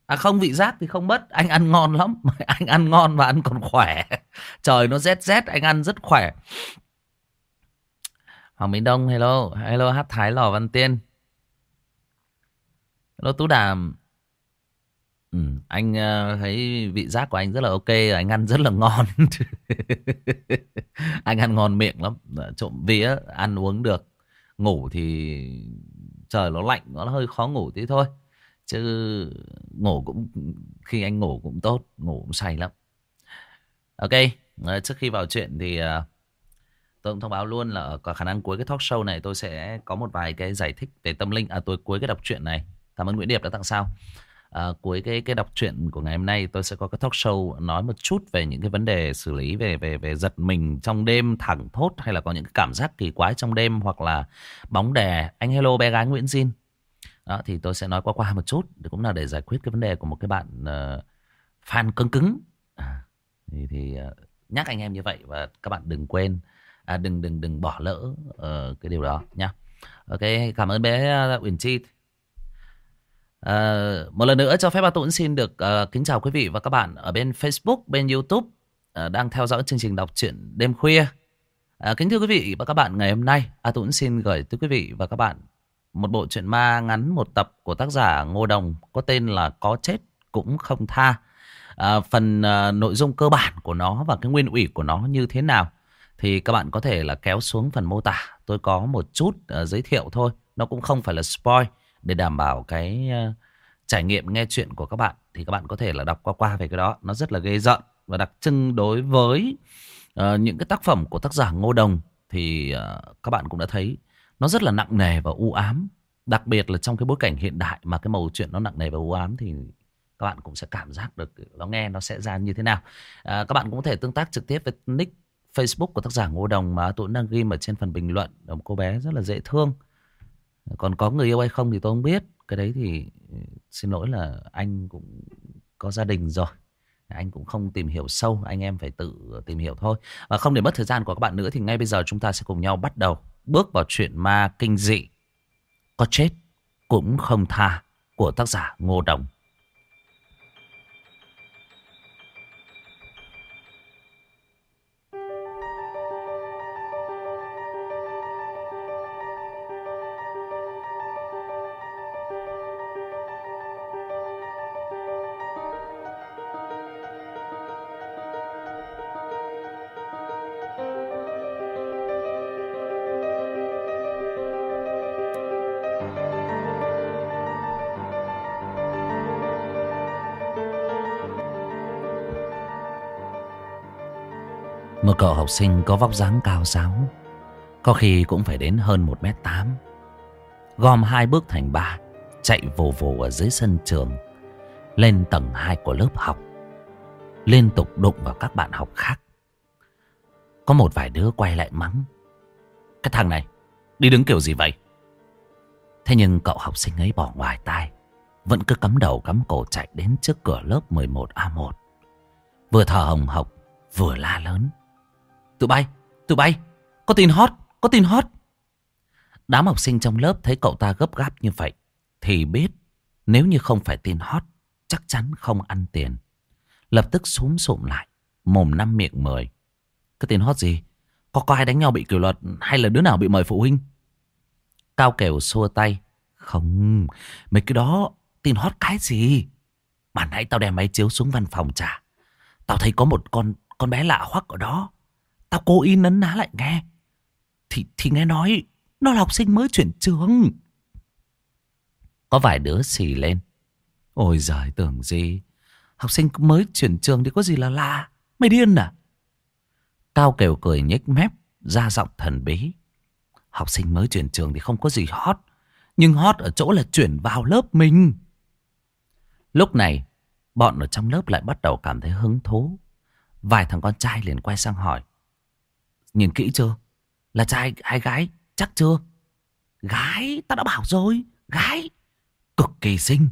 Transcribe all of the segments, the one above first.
À không, vị giác thì không mất. Anh ăn ngon lắm. Anh ăn ngon và ăn còn khỏe. Trời nó rét rét, anh ăn rất khỏe. Hoàng Minh Đông, hello. Hello Hát Thái Lò Văn Tiên. Hello Tú Đàm. Ừ, anh thấy vị giác của anh rất là ok. Anh ăn rất là ngon. Anh ăn ngon miệng lắm. Trộm vía, ăn uống được. Ngủ thì trời nó lạnh, nó hơi khó ngủ tí thôi. Chứ ngủ cũng, khi anh ngủ cũng tốt, ngủ cũng say lắm. Ok, trước khi vào chuyện thì tôi cũng thông báo luôn là ở có khả năng cuối cái talk show này tôi sẽ có một vài cái giải thích về tâm linh. Tôi cuối cái đọc truyện này. Cảm ơn Nguyễn Điệp đã tặng sao. Cuối cái đọc truyện của ngày hôm nay tôi sẽ có cái talk show nói một chút về những cái vấn đề xử lý về giật mình trong đêm, thẳng thốt, hay là có những cái cảm giác kỳ quái trong đêm, hoặc là bóng đè. Anh hello bé gái Nguyễn Jin. Đó thì tôi sẽ nói qua qua một chút để cũng là để giải quyết cái vấn đề của một cái bạn fan cứng cứng. Nhắc anh em như vậy, và các bạn đừng quên, đừng đừng đừng bỏ lỡ cái điều đó nhá. Ok, cảm ơn bé Uyển Chi. Một lần nữa cho phép Tuấn xin được kính chào quý vị và các bạn ở bên Facebook, bên YouTube đang theo dõi chương trình đọc truyện đêm khuya. Kính thưa quý vị và các bạn, ngày hôm nay Tuấn xin gửi tới quý vị và các bạn một bộ truyện ma ngắn một tập của tác giả Ngô Đồng, có tên là Có Chết Cũng Không Tha. Phần nội dung cơ bản của nó và cái nguyên ủy của nó như thế nào thì các bạn có thể là kéo xuống phần mô tả. Tôi có một chút giới thiệu thôi, nó cũng không phải là spoil, để đảm bảo cái trải nghiệm nghe chuyện của các bạn. Thì các bạn có thể là đọc qua qua về cái đó. Nó rất là ghê rợn và đặc trưng đối với những cái tác phẩm của tác giả Ngô Đồng. Thì các bạn cũng đã thấy nó rất là nặng nề và u ám. Đặc biệt là trong cái bối cảnh hiện đại mà cái màu chuyện nó nặng nề và u ám, thì các bạn cũng sẽ cảm giác được nó nghe nó sẽ ra như thế nào. Các bạn cũng có thể tương tác trực tiếp với nick Facebook của tác giả Ngô Đồng mà tôi đang ghi ở trên phần bình luận. Một cô bé rất là dễ thương. Còn có người yêu hay không thì tôi không biết. Cái đấy thì xin lỗi là anh cũng có gia đình rồi. Anh cũng không tìm hiểu sâu. Anh em phải tự tìm hiểu thôi. Và không để mất thời gian của các bạn nữa thì ngay bây giờ chúng ta sẽ cùng nhau bắt đầu bước vào chuyện ma kinh dị Có Chết Cũng Không Tha của tác giả Ngô Đồng. Một cậu học sinh có vóc dáng cao ráo, có khi cũng phải đến hơn 1m8. Gom hai bước thành ba, chạy vồ vồ ở dưới sân trường, lên tầng 2 của lớp học, liên tục đụng vào các bạn học khác. Có một vài đứa quay lại mắng: "Cái thằng này đi đứng kiểu gì vậy?" Thế nhưng cậu học sinh ấy bỏ ngoài tai, vẫn cứ cắm đầu cắm cổ chạy đến trước cửa lớp 11A1, vừa thở hồng hộc vừa la lớn: Tụi bay, có tin hot, có tin hot." Đám học sinh trong lớp thấy cậu ta gấp gáp như vậy thì biết nếu như không phải tin hot chắc chắn không ăn tiền. Lập tức xúm xụm lại, mồm năm miệng mười: "Cái tin hot gì? Có ai đánh nhau bị kỷ luật hay là đứa nào bị mời phụ huynh?" Cao Kèo xua tay: "Không, mấy cái đó tin hot cái gì? Bản nãy tao đem máy chiếu xuống văn phòng trả, tao thấy có một con bé lạ hoắc ở đó. Tao cố ý nấn ná lại nghe. Thì nghe nói nó là học sinh mới chuyển trường." Có vài đứa xì lên: "Ôi giời, tưởng gì? Học sinh mới chuyển trường thì có gì là lạ? Mày điên à?" Cao Kèo cười nhếch mép, ra giọng thần bí: "Học sinh mới chuyển trường thì không có gì hot, nhưng hot ở chỗ là chuyển vào lớp mình." Lúc này bọn ở trong lớp lại bắt đầu cảm thấy hứng thú. Vài thằng con trai liền quay sang hỏi: "Nhìn kỹ chưa? Là trai hay gái? Chắc chưa?" "Gái, tao đã bảo rồi, gái, cực kỳ xinh."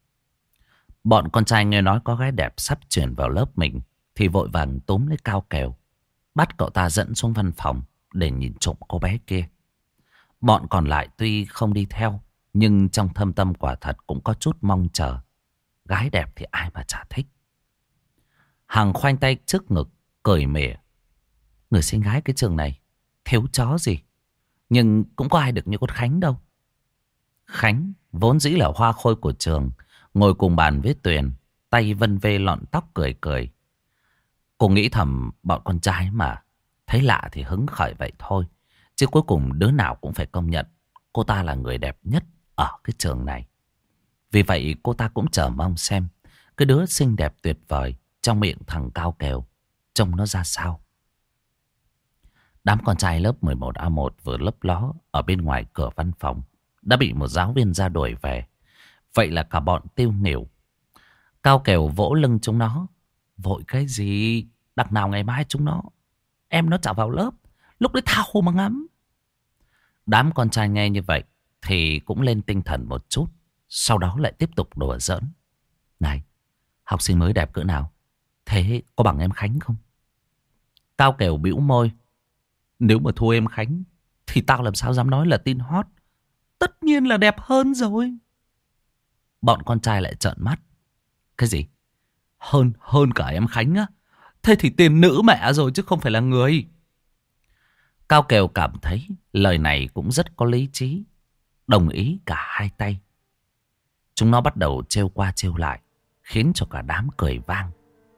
Bọn con trai nghe nói có gái đẹp sắp chuyển vào lớp mình thì vội vàng túm lấy Cao Kèo, bắt cậu ta dẫn xuống văn phòng để nhìn trộm cô bé kia. Bọn còn lại tuy không đi theo nhưng trong thâm tâm quả thật cũng có chút mong chờ. Gái đẹp thì ai mà chả thích. Hằng khoanh tay trước ngực, cười mỉa. Người xinh gái cái trường này thiếu chó gì. Nhưng cũng có ai được như con Khánh đâu. Khánh vốn dĩ là hoa khôi của trường, ngồi cùng bàn với Tuyền, tay vân vê lọn tóc cười cười. Cô nghĩ thầm bọn con trai mà, thấy lạ thì hứng khởi vậy thôi. Chứ cuối cùng đứa nào cũng phải công nhận cô ta là người đẹp nhất ở cái trường này. Vì vậy cô ta cũng chờ mong xem cái đứa xinh đẹp tuyệt vời trong miệng thằng Cao Kèo trông nó ra sao. Đám con trai lớp 11A1 vừa lấp ló ở bên ngoài cửa văn phòng đã bị một giáo viên ra đuổi về. Vậy là cả bọn tiêu nghỉu. Cao Kèo vỗ lưng chúng nó. Vội cái gì? Đằng nào ngày mai chúng nó, em nó trả vào lớp, lúc đấy thao mà ngắm. Đám con trai nghe như vậy thì cũng lên tinh thần một chút. Sau đó lại tiếp tục đùa giỡn. Này, học sinh mới đẹp cỡ nào? Thế có bằng em Khánh không? Cao Kèo bĩu môi. Nếu mà thua em Khánh thì tao làm sao dám nói là tin hot. Tất nhiên là đẹp hơn rồi. Bọn con trai lại trợn mắt. Cái gì? Hơn cả em Khánh á? Thế thì tiền nữ mẹ rồi chứ không phải là người. Cao Kèo cảm thấy lời này cũng rất có lý trí, đồng ý cả hai tay. Chúng nó bắt đầu trêu qua trêu lại, khiến cho cả đám cười vang.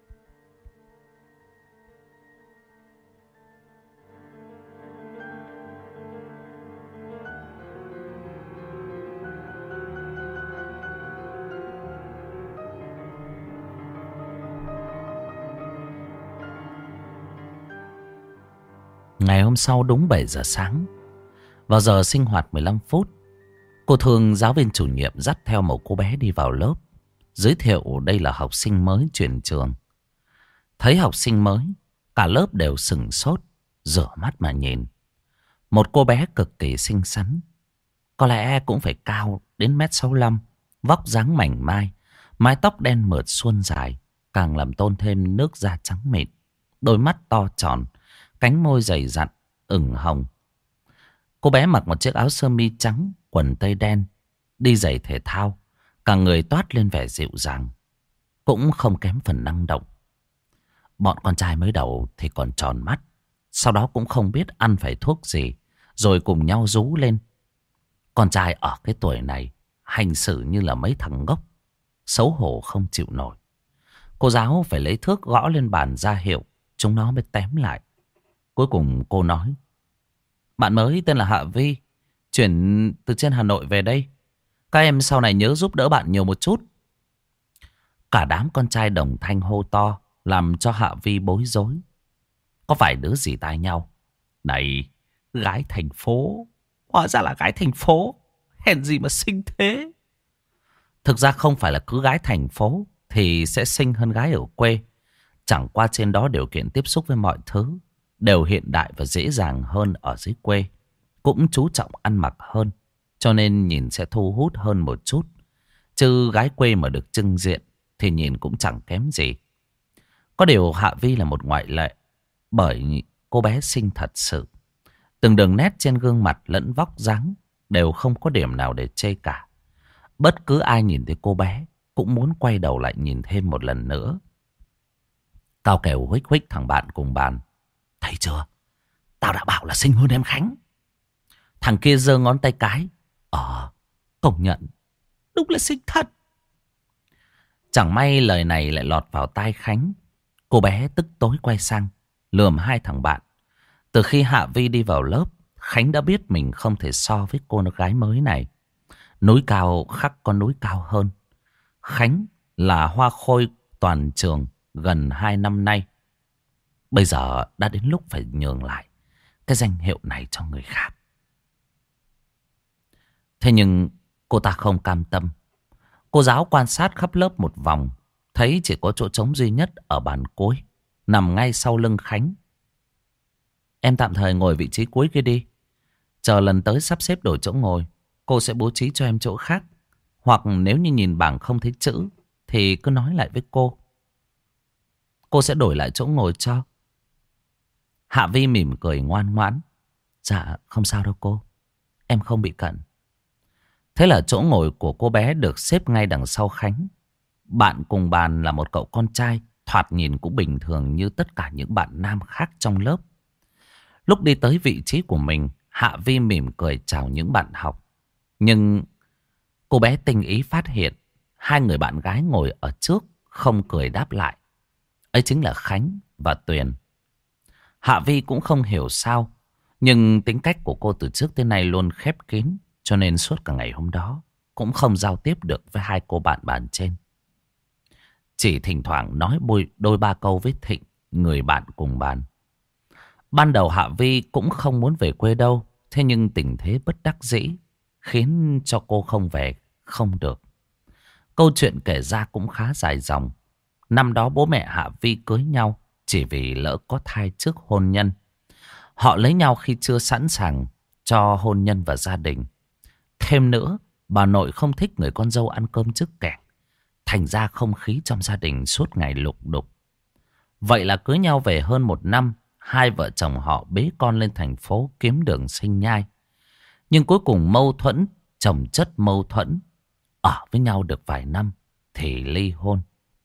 Ngày hôm sau đúng 7 giờ sáng, vào giờ sinh hoạt 15 phút, cô Thương giáo viên chủ nhiệm dắt theo một cô bé đi vào lớp, giới thiệu đây là học sinh mới chuyển trường. Thấy học sinh mới, cả lớp đều sửng sốt, rửa mắt mà nhìn. Một cô bé cực kỳ xinh xắn, có lẽ cũng phải cao đến 1m65, vóc dáng mảnh mai, mái tóc đen mượt suôn dài, càng làm tôn thêm nước da trắng mịn, đôi mắt to tròn, cánh môi dày dặn, ửng hồng. Cô bé mặc một chiếc áo sơ mi trắng, quần tây đen, đi giày thể thao, cả người toát lên vẻ dịu dàng, cũng không kém phần năng động. Bọn con trai mới đầu thì còn tròn mắt, sau đó cũng không biết ăn phải thuốc gì, rồi cùng nhau rú lên. Con trai ở cái tuổi này hành xử như là mấy thằng ngốc, xấu hổ không chịu nổi. Cô giáo phải lấy thước gõ lên bàn ra hiệu, chúng nó mới tém lại. Cuối cùng cô nói: Bạn mới tên là Hạ Vi, chuyển từ trên Hà Nội về đây. Các em sau này nhớ giúp đỡ bạn nhiều một chút. Cả đám con trai đồng thanh hô to, làm cho Hạ Vi bối rối. Có phải đứa gì tai nhau? Này, gái thành phố. Hóa ra là gái thành phố. Hèn gì mà xinh thế. Thực ra không phải là cứ gái thành phố thì sẽ xinh hơn gái ở quê. Chẳng qua trên đó điều kiện tiếp xúc với mọi thứ đều hiện đại và dễ dàng hơn ở dưới quê. Cũng chú trọng ăn mặc hơn, cho nên nhìn sẽ thu hút hơn một chút. Chứ gái quê mà được trưng diện thì nhìn cũng chẳng kém gì. Có điều Hạ Vi là một ngoại lệ, bởi cô bé xinh thật sự. Từng đường nét trên gương mặt lẫn vóc dáng đều không có điểm nào để chê cả. Bất cứ ai nhìn thấy cô bé cũng muốn quay đầu lại nhìn thêm một lần nữa. Cao Kèo huých huých thằng bạn cùng bàn. Thấy chưa? Tao đã bảo là xinh hơn em Khánh. Thằng kia giơ ngón tay cái. Công nhận, đúng là xinh thật. Chẳng may lời này lại lọt vào tai Khánh. Cô bé tức tối quay sang, lườm hai thằng bạn. Từ khi Hạ Vi đi vào lớp, Khánh đã biết mình không thể so với cô gái mới này. Núi cao khắc con núi cao hơn. Khánh là hoa khôi toàn trường gần 2 năm nay. Bây giờ đã đến lúc phải nhường lại cái danh hiệu này cho người khác. Thế nhưng cô ta không cam tâm. Cô giáo quan sát khắp lớp một vòng, thấy chỉ có chỗ trống duy nhất ở bàn cuối, nằm ngay sau lưng Khánh. Em tạm thời ngồi vị trí cuối kia đi. Chờ lần tới sắp xếp đổi chỗ ngồi, cô sẽ bố trí cho em chỗ khác. Hoặc nếu như nhìn bảng không thấy chữ thì cứ nói lại với cô. Cô sẽ đổi lại chỗ ngồi cho. Hạ Vi mỉm cười ngoan ngoãn. Dạ không sao đâu cô, em không bị cận. Thế là chỗ ngồi của cô bé được xếp ngay đằng sau Khánh. Bạn cùng bàn là một cậu con trai, thoạt nhìn cũng bình thường như tất cả những bạn nam khác trong lớp. Lúc đi tới vị trí của mình, Hạ Vi mỉm cười chào những bạn học. Nhưng cô bé tinh ý phát hiện hai người bạn gái ngồi ở trước không cười đáp lại. Ấy chính là Khánh và Tuyền. Hạ Vi cũng không hiểu sao, nhưng tính cách của cô từ trước tới nay luôn khép kín, cho nên suốt cả ngày hôm đó cũng không giao tiếp được với hai cô bạn bàn trên. Chỉ thỉnh thoảng nói đôi ba câu với Thịnh, người bạn cùng bàn. Ban đầu Hạ Vi cũng không muốn về quê đâu, thế nhưng tình thế bất đắc dĩ khiến cho cô không về không được. Câu chuyện kể ra cũng khá dài dòng. Năm đó bố mẹ Hạ Vi cưới nhau chỉ vì lỡ có thai trước hôn nhân. Họ lấy nhau khi chưa sẵn sàng cho hôn nhân và gia đình. Thêm nữa, bà nội không thích người con dâu ăn cơm trước kẻng. Thành ra không khí trong gia đình suốt ngày lục đục. Vậy là cưới nhau về hơn 1 năm, hai vợ chồng họ bế con lên thành phố kiếm đường sinh nhai. Nhưng cuối cùng mâu thuẫn, chồng chất mâu thuẫn. Ở với nhau được vài năm thì ly hôn.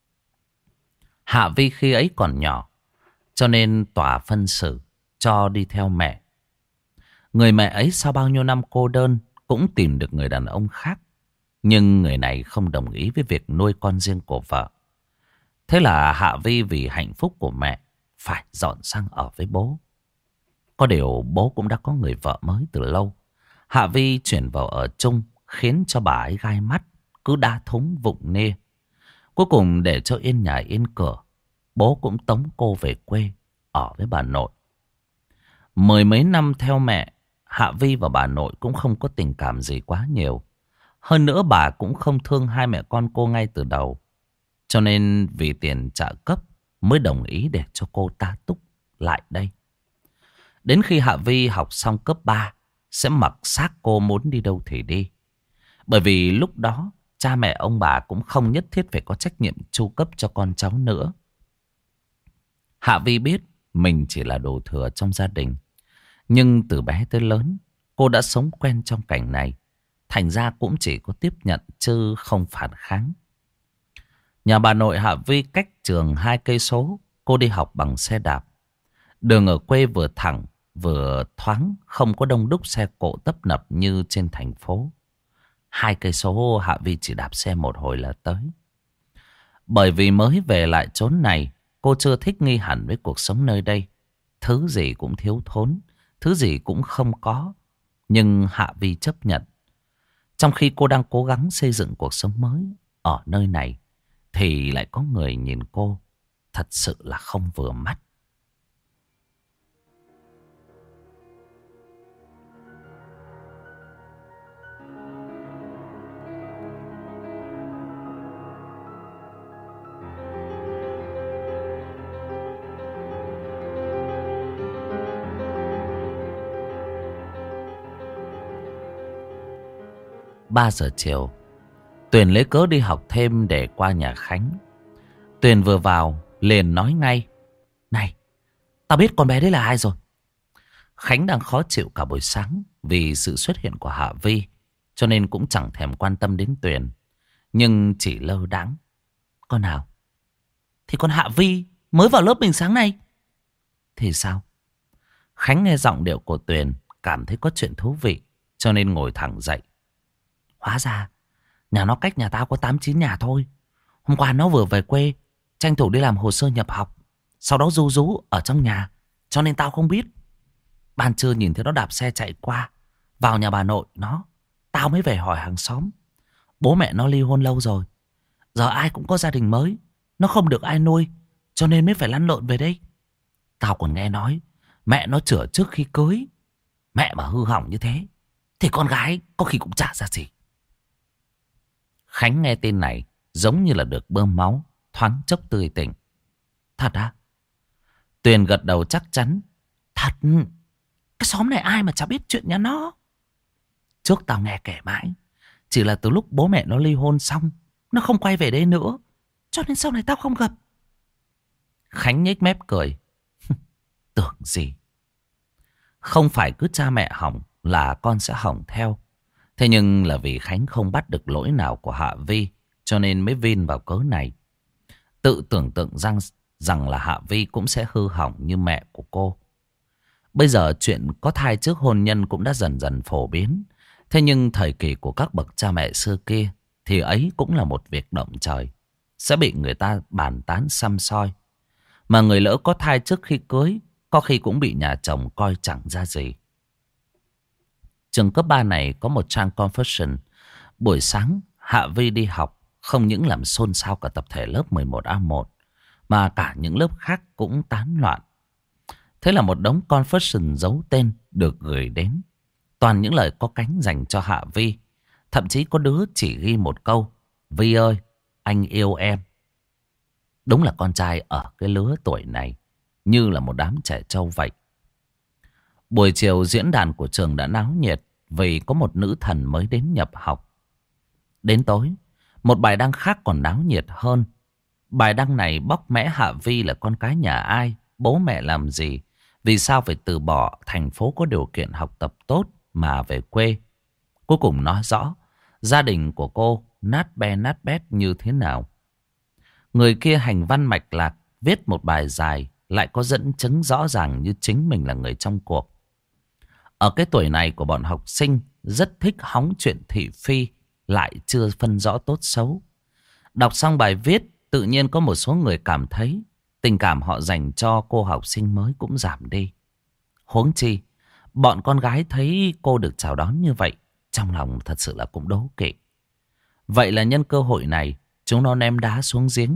Hạ Vi khi ấy còn nhỏ, cho nên tòa phân xử cho đi theo mẹ. Người mẹ ấy sau bao nhiêu năm cô đơn cũng tìm được người đàn ông khác. Nhưng người này không đồng ý với việc nuôi con riêng của vợ. Thế là Hạ Vi vì hạnh phúc của mẹ phải dọn sang ở với bố. Có điều bố cũng đã có người vợ mới từ lâu. Hạ Vi chuyển vào ở chung khiến cho bà ấy gai mắt, cứ đa thúng vụng nê. Cuối cùng để cho yên nhà yên cửa, bố cũng tống cô về quê ở với bà nội. Mười mấy năm theo mẹ, Hạ Vi và bà nội cũng không có tình cảm gì quá nhiều. Hơn nữa bà cũng không thương hai mẹ con cô ngay từ đầu. Cho nên vì tiền trợ cấp mới đồng ý để cho cô ta túc lại đây. Đến khi Hạ Vi học xong cấp 3 sẽ mặc xác cô muốn đi đâu thì đi. Bởi vì lúc đó cha mẹ ông bà cũng không nhất thiết phải có trách nhiệm chu cấp cho con cháu nữa. Hạ Vi biết mình chỉ là đồ thừa trong gia đình. Nhưng từ bé tới lớn cô đã sống quen trong cảnh này. Thành ra cũng chỉ có tiếp nhận chứ không phản kháng. Nhà bà nội Hạ Vi cách trường 2 cây số. Cô đi học bằng xe đạp. Đường ở quê vừa thẳng vừa thoáng, không có đông đúc xe cộ tấp nập như trên thành phố. 2 cây số Hạ Vi chỉ đạp xe một hồi là tới. Bởi vì mới về lại chốn này, cô chưa thích nghi hẳn với cuộc sống nơi đây. Thứ gì cũng thiếu thốn, thứ gì cũng không có. Nhưng Hạ Vi chấp nhận. Trong khi cô đang cố gắng xây dựng cuộc sống mới ở nơi này, thì lại có người nhìn cô thật sự là không vừa mắt. Ba giờ chiều, Tuyền lấy cớ đi học thêm để qua nhà Khánh. Tuyền vừa vào liền nói ngay: "Này, tao biết con bé đấy là ai rồi." Khánh đang khó chịu cả buổi sáng vì sự xuất hiện của Hạ Vi, cho nên cũng chẳng thèm quan tâm đến Tuyền, nhưng chỉ lơ đãng: "Con nào?" "Thì con Hạ Vi mới vào lớp mình sáng nay." "Thì sao?" Khánh nghe giọng điệu của Tuyền cảm thấy có chuyện thú vị, cho nên ngồi thẳng dậy: "Hóa ra nhà nó cách nhà tao có 8-9 nhà thôi. Hôm qua nó vừa về quê, tranh thủ đi làm hồ sơ nhập học, sau đó ru rú ở trong nhà, cho nên tao không biết. Ban trưa nhìn thấy nó đạp xe chạy qua vào nhà bà nội nó, tao mới về hỏi hàng xóm. Bố mẹ nó ly hôn lâu rồi, giờ ai cũng có gia đình mới, nó không được ai nuôi, cho nên mới phải lăn lộn về đây. Tao còn nghe nói mẹ nó chữa trước khi cưới. Mẹ mà hư hỏng như thế thì con gái có khi cũng chả ra gì." Khánh nghe tin này giống như là được bơm máu, thoáng chốc tươi tỉnh. "Thật á?" Tuyền gật đầu chắc chắn: "Thật, cái xóm này ai mà chả biết chuyện nhà nó. Trước tao nghe kể mãi, chỉ là từ lúc bố mẹ nó ly hôn xong, nó không quay về đây nữa, cho nên sau này tao không gặp." Khánh nhếch mép cười: "Tưởng gì. Không phải cứ cha mẹ hỏng là con sẽ hỏng theo. Thế nhưng là vì Khánh không bắt được lỗi nào của Hạ Vi, cho nên mới vin vào cớ này. Tự tưởng tượng rằng là Hạ Vi cũng sẽ hư hỏng như mẹ của cô. Bây giờ chuyện có thai trước hôn nhân cũng đã dần dần phổ biến. Thế nhưng thời kỳ của các bậc cha mẹ xưa kia thì ấy cũng là một việc động trời, sẽ bị người ta bàn tán săm soi. Mà người lỡ có thai trước khi cưới có khi cũng bị nhà chồng coi chẳng ra gì. Trường cấp 3 này có một trang confession. Buổi sáng Hạ Vi đi học không những làm xôn xao cả tập thể lớp 11A1 mà cả những lớp khác cũng tán loạn. Thế là một đống confession giấu tên được gửi đến. Toàn những lời có cánh dành cho Hạ Vi. Thậm chí có đứa chỉ ghi một câu: Vi ơi, anh yêu em. Đúng là con trai ở cái lứa tuổi này như là một đám trẻ trâu vậy. Buổi chiều diễn đàn của trường đã náo nhiệt vì có một nữ thần mới đến nhập học. Đến tối, một bài đăng khác còn náo nhiệt hơn. Bài đăng này bóc mẽ Hạ Vi là con cái nhà ai, bố mẹ làm gì, vì sao phải từ bỏ thành phố có điều kiện học tập tốt mà về quê. Cuối cùng nói rõ gia đình của cô nát be nát bét như thế nào. Người kia hành văn mạch lạc, viết một bài dài, lại có dẫn chứng rõ ràng như chính mình là người trong cuộc. Ở cái tuổi này của bọn học sinh rất thích hóng chuyện thị phi, lại chưa phân rõ tốt xấu. Đọc xong bài viết, tự nhiên có một số người cảm thấy tình cảm họ dành cho cô học sinh mới cũng giảm đi. Huống chi, bọn con gái thấy cô được chào đón như vậy, trong lòng thật sự là cũng đố kỵ. Vậy là nhân cơ hội này, chúng nó ném đá xuống giếng.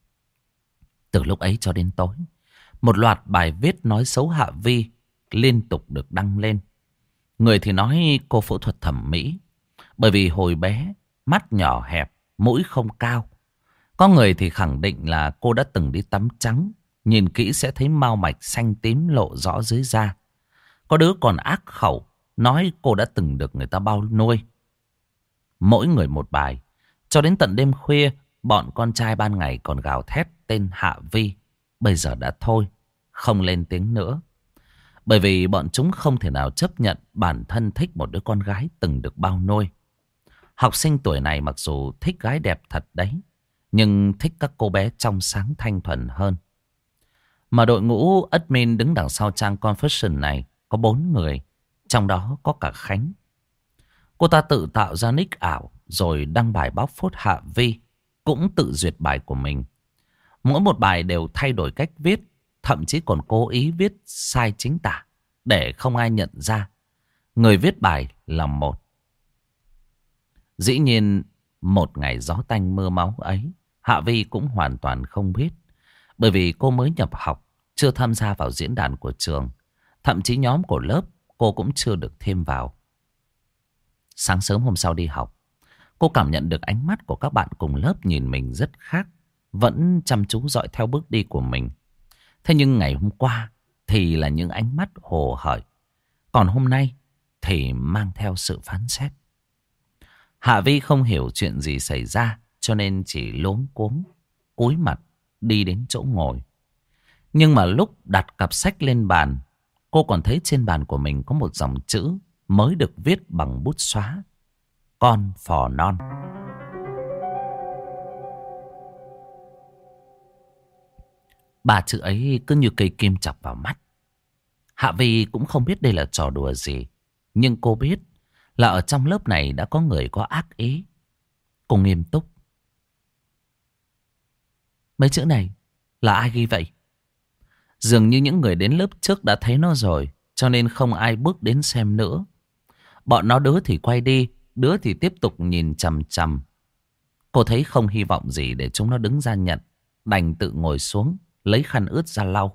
Từ lúc ấy cho đến tối, một loạt bài viết nói xấu Hạ Vi liên tục được đăng lên. Người thì nói cô phẫu thuật thẩm mỹ, bởi vì hồi bé mắt nhỏ hẹp, mũi không cao. Có người thì khẳng định là cô đã từng đi tắm trắng, nhìn kỹ sẽ thấy mao mạch xanh tím lộ rõ dưới da. Có đứa còn ác khẩu, nói cô đã từng được người ta bao nuôi. Mỗi người một bài. Cho đến tận đêm khuya, bọn con trai ban ngày còn gào thét tên Hạ Vi. Bây giờ đã thôi, không lên tiếng nữa. Bởi vì bọn chúng không thể nào chấp nhận bản thân thích một đứa con gái từng được bao nuôi. Học sinh tuổi này mặc dù thích gái đẹp thật đấy, nhưng thích các cô bé trong sáng thanh thuần hơn. Mà đội ngũ admin đứng đằng sau trang confession này có 4 người, trong đó có cả Khánh. Cô ta tự tạo ra nick ảo rồi đăng bài bóc phốt Hạ Vi, cũng tự duyệt bài của mình. Mỗi một bài đều thay đổi cách viết, thậm chí còn cố ý viết sai chính tả để không ai nhận ra người viết bài là một. Dĩ nhiên một ngày gió tanh mưa máu ấy, Hạ Vi cũng hoàn toàn không biết. Bởi vì cô mới nhập học, chưa tham gia vào diễn đàn của trường. Thậm chí nhóm của lớp cô cũng chưa được thêm vào. Sáng sớm hôm sau đi học, cô cảm nhận được ánh mắt của các bạn cùng lớp nhìn mình rất khác, vẫn chăm chú dõi theo bước đi của mình. Thế nhưng ngày hôm qua thì là những ánh mắt hồ hởi, còn hôm nay thì mang theo sự phán xét. Hạ Vi không hiểu chuyện gì xảy ra, cho nên chỉ luống cuống cúi mặt đi đến chỗ ngồi. Nhưng mà lúc đặt cặp sách lên bàn, cô còn thấy trên bàn của mình có một dòng chữ mới được viết bằng bút xóa: con phò non. Ba chữ ấy cứ như cây kim chọc vào mắt. Hạ Vi cũng không biết đây là trò đùa gì, nhưng cô biết là ở trong lớp này đã có người có ác ý. Cô nghiêm túc: mấy chữ này là ai ghi vậy? Dường như những người đến lớp trước đã thấy nó rồi, cho nên không ai bước đến xem nữa. Bọn nó đứa thì quay đi, đứa thì tiếp tục nhìn chằm chằm. Cô thấy không hy vọng gì để chúng nó đứng ra nhận, đành tự ngồi xuống lấy khăn ướt ra lau.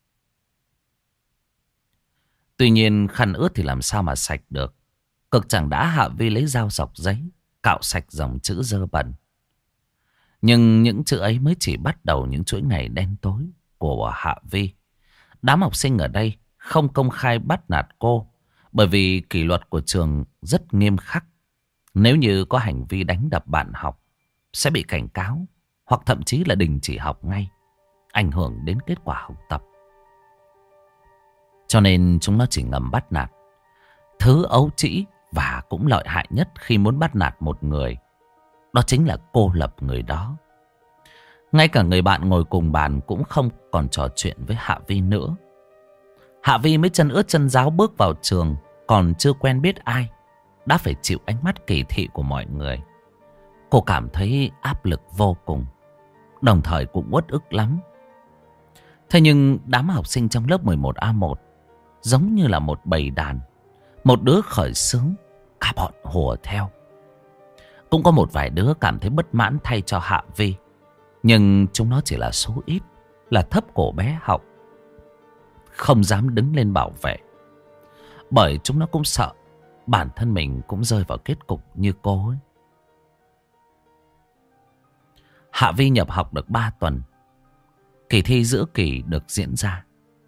Tuy nhiên khăn ướt thì làm sao mà sạch được. Cực chẳng đã Hạ Vi lấy dao dọc giấy cạo sạch dòng chữ dơ bẩn. Nhưng những chữ ấy mới chỉ bắt đầu những chuỗi ngày đen tối của Hạ Vi. Đám học sinh ở đây không công khai bắt nạt cô, bởi vì kỷ luật của trường rất nghiêm khắc. Nếu như có hành vi đánh đập bạn học, sẽ bị cảnh cáo hoặc thậm chí là đình chỉ học ngay, ảnh hưởng đến kết quả học tập. Cho nên chúng nó chỉ ngầm bắt nạt. Thứ ấu trĩ và cũng lợi hại nhất khi muốn bắt nạt một người Đó chính là cô Lập người đó. Ngay cả người bạn ngồi cùng bàn cũng không còn trò chuyện với Hạ Vi nữa. Hạ Vi mới chân ướt chân ráo bước vào trường, còn chưa quen biết ai, đã phải chịu ánh mắt kỳ thị của mọi người. Cô cảm thấy áp lực vô cùng, đồng thời cũng uất ức lắm. Thế nhưng đám học sinh trong lớp 11A1 giống như là một bầy đàn. Một đứa khởi xướng, cả bọn hùa theo. Cũng có một vài đứa cảm thấy bất mãn thay cho Hạ Vi, nhưng chúng nó chỉ là số ít, là thấp cổ bé họng, không dám đứng lên bảo vệ. Bởi chúng nó cũng sợ bản thân mình cũng rơi vào kết cục như cô ấy. Hạ Vi nhập học được 3 tuần. Kỳ thi giữa kỳ được diễn ra.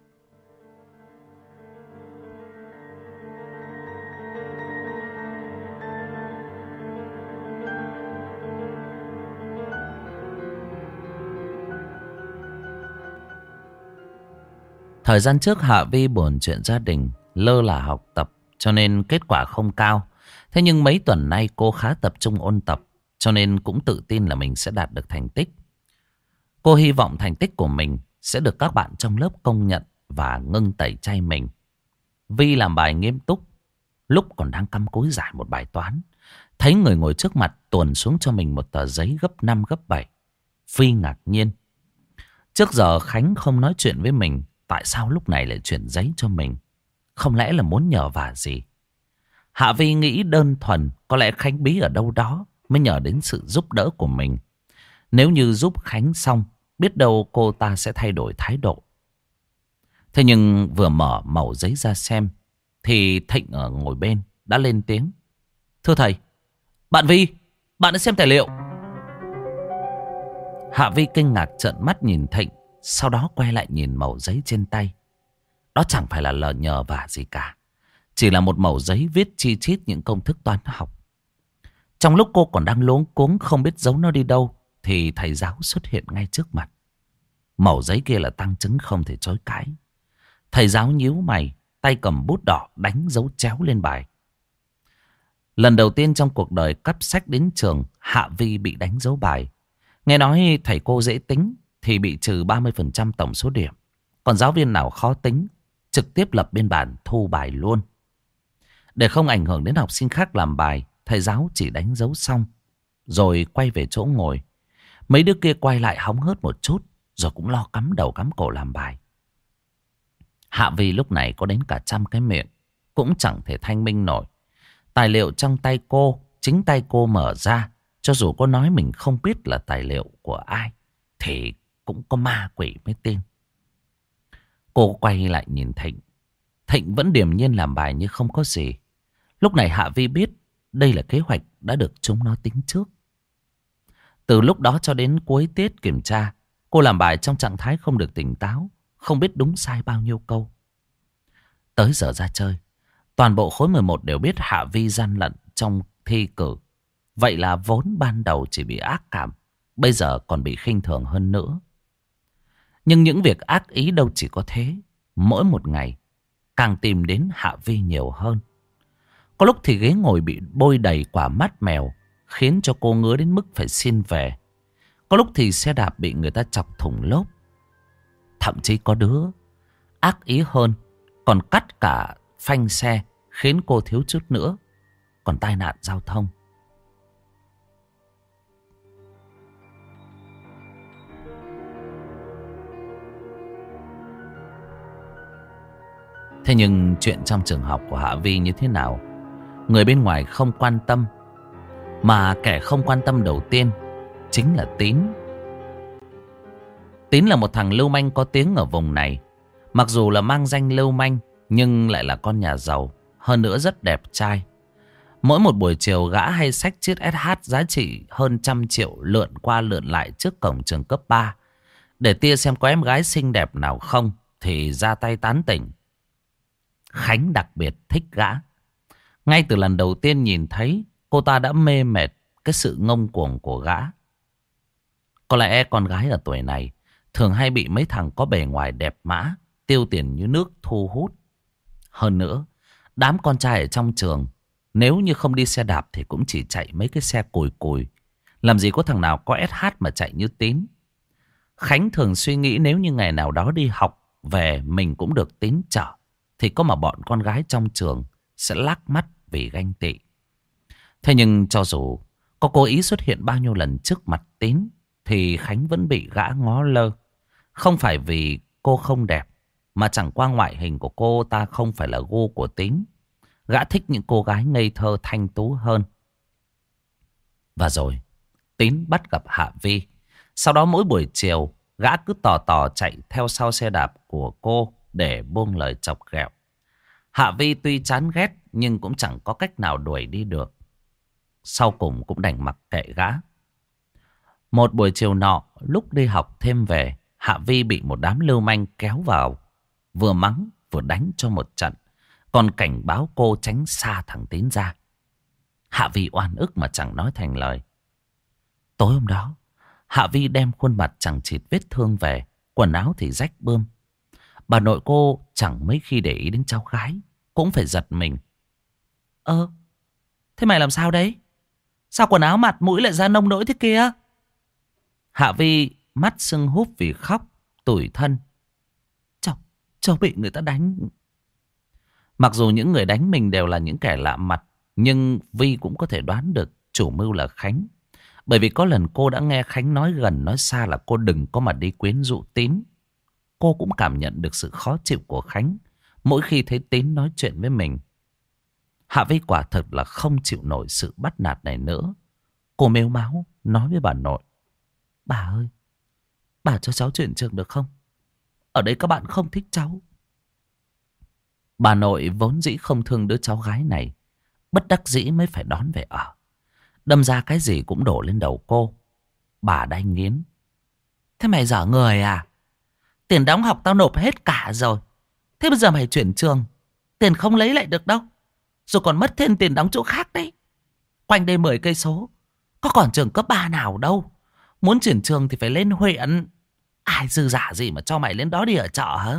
Thời gian trước Hạ Vi buồn chuyện gia đình, lơ là học tập, cho nên kết quả không cao. Thế nhưng mấy tuần nay cô khá tập trung ôn tập, cho nên cũng tự tin là mình sẽ đạt được thành tích. Cô hy vọng thành tích của mình sẽ được các bạn trong lớp công nhận và ngưng tẩy chay mình. Vi làm bài nghiêm túc, lúc còn đang cắm cúi giải một bài toán, thấy người ngồi trước mặt tuồn xuống cho mình một tờ giấy gấp 5 gấp 7. Vi ngạc nhiên. Trước giờ Khánh không nói chuyện với mình, tại sao lúc này lại chuyển giấy cho mình? Không lẽ là muốn nhờ vả gì? Hạ Vi nghĩ đơn thuần có lẽ Khánh bí ở đâu đó mới nhờ đến sự giúp đỡ của mình. Nếu như giúp Khánh xong, biết đâu cô ta sẽ thay đổi thái độ. Thế nhưng vừa mở mẩu giấy ra xem, thì Thịnh ở ngồi bên đã lên tiếng. Thưa thầy, bạn Vi, bạn đã xem tài liệu. Hạ Vi kinh ngạc trợn mắt nhìn Thịnh, sau đó quay lại nhìn mẩu giấy trên tay. Đó chẳng phải là lời nhờ vả gì cả, chỉ là một mẩu giấy viết chi chít những công thức toán học. Trong lúc cô còn đang luống cuống không biết giấu nó đi đâu, thì thầy giáo xuất hiện ngay trước mặt. Mẩu giấy kia là tang chứng không thể chối cãi. Thầy giáo nhíu mày, tay cầm bút đỏ đánh dấu chéo lên bài. Lần đầu tiên trong cuộc đời cắp sách đến trường, Hạ Vi bị đánh dấu bài. Nghe nói thầy cô dễ tính thì bị trừ 30% tổng số điểm. Còn giáo viên nào khó tính, trực tiếp lập biên bản thu bài luôn. Để không ảnh hưởng đến học sinh khác làm bài, thầy giáo chỉ đánh dấu xong rồi quay về chỗ ngồi. Mấy đứa kia quay lại hóng hớt một chút, rồi cũng lo cắm đầu cắm cổ làm bài. Hạ Vi lúc này có đến cả 100 cái miệng, cũng chẳng thể thanh minh nổi. Tài liệu trong tay cô, chính tay cô mở ra. Cho dù cô nói mình không biết là tài liệu của ai, thì cũng có ma quỷ mới tin. Cô quay lại nhìn Thịnh. Thịnh vẫn điềm nhiên làm bài như không có gì. Lúc này Hạ Vi biết đây là kế hoạch đã được chúng nó tính trước. Từ lúc đó cho đến cuối tiết kiểm tra, cô làm bài trong trạng thái không được tỉnh táo, không biết đúng sai bao nhiêu câu. Tới giờ ra chơi, toàn bộ khối 11 đều biết Hạ Vi gian lận trong thi cử. Vậy là vốn ban đầu chỉ bị ác cảm, bây giờ còn bị khinh thường hơn nữa. Nhưng những việc ác ý đâu chỉ có thế. Mỗi một ngày càng tìm đến Hạ Vi nhiều hơn. Có lúc thì ghế ngồi bị bôi đầy quả mắt mèo, khiến cho cô ngứa đến mức phải xin về. Có lúc thì xe đạp bị người ta chọc thủng lốp. Thậm chí có đứa ác ý hơn, còn cắt cả phanh xe, khiến cô thiếu chút nữa còn tai nạn giao thông. Thế nhưng chuyện trong trường học của Hạ Vi như thế nào, người bên ngoài không quan tâm. Mà kẻ không quan tâm đầu tiên chính là Tín. Tín là một thằng lưu manh có tiếng ở vùng này. Mặc dù là mang danh lưu manh, nhưng lại là con nhà giàu, hơn nữa rất đẹp trai. Mỗi một buổi chiều gã hay xách chiếc SH giá trị hơn 100 triệu lượn qua lượn lại trước cổng trường cấp 3. Để tia xem có em gái xinh đẹp nào không thì ra tay tán tỉnh. Khánh đặc biệt thích gã. Ngay từ lần đầu tiên nhìn thấy, cô ta đã mê mệt cái sự ngông cuồng của gã. Có lẽ con gái ở tuổi này thường hay bị mấy thằng có bề ngoài đẹp mã, tiêu tiền như nước thu hút. Hơn nữa, đám con trai ở trong trường, nếu như không đi xe đạp thì cũng chỉ chạy mấy cái xe cùi cùi, Làm gì có thằng nào có SH mà chạy như Tín. Khánh thường suy nghĩ nếu như ngày nào đó đi học về mình cũng được Tín chở, thì có mà bọn con gái trong trường sẽ lác mắt vì ganh tị. Thế nhưng cho dù có cố ý xuất hiện bao nhiêu lần trước mặt Tín, thì Khánh vẫn bị gã ngó lơ. Không phải vì cô không đẹp, mà chẳng qua ngoại hình của cô ta không phải là gu của Tín. Gã thích những cô gái ngây thơ thanh tú hơn. Và rồi Tín bắt gặp Hạ Vi. Sau đó mỗi buổi chiều gã cứ tò tò chạy theo sau xe đạp của cô để buông lời chọc ghẹo. Hạ Vi tuy chán ghét nhưng cũng chẳng có cách nào đuổi đi được. Sau cùng cũng đành mặc kệ gã. Một buổi chiều nọ, lúc đi học thêm về, Hạ Vi bị một đám lưu manh kéo vào, vừa mắng vừa đánh cho một trận, còn cảnh báo cô tránh xa thằng Tín ra. Hạ Vi oan ức mà chẳng nói thành lời. Tối hôm đó, Hạ Vi đem khuôn mặt chẳng chịt vết thương về, quần áo thì rách bươm. Bà nội cô chẳng mấy khi để ý đến cháu gái, cũng phải giật mình. Thế mày làm sao đấy? Sao quần áo mặt mũi lại ra nông nỗi thế kia? Hạ Vi mắt sưng húp vì khóc, tủi thân. Cháu bị người ta đánh. Mặc dù những người đánh mình đều là những kẻ lạ mặt, nhưng Vi cũng có thể đoán được chủ mưu là Khánh. Bởi vì có lần cô đã nghe Khánh nói gần nói xa là cô đừng có mà đi quyến rũ Tín. Cô cũng cảm nhận được sự khó chịu của Khánh mỗi khi thấy Tín nói chuyện với mình. Hạ Vi quả thật là không chịu nổi sự bắt nạt này nữa. Cô mếu máo nói với bà nội. Bà ơi, bà cho cháu chuyển trường được không? Ở đây các bạn không thích cháu. Bà nội vốn dĩ không thương đứa cháu gái này, bất đắc dĩ mới phải đón về ở. Đâm ra cái gì cũng đổ lên đầu cô. Bà đanh nghiến. Thế mày dở người à? Tiền đóng học tao nộp hết cả rồi. Thế bây giờ mày chuyển trường, tiền không lấy lại được đâu. Rồi còn mất thêm tiền đóng chỗ khác đấy. Quanh đây 10 cây số, có còn trường cấp 3 nào đâu. Muốn chuyển trường thì phải lên huyện. Ai dư giả gì mà cho mày lên đó đi ở trọ hả?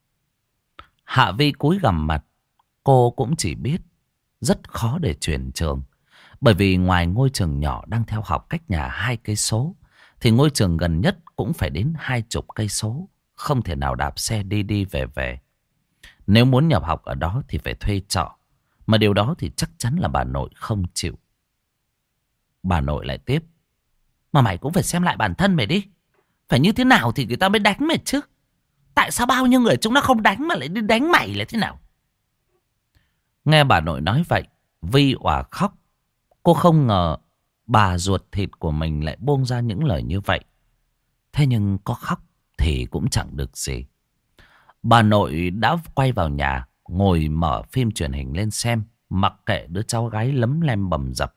Hạ Vi cúi gằm mặt. Cô cũng chỉ biết rất khó để chuyển trường. Bởi vì ngoài ngôi trường nhỏ đang theo học cách nhà 2 cây số, thì ngôi trường gần nhất cũng phải đến 20 cây số. Không thể nào đạp xe đi đi về về. Nếu muốn nhập học ở đó thì phải thuê trọ. Mà điều đó thì chắc chắn là bà nội không chịu. Bà nội lại tiếp. Mà mày cũng phải xem lại bản thân mày đi. Phải như thế nào thì người ta mới đánh mày chứ. Tại sao bao nhiêu người chúng nó không đánh mà lại đi đánh mày là thế nào? Nghe bà nội nói vậy, Vi òa khóc. Cô không ngờ bà ruột thịt của mình lại buông ra những lời như vậy. Thế nhưng có khóc thì cũng chẳng được gì. Bà nội đã quay vào nhà, ngồi mở phim truyền hình lên xem, mặc kệ đứa cháu gái lấm lem bầm dập.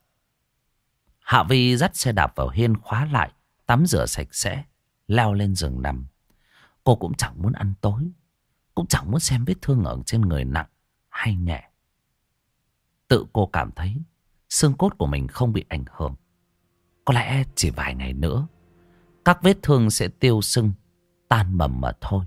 Hạ Vi dắt xe đạp vào hiên khóa lại, tắm rửa sạch sẽ, leo lên giường nằm. Cô cũng chẳng muốn ăn tối, cũng chẳng muốn xem vết thương ở trên người nặng hay nhẹ. Tự cô cảm thấy xương cốt của mình không bị ảnh hưởng. Có lẽ chỉ vài ngày nữa, các vết thương sẽ tiêu sưng, tan bầm mà thôi.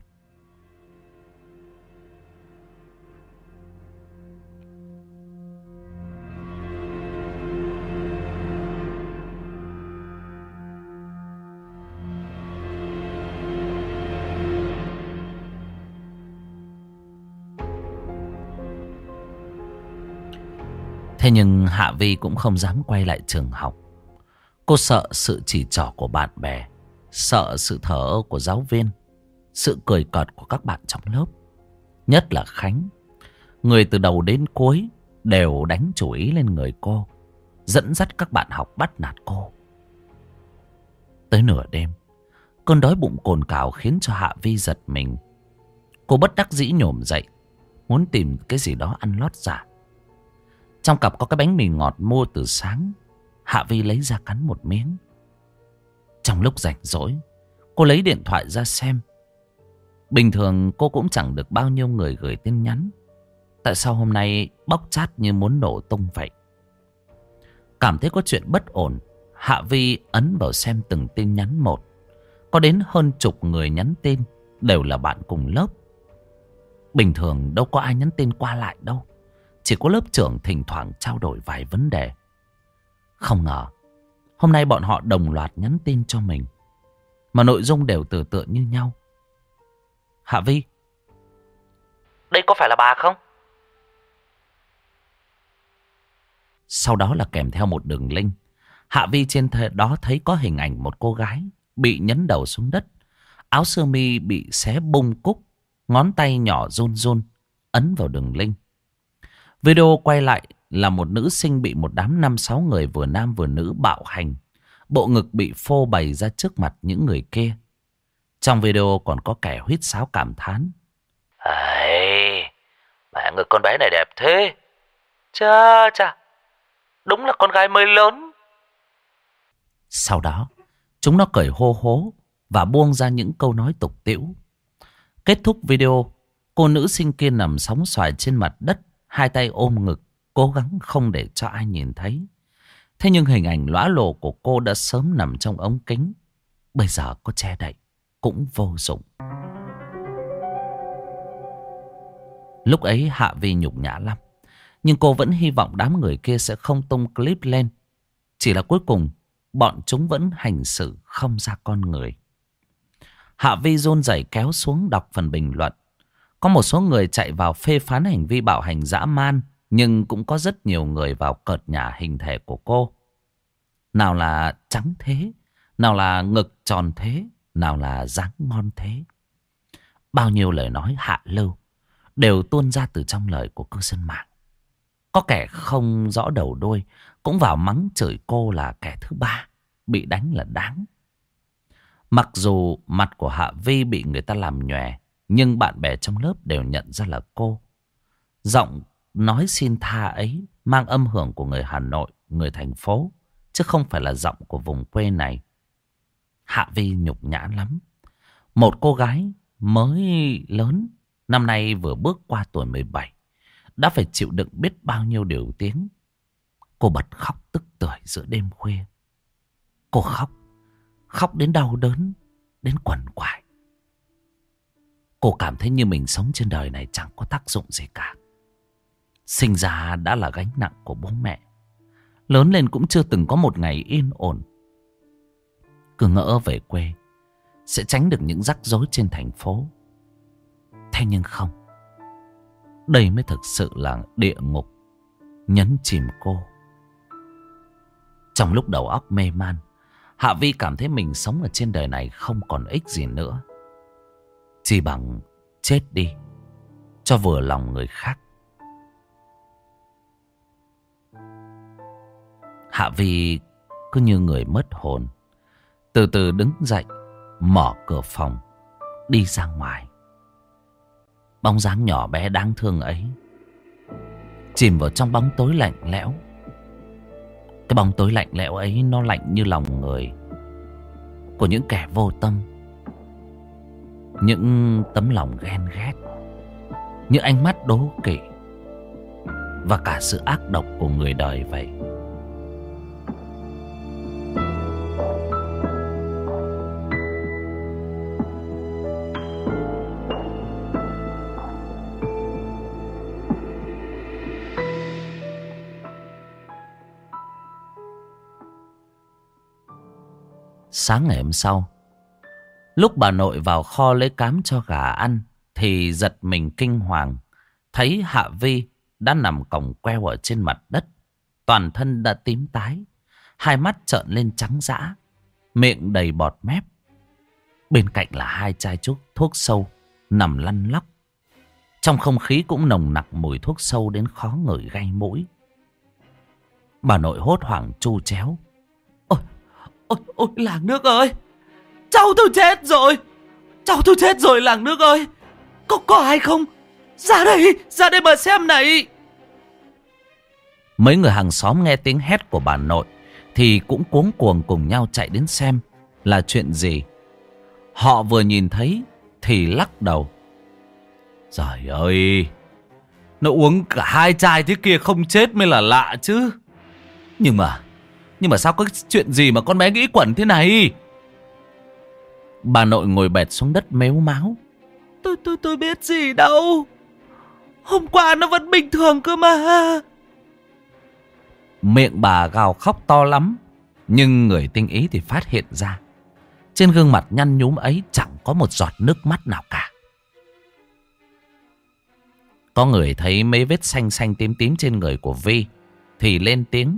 Thế nhưng Hạ Vi cũng không dám quay lại trường học. Cô sợ sự chỉ trỏ của bạn bè, sợ sự thờ ơ của giáo viên, sự cười cợt của các bạn trong lớp. Nhất là Khánh, người từ đầu đến cuối đều đánh chủ ý lên người cô, dẫn dắt các bạn học bắt nạt cô. Tới nửa đêm, cơn đói bụng cồn cào khiến cho Hạ Vi giật mình. Cô bất đắc dĩ nhổm dậy, muốn tìm cái gì đó ăn lót dạ. Trong cặp có cái bánh mì ngọt mua từ sáng. Hạ Vi lấy ra cắn một miếng. Trong lúc rảnh rỗi, cô lấy điện thoại ra xem. Bình thường cô cũng chẳng được bao nhiêu người gửi tin nhắn. Tại sao hôm nay bóc chat như muốn nổ tung vậy? Cảm thấy có chuyện bất ổn, Hạ Vi ấn vào xem từng tin nhắn một. Có đến hơn chục người nhắn tin, đều là bạn cùng lớp. Bình thường đâu có ai nhắn tin qua lại đâu. Chỉ có lớp trưởng thỉnh thoảng trao đổi vài vấn đề. Không ngờ Hôm nay bọn họ đồng loạt nhắn tin cho mình, mà nội dung đều tựa tựa như nhau. Hạ Vi, đây có phải là bà không? Sau đó là kèm theo một đường link. Hạ Vi trên đó thấy có hình ảnh một cô gái bị nhấn đầu xuống đất, áo sơ mi bị xé bung cúc, ngón tay nhỏ run run ấn vào đường link. Video quay lại là một nữ sinh bị một đám 5-6 người vừa nam vừa nữ bạo hành. Bộ ngực bị phô bày ra trước mặt những người kia. Trong video còn có kẻ huýt sáo cảm thán: "Ây, mẹ người con bé này đẹp thế. Chà chà, đúng là con gái mới lớn." Sau đó, chúng nó cởi hô hố và buông ra những câu nói tục tĩu. Kết thúc video, cô nữ sinh kia nằm sóng xoài trên mặt đất, hai tay ôm ngực, cố gắng không để cho ai nhìn thấy. Thế nhưng hình ảnh lõa lồ của cô đã sớm nằm trong ống kính. Bây giờ có che đậy cũng vô dụng. Lúc ấy Hạ Vi nhục nhã lắm, nhưng cô vẫn hy vọng đám người kia sẽ không tung clip lên. Chỉ là cuối cùng bọn chúng vẫn hành xử không ra con người. Hạ Vi run rẩy kéo xuống đọc phần bình luận. Có một số người chạy vào phê phán hành vi bạo hành dã man, nhưng cũng có rất nhiều người vào cợt nhả hình thể của cô. Nào là trắng thế, nào là ngực tròn thế, nào là dáng ngon thế. Bao nhiêu lời nói hạ lưu đều tuôn ra từ trong lời của cư dân mạng. Có kẻ không rõ đầu đuôi cũng vào mắng chửi cô là kẻ thứ ba, bị đánh là đáng. Mặc dù mặt của Hạ Vi bị người ta làm nhòe, nhưng bạn bè trong lớp đều nhận ra là cô. Giọng nói xin tha ấy mang âm hưởng của người Hà Nội, người thành phố, chứ không phải là giọng của vùng quê này. Hạ Vi nhục nhã lắm. Một cô gái mới lớn, năm nay vừa bước qua tuổi 17, đã phải chịu đựng biết bao nhiêu điều tiếng. Cô bật khóc tức tưởi giữa đêm khuya. Cô khóc đến đau đớn, đến quằn quại. Cô cảm thấy như mình sống trên đời này chẳng có tác dụng gì cả. Sinh ra đã là gánh nặng của bố mẹ, lớn lên cũng chưa từng có một ngày yên ổn. Cứ ngỡ về quê sẽ tránh được những rắc rối trên thành phố. Thế nhưng không, đây mới thực sự là địa ngục nhấn chìm cô. Trong lúc đầu óc mê man, Hạ Vi cảm thấy mình sống ở trên đời này không còn ích gì nữa. Chỉ bằng chết đi cho vừa lòng người khác. Hạ Vi cứ như người mất hồn, từ từ đứng dậy, mở cửa phòng, đi ra ngoài. Bóng dáng nhỏ bé đáng thương ấy chìm vào trong bóng tối lạnh lẽo. Cái bóng tối lạnh lẽo ấy nó lạnh như lòng người của những kẻ vô tâm, những tấm lòng ghen ghét, những ánh mắt đố kỵ, và cả sự ác độc của người đời vậy. Sáng ngày hôm sau, lúc bà nội vào kho lấy cám cho gà ăn thì giật mình kinh hoàng, thấy Hạ Vi đã nằm còng queo ở trên mặt đất. Toàn thân đã tím tái, hai mắt trợn lên trắng dã, miệng đầy bọt mép. Bên cạnh là hai chai thuốc sâu nằm lăn lóc. Trong không khí cũng nồng nặc mùi thuốc sâu đến khó ngửi gai mũi. Bà nội hốt hoảng tru chéo: Ôi làng nước ơi, cháu tôi chết rồi, cháu tôi chết rồi làng nước ơi, có ai không? Ra đây mà xem này. Mấy người hàng xóm nghe tiếng hét của bà nội thì cũng cuống cuồng cùng nhau chạy đến xem là chuyện gì. Họ vừa nhìn thấy thì lắc đầu: Trời ơi, nó uống cả hai chai thế kia không chết mới là lạ chứ. Nhưng mà sao có chuyện gì mà con bé nghĩ quẩn thế này? Bà nội ngồi bệt xuống đất mếu máo: Tôi biết gì đâu, hôm qua nó vẫn bình thường cơ mà. Miệng bà gào khóc to lắm, Nhưng người tinh ý thì phát hiện ra trên gương mặt nhăn nhúm ấy chẳng có một giọt nước mắt nào cả. Có người thấy mấy vết xanh xanh tím tím trên người của Vi thì lên tiếng.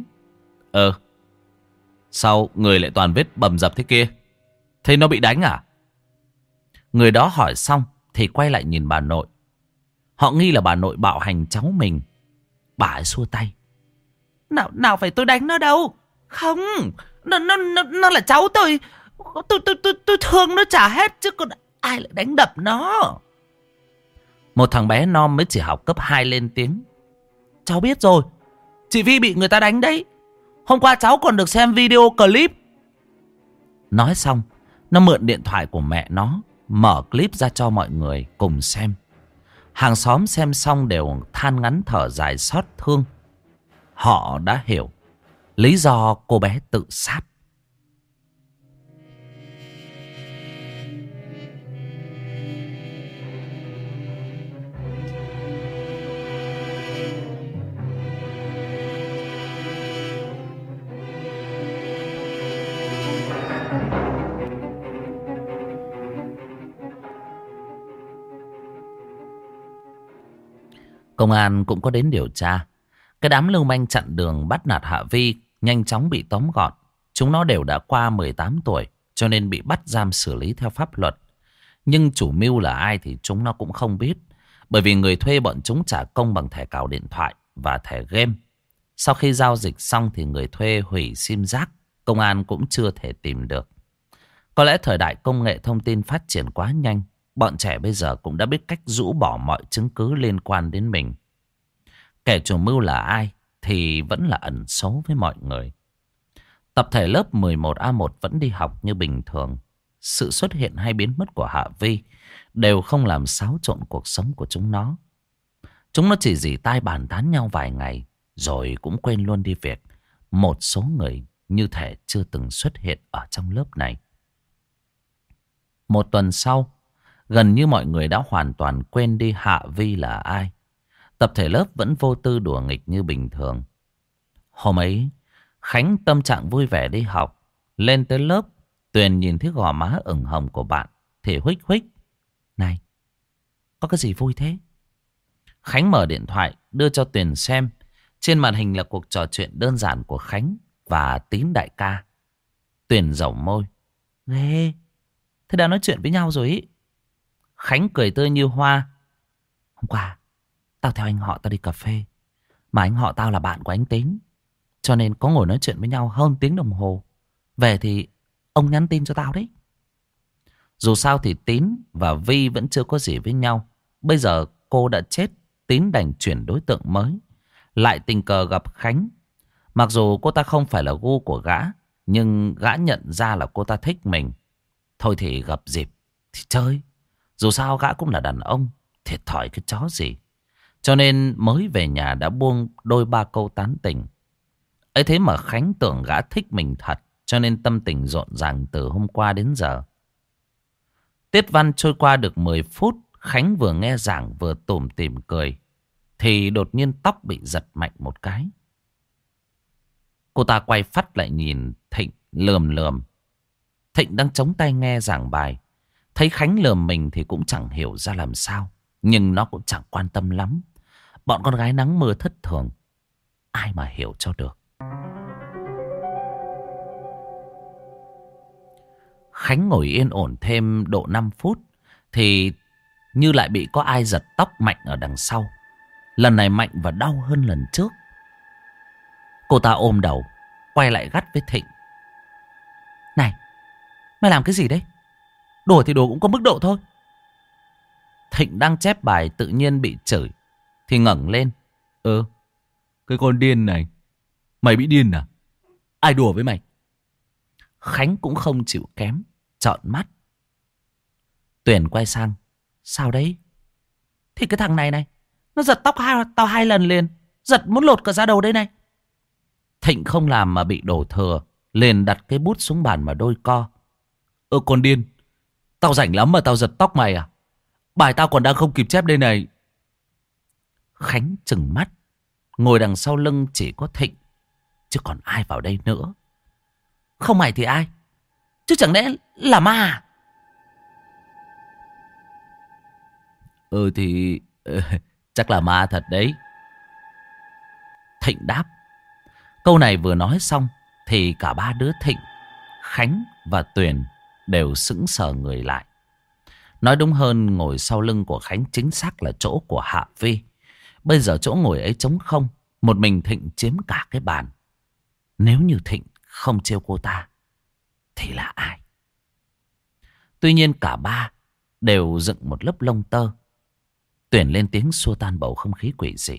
Sao người lại toàn vết bầm dập thế kia? Thế nó bị đánh à? Người đó hỏi xong thì quay lại nhìn bà nội. Họ nghi là bà nội bạo hành cháu mình. Bà ấy xua tay. Nào phải tôi đánh nó đâu. Không, nó là cháu tôi. Tôi thương nó trả hết chứ còn ai lại đánh đập nó. Một thằng bé non mới chỉ học cấp 2 lên tiếng. Cháu biết rồi, chị Vi bị người ta đánh đấy. Hôm qua cháu còn được xem video clip. Nói xong, nó mượn điện thoại của mẹ nó, mở clip ra cho mọi người cùng xem. Hàng xóm xem xong đều than ngắn thở dài xót thương. Họ đã hiểu lý do cô bé tự sát. Công an cũng có đến điều tra. Cái đám lưu manh chặn đường bắt nạt Hạ Vi nhanh chóng bị tóm gọn. Chúng nó đều đã qua 18 tuổi cho nên bị bắt giam xử lý theo pháp luật. Nhưng chủ mưu là ai thì chúng nó cũng không biết. Bởi vì người thuê bọn chúng trả công bằng thẻ cào điện thoại và thẻ game. Sau khi giao dịch xong thì người thuê hủy sim rác. Công an cũng chưa thể tìm được. Có lẽ thời đại công nghệ thông tin phát triển quá nhanh. Bọn trẻ bây giờ cũng đã biết cách rũ bỏ mọi chứng cứ liên quan đến mình. Kẻ chủ mưu là ai thì vẫn là ẩn số với mọi người. Tập thể lớp 11A1 vẫn đi học như bình thường. Sự xuất hiện hay biến mất của Hạ Vi đều không làm xáo trộn cuộc sống của chúng nó. Chúng nó chỉ rỉ tai bàn tán nhau vài ngày rồi cũng quên luôn đi việc một số người như thể chưa từng xuất hiện ở trong lớp này. Một tuần sau, gần như mọi người đã hoàn toàn quên đi Hạ Vi là ai. Tập thể lớp vẫn vô tư đùa nghịch như bình thường. Hôm ấy, Khánh tâm trạng vui vẻ đi học. Lên tới lớp, Tuyền nhìn thấy gò má ửng hồng của bạn thì huých huých. Này, có cái gì vui thế? Khánh mở điện thoại đưa cho Tuyền xem. Trên màn hình là cuộc trò chuyện đơn giản của Khánh và Tín đại ca. Tuyền dẩu môi. Ghê, thế đã nói chuyện với nhau rồi ý. Khánh cười tươi như hoa. Hôm qua tao theo anh họ tao đi cà phê. Mà anh họ tao là bạn của anh Tín, cho nên có ngồi nói chuyện với nhau hơn tiếng đồng hồ. Về thì ông nhắn tin cho tao đấy. Dù sao thì Tín và Vi vẫn chưa có gì với nhau. Bây giờ cô đã chết, Tín đành chuyển đối tượng mới. Lại tình cờ gặp Khánh. Mặc dù cô ta không phải là gu của gã, nhưng gã nhận ra là cô ta thích mình. Thôi thì gặp dịp thì chơi. Dù sao gã cũng là đàn ông, thiệt thòi cái chó gì. Cho nên mới về nhà đã buông đôi ba câu tán tỉnh. Ấy thế mà Khánh tưởng gã thích mình thật, cho nên tâm tình rộn ràng từ hôm qua đến giờ. Tiết văn trôi qua được 10 phút, Khánh vừa nghe giảng vừa tủm tỉm cười, thì đột nhiên tóc bị giật mạnh một cái. Cô ta quay phắt lại nhìn Thịnh lườm lườm. Thịnh đang chống tay nghe giảng bài. Thấy Khánh lườm mình thì cũng chẳng hiểu ra làm sao. Nhưng nó cũng chẳng quan tâm lắm. Bọn con gái nắng mưa thất thường, ai mà hiểu cho được. Khánh ngồi yên ổn thêm độ 5 phút thì như lại bị có ai giật tóc mạnh ở đằng sau. Lần này mạnh và đau hơn lần trước. Cô ta ôm đầu, quay lại gắt với Thịnh. Này, mày làm cái gì đấy? Đùa thì đùa cũng có mức độ thôi. Thịnh đang chép bài tự nhiên bị chửi thì ngẩng lên. Cái con điên này, mày bị điên à? Ai đùa với mày? Khánh cũng không chịu kém, trợn mắt. Tuyền quay sang. Sao đấy? Thì cái thằng này nó giật tóc tao 2 lần liền. Giật muốn lột cả da đầu đây này. Thịnh không làm mà bị đổ thừa, liền đặt cái bút xuống bàn mà đôi co. Con điên, tao rảnh lắm mà tao giật tóc mày à? Bài tao còn đang không kịp chép đây này. Khánh trừng mắt. Ngồi đằng sau lưng chỉ có Thịnh, chứ còn ai vào đây nữa. Không mày thì ai? Chứ chẳng lẽ là ma à? Thì chắc là ma thật đấy. Thịnh đáp. Câu này vừa nói xong thì cả ba đứa Thịnh, Khánh và Tuyền đều sững sờ người lại. Nói đúng hơn, ngồi sau lưng của Khánh chính xác là chỗ của Hạ Vi. Bây giờ chỗ ngồi ấy trống không, một mình Thịnh chiếm cả cái bàn. Nếu như Thịnh không trêu cô ta thì là ai? Tuy nhiên cả ba đều dựng một lớp lông tơ. Tuyền lên tiếng xua tan bầu không khí quỷ dị.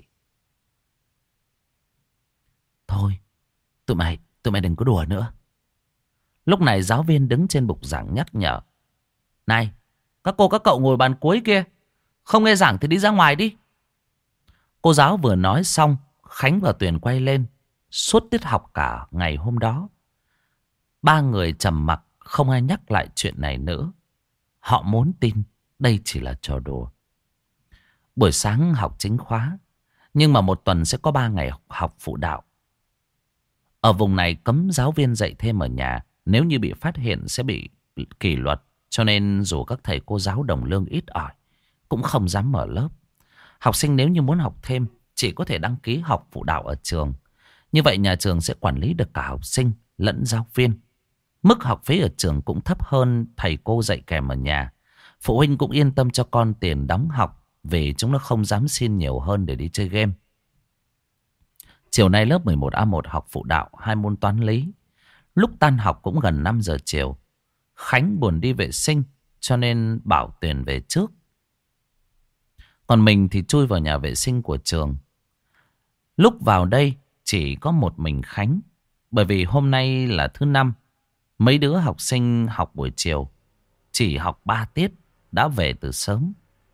Thôi, tụi mày đừng có đùa nữa. Lúc này giáo viên đứng trên bục giảng nhắc nhở. Này, các cô các cậu ngồi bàn cuối kia, không nghe giảng thì đi ra ngoài đi. Cô giáo vừa nói xong, Khánh và Tuyền quay lên. Suốt tiết học cả ngày hôm đó, ba người trầm mặc, không ai nhắc lại chuyện này nữa. Họ muốn tin đây chỉ là trò đùa. Buổi sáng học chính khóa, nhưng mà một tuần sẽ có 3 ngày học phụ đạo. Ở vùng này cấm giáo viên dạy thêm ở nhà, nếu như bị phát hiện sẽ bị kỷ luật. Cho nên dù các thầy cô giáo đồng lương ít ỏi cũng không dám mở lớp. Học sinh nếu như muốn học thêm chỉ có thể đăng ký học phụ đạo ở trường. Như vậy nhà trường sẽ quản lý được cả học sinh lẫn giáo viên. Mức học phí ở trường cũng thấp hơn thầy cô dạy kèm ở nhà. Phụ huynh cũng yên tâm cho con tiền đóng học, vì chúng nó không dám xin nhiều hơn để đi chơi game. Chiều nay lớp 11A1 học phụ đạo 2 môn toán lý. Lúc tan học cũng gần 5 giờ chiều. Khánh buồn đi vệ sinh cho nên bảo Tuyền về trước. Còn mình thì chui vào nhà vệ sinh của trường. Lúc vào đây chỉ có một mình Khánh. Bởi vì hôm nay là thứ năm. Mấy đứa học sinh học buổi chiều chỉ học 3 tiết đã về từ sớm.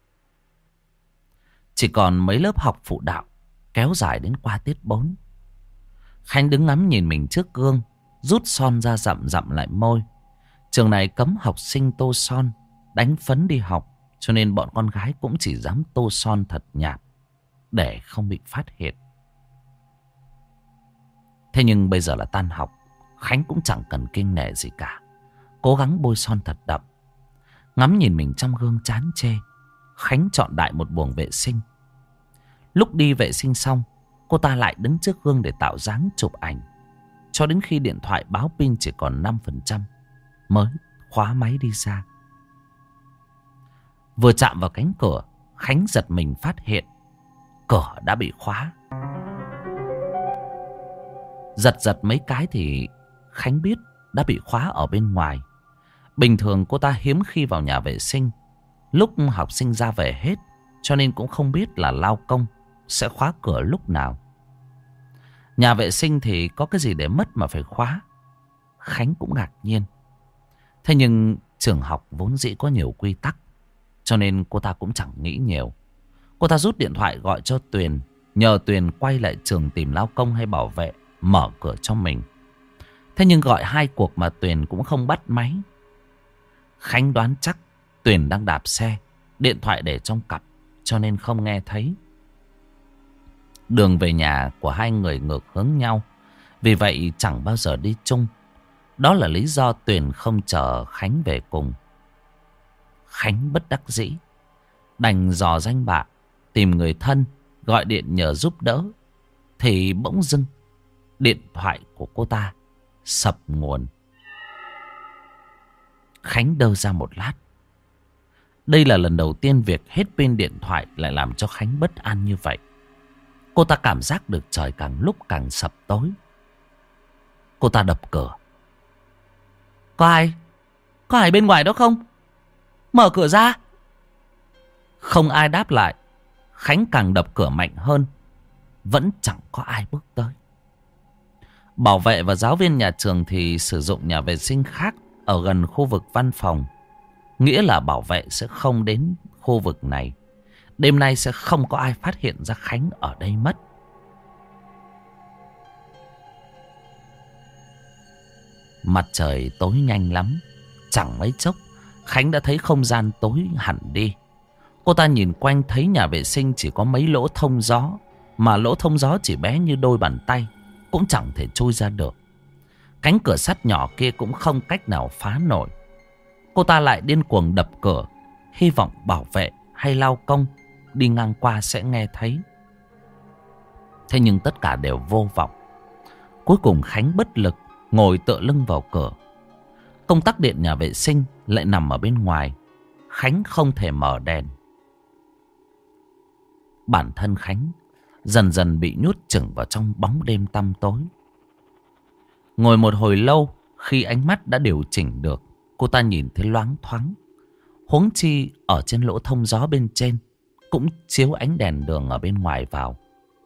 Chỉ còn mấy lớp học phụ đạo kéo dài đến qua tiết 4. Khánh đứng ngắm nhìn mình trước gương, rút son ra dặm dặm lại môi. Trường này cấm học sinh tô son, đánh phấn đi học, cho nên bọn con gái cũng chỉ dám tô son thật nhạt để không bị phát hiện. Thế nhưng bây giờ là tan học, Khánh cũng chẳng cần kiêng nể gì cả, cố gắng bôi son thật đậm. Ngắm nhìn mình trong gương chán chê, Khánh chọn đại một buồng vệ sinh. Lúc đi vệ sinh xong, cô ta lại đứng trước gương để tạo dáng chụp ảnh, cho đến khi điện thoại báo pin chỉ còn 5% mới khóa máy đi ra. Vừa chạm vào cánh cửa, Khánh giật mình phát hiện cửa đã bị khóa. Giật mấy cái thì Khánh biết đã bị khóa ở bên ngoài. Bình thường cô ta hiếm khi vào nhà vệ sinh. Lúc học sinh ra về hết, cho nên cũng không biết là lao công sẽ khóa cửa lúc nào. Nhà vệ sinh thì có cái gì để mất mà phải khóa? Khánh cũng ngạc nhiên. Thế nhưng trường học vốn dĩ có nhiều quy tắc, cho nên cô ta cũng chẳng nghĩ nhiều. Cô ta rút điện thoại gọi cho Tuyền, nhờ Tuyền quay lại trường tìm lao công hay bảo vệ mở cửa cho mình. Thế nhưng gọi 2 cuộc mà Tuyền cũng không bắt máy. Khánh đoán chắc Tuyền đang đạp xe, điện thoại để trong cặp, cho nên không nghe thấy. Đường về nhà của hai người ngược hướng nhau, vì vậy chẳng bao giờ đi chung. Đó là lý do Tuyền không chờ Khánh về cùng. Khánh bất đắc dĩ, đành dò danh bạ, tìm người thân, gọi điện nhờ giúp đỡ. Thì bỗng dưng điện thoại của cô ta sập nguồn. Khánh đơ ra một lát. Đây là lần đầu tiên việc hết pin điện thoại lại làm cho Khánh bất an như vậy. Cô ta cảm giác được trời càng lúc càng sập tối. Cô ta đập cửa. Có ai? Có ai bên ngoài đó không? Mở cửa ra. Không ai đáp lại. Khánh càng đập cửa mạnh hơn. Vẫn chẳng có ai bước tới. Bảo vệ và giáo viên nhà trường thì sử dụng nhà vệ sinh khác ở gần khu vực văn phòng. Nghĩa là bảo vệ sẽ không đến khu vực này. Đêm nay sẽ không có ai phát hiện ra Khánh ở đây mất. Mặt trời tối nhanh lắm. Chẳng mấy chốc Khánh đã thấy không gian tối hẳn đi. Cô ta nhìn quanh thấy nhà vệ sinh chỉ có mấy lỗ thông gió, mà lỗ thông gió chỉ bé như đôi bàn tay, cũng chẳng thể chui ra được. Cánh cửa sắt nhỏ kia cũng không cách nào phá nổi. Cô ta lại điên cuồng đập cửa, hy vọng bảo vệ hay lao công đi ngang qua sẽ nghe thấy. Thế nhưng tất cả đều vô vọng. Cuối cùng Khánh bất lực ngồi tựa lưng vào cửa. Công tắc điện nhà vệ sinh lại nằm ở bên ngoài. Khánh không thể mở đèn. Bản thân Khánh dần dần bị nhốt chửng vào trong bóng đêm tăm tối. Ngồi một hồi lâu, khi ánh mắt đã điều chỉnh được, cô ta nhìn thấy loáng thoáng. Huống chi ở trên lỗ thông gió bên trên cũng chiếu ánh đèn đường ở bên ngoài vào.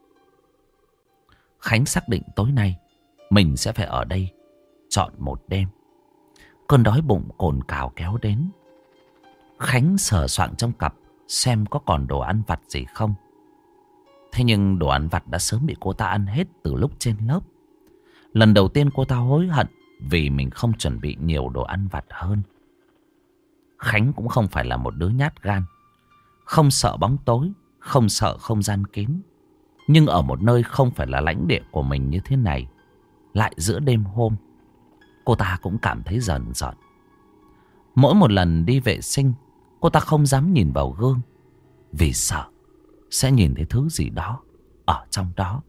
Khánh xác định tối nay mình sẽ phải ở đây trọn một đêm. Cơn đói bụng cồn cào kéo đến. Khánh sờ soạng trong cặp xem có còn đồ ăn vặt gì không. Thế nhưng đồ ăn vặt đã sớm bị cô ta ăn hết từ lúc trên lớp. Lần đầu tiên cô ta hối hận vì mình không chuẩn bị nhiều đồ ăn vặt hơn. Khánh cũng không phải là một đứa nhát gan, không sợ bóng tối, không sợ không gian kín. Nhưng ở một nơi không phải là lãnh địa của mình như thế này, lại giữa đêm hôm, cô ta cũng cảm thấy rờn rợn. Mỗi một lần đi vệ sinh, cô ta không dám nhìn vào gương, vì sợ sẽ nhìn thấy thứ gì đó ở trong đó.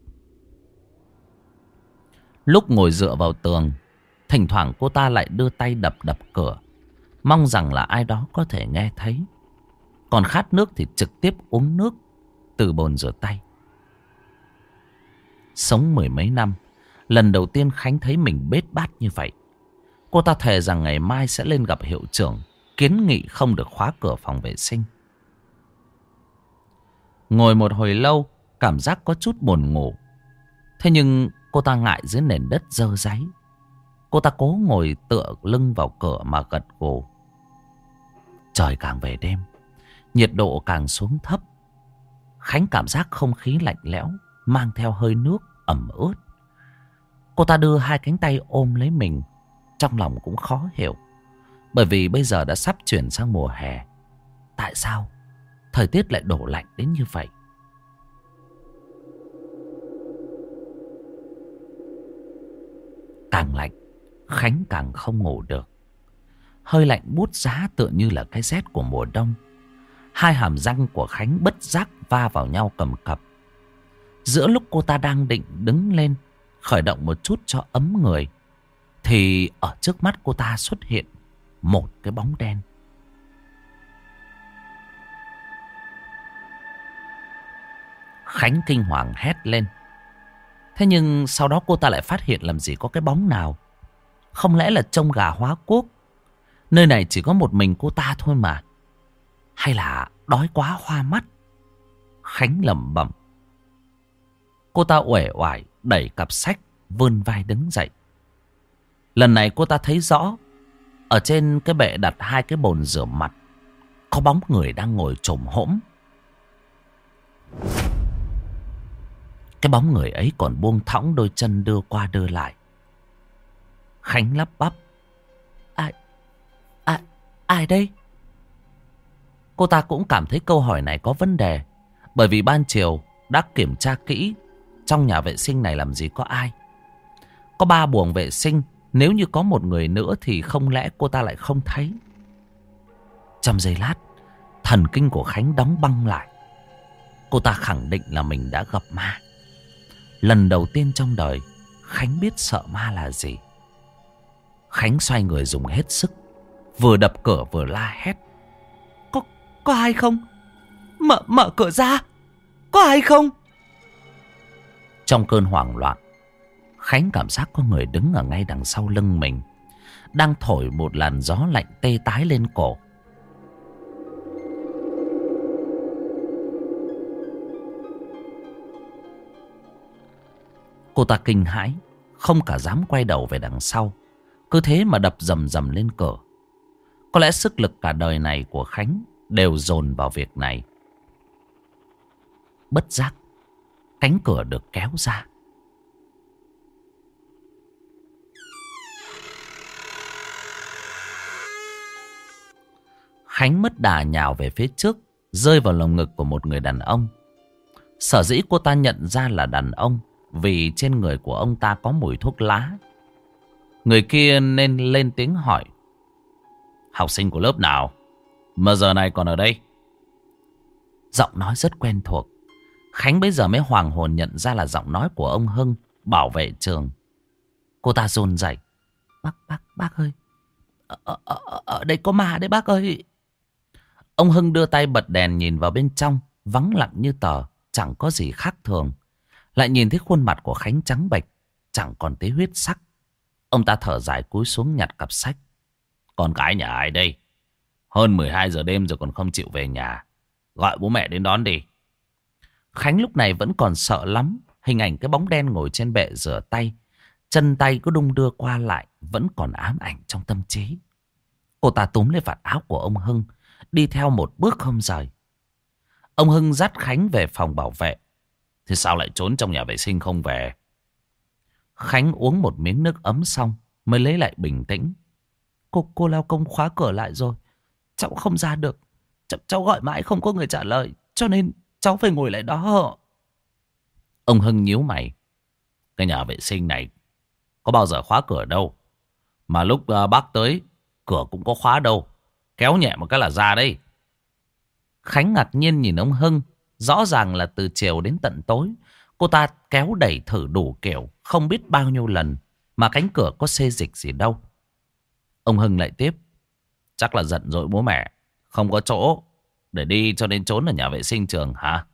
Lúc ngồi dựa vào tường, thỉnh thoảng cô ta lại đưa tay đập đập cửa, mong rằng là ai đó có thể nghe thấy. Còn khát nước thì trực tiếp uống nước từ bồn rửa tay. Sống mười mấy năm, lần đầu tiên Khánh thấy mình bết bát như vậy. Cô ta thề rằng ngày mai sẽ lên gặp hiệu trưởng, kiến nghị không được khóa cửa phòng vệ sinh. Ngồi một hồi lâu, cảm giác có chút buồn ngủ. Thế nhưng cô ta ngại dưới nền đất dơ dáy. Cô ta cố ngồi tựa lưng vào cửa mà gật gù. Trời càng về đêm, nhiệt độ càng xuống thấp. Khánh cảm giác không khí lạnh lẽo, mang theo hơi nước ẩm ướt. Cô ta đưa hai cánh tay ôm lấy mình, trong lòng cũng khó hiểu. Bởi vì bây giờ đã sắp chuyển sang mùa hè, tại sao thời tiết lại đổ lạnh đến như vậy? Càng lạnh, Khánh càng không ngủ được. Hơi lạnh buốt giá tựa như là cái rét của mùa đông. Hai hàm răng của Khánh bất giác va vào nhau cầm cập. Giữa lúc cô ta đang định đứng lên, khởi động một chút cho ấm người, thì ở trước mắt cô ta xuất hiện một cái bóng đen. Khánh kinh hoàng hét lên. Thế nhưng sau đó cô ta lại phát hiện làm gì có cái bóng nào. Không lẽ là trông gà hóa quốc? Nơi này chỉ có một mình cô ta thôi mà. Hay là đói quá hoa mắt? Khánh lẩm bẩm. Cô ta uể oải đẩy cặp sách, vươn vai đứng dậy. Lần này cô ta thấy rõ, ở trên cái bệ đặt hai cái bồn rửa mặt, có bóng người đang ngồi chồm hổm. Cái bóng người ấy còn buông thõng đôi chân đưa qua đưa lại. Khánh lắp bắp. Ai đây? Cô ta cũng cảm thấy câu hỏi này có vấn đề. Bởi vì ban chiều đã kiểm tra kỹ, trong nhà vệ sinh này làm gì có ai. Có 3 buồng vệ sinh, nếu như có một người nữa thì không lẽ cô ta lại không thấy. Trong giây lát, thần kinh của Khánh đóng băng lại. Cô ta khẳng định là mình đã gặp ma. Lần đầu tiên trong đời, Khánh biết sợ ma là gì. Khánh xoay người dùng hết sức, vừa đập cửa vừa la hét. Có ai không? Mở cửa ra! Có ai không? Trong cơn hoảng loạn, Khánh cảm giác có người đứng ở ngay đằng sau lưng mình, đang thổi một làn gió lạnh tê tái lên cổ. Cô ta kinh hãi, không cả dám quay đầu về đằng sau, cứ thế mà đập rầm rầm lên cửa. Có lẽ sức lực cả đời này của Khánh đều dồn vào việc này. Bất giác, cánh cửa được kéo ra. Khánh mất đà nhào về phía trước, rơi vào lồng ngực của một người đàn ông. Sở dĩ cô ta nhận ra là đàn ông vì trên người của ông ta có mùi thuốc lá. Người kia nên lên tiếng hỏi. Học sinh của lớp nào mà giờ này còn ở đây? Giọng nói rất quen thuộc. Khánh bây giờ mới hoàng hồn nhận ra là giọng nói của ông Hưng, bảo vệ trường. Cô ta run rẩy. Bác ơi. Ở đây có ma đấy bác ơi. Ông Hưng đưa tay bật đèn nhìn vào bên trong. Vắng lặng như tờ, chẳng có gì khác thường. Lại nhìn thấy khuôn mặt của Khánh trắng bệch, chẳng còn tí huyết sắc. Ông ta thở dài cúi xuống nhặt cặp sách. Con cái nhà ai đây? Hơn 12 giờ đêm rồi còn không chịu về nhà. Gọi bố mẹ đến đón đi. Khánh lúc này vẫn còn sợ lắm. Hình ảnh cái bóng đen ngồi trên bệ rửa tay, chân tay cứ đung đưa qua lại, vẫn còn ám ảnh trong tâm trí. Cô ta túm lấy vạt áo của ông Hưng, đi theo một bước không rời. Ông Hưng dắt Khánh về phòng bảo vệ. Thế sao lại trốn trong nhà vệ sinh không về? Khánh uống một miếng nước ấm xong mới lấy lại bình tĩnh. Cô lao công khóa cửa lại rồi. Cháu không ra được. Cháu gọi mãi không có người trả lời, cho nên cháu phải ngồi lại đó. Ông Hưng nhíu mày. Cái nhà vệ sinh này có bao giờ khóa cửa đâu. Mà lúc bác tới, cửa cũng có khóa đâu. Kéo nhẹ một cái là ra đấy. Khánh ngạc nhiên nhìn ông Hưng. Rõ ràng là từ chiều đến tận tối, cô ta kéo đẩy thử đủ kiểu, không biết bao nhiêu lần, mà cánh cửa có xê dịch gì đâu. Ông Hưng lại tiếp. Chắc là giận dỗi bố mẹ, không có chỗ để đi cho nên trốn ở nhà vệ sinh trường hả?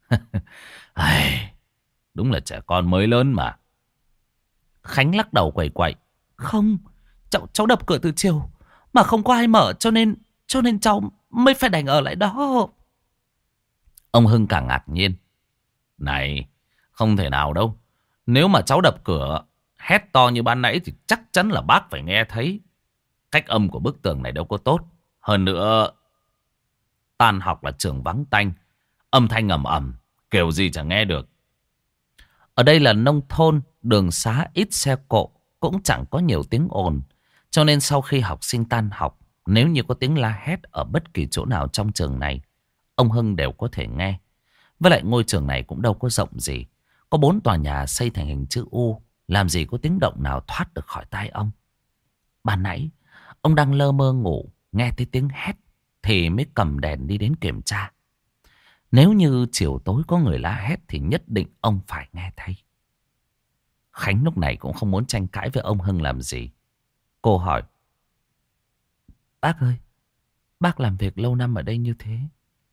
Đúng là trẻ con mới lớn mà. Khánh lắc đầu quẩy quậy. Không, cháu đập cửa từ chiều mà không có ai mở, cho nên cháu mới phải đành ở lại đó. Ông Hưng càng ngạc nhiên. Này, không thể nào đâu. Nếu mà cháu đập cửa hét to như ban nãy thì chắc chắn là bác phải nghe thấy. Cách âm của bức tường này đâu có tốt. Hơn nữa, tan học là trường vắng tanh, âm thanh ầm ầm, kiểu gì chẳng nghe được. Ở đây là nông thôn, đường xá ít xe cộ, cũng chẳng có nhiều tiếng ồn. Cho nên sau khi học sinh tan học, nếu như có tiếng la hét ở bất kỳ chỗ nào trong trường này, ông Hưng đều có thể nghe. Với lại ngôi trường này cũng đâu có rộng gì. Có 4 tòa nhà xây thành hình chữ U, làm gì có tiếng động nào thoát được khỏi tai ông. Ban nãy, ông đang lơ mơ ngủ, nghe thấy tiếng hét thì mới cầm đèn đi đến kiểm tra. Nếu như chiều tối có người la hét thì nhất định ông phải nghe thấy. Khánh lúc này cũng không muốn tranh cãi với ông Hưng làm gì. Cô hỏi. Bác ơi, bác làm việc lâu năm ở đây như thế,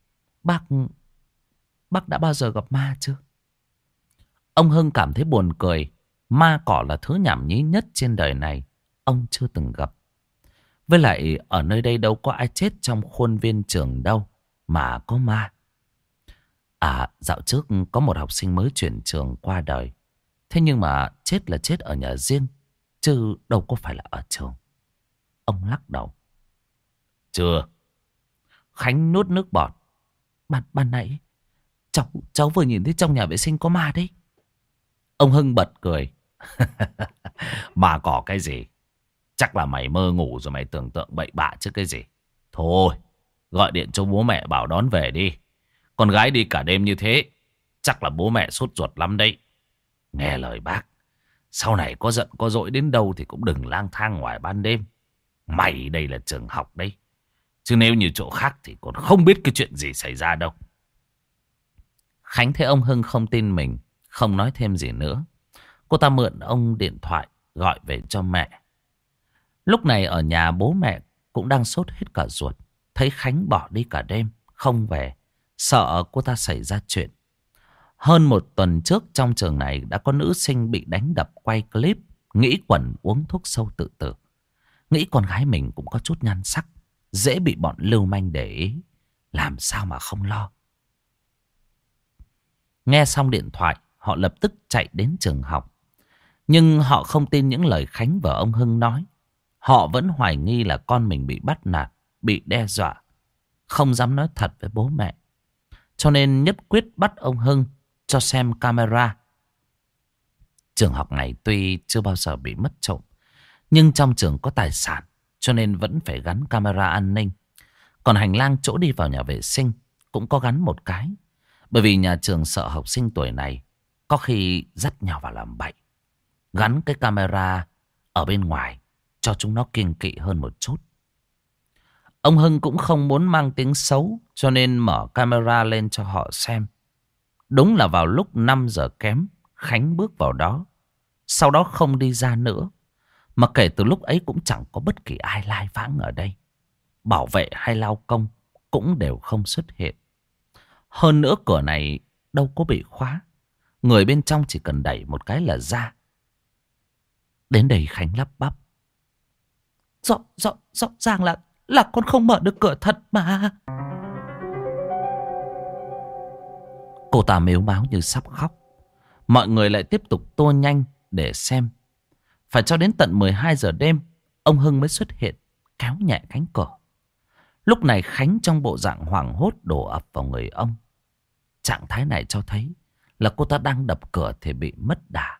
Bác đã bao giờ gặp ma chưa? Ông Hưng cảm thấy buồn cười. Ma cỏ là thứ nhảm nhí nhất trên đời này, ông chưa từng gặp. Với lại ở nơi đây đâu có ai chết trong khuôn viên trường đâu mà có ma. Dạo trước có một học sinh mới chuyển trường qua đời. Thế nhưng mà chết là chết ở nhà riêng, chứ đâu có phải là ở trường. Ông lắc đầu. Chưa. Khánh nuốt nước bọt. Ban nãy cháu vừa nhìn thấy trong nhà vệ sinh có ma đấy. Ông Hưng bật cười. Ma cỏ cái gì? Chắc là mày mơ ngủ rồi mày tưởng tượng bậy bạ chứ cái gì. Thôi, gọi điện cho bố mẹ bảo đón về đi. Con gái đi cả đêm như thế, chắc là bố mẹ sốt ruột lắm đấy. Nghe lời bác, sau này có giận có dỗi đến đâu thì cũng đừng lang thang ngoài ban đêm. Mày đây là trường học đấy, chứ nếu như chỗ khác thì còn không biết cái chuyện gì xảy ra đâu. Khánh thấy ông Hưng không tin mình, không nói thêm gì nữa. Cô ta mượn ông điện thoại gọi về cho mẹ. Lúc này ở nhà bố mẹ cũng đang sốt hết cả ruột. Thấy Khánh bỏ đi cả đêm, không về, sợ cô ta xảy ra chuyện. Hơn 1 tuần trước trong trường này đã có nữ sinh bị đánh đập quay clip, nghĩ quẩn uống thuốc sâu tự tử. Nghĩ con gái mình cũng có chút nhan sắc, dễ bị bọn lưu manh để ý, làm sao mà không lo. Nghe xong điện thoại, họ lập tức chạy đến trường học. Nhưng họ không tin những lời Khánh và ông Hưng nói. Họ vẫn hoài nghi là con mình bị bắt nạt, bị đe dọa, không dám nói thật với bố mẹ. Cho nên nhất quyết bắt ông Hưng cho xem camera. Trường học này tuy chưa bao giờ bị mất trộm, nhưng trong trường có tài sản, cho nên vẫn phải gắn camera an ninh. Còn hành lang chỗ đi vào nhà vệ sinh cũng có gắn một cái. Bởi vì nhà trường sợ học sinh tuổi này có khi dắt nhau vào làm bậy. Gắn cái camera ở bên ngoài cho chúng nó kiêng kỵ hơn một chút. Ông Hưng cũng không muốn mang tiếng xấu cho nên mở camera lên cho họ xem. Đúng là vào lúc 5 giờ kém, Khánh bước vào đó. Sau đó không đi ra nữa. Mà kể từ lúc ấy cũng chẳng có bất kỳ ai lai vãng ở đây. Bảo vệ hay lao công cũng đều không xuất hiện. Hơn nữa cửa này đâu có bị khóa. Người bên trong chỉ cần đẩy một cái là ra. Đến đây Khánh lắp bắp. Rõ ràng là con không mở được cửa thật mà. Cô ta mếu máo như sắp khóc. Mọi người lại tiếp tục tua nhanh để xem. Phải cho đến tận 12 giờ đêm, ông Hưng mới xuất hiện, kéo nhẹ cánh cửa. Lúc này Khánh trong bộ dạng hoảng hốt đổ ập vào người ông. Trạng thái này cho thấy là cô ta đang đập cửa thì bị mất đà.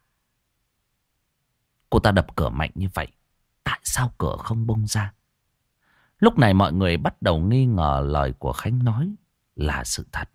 Cô ta đập cửa mạnh như vậy, tại sao cửa không bung ra? Lúc này mọi người bắt đầu nghi ngờ lời của Khánh nói là sự thật.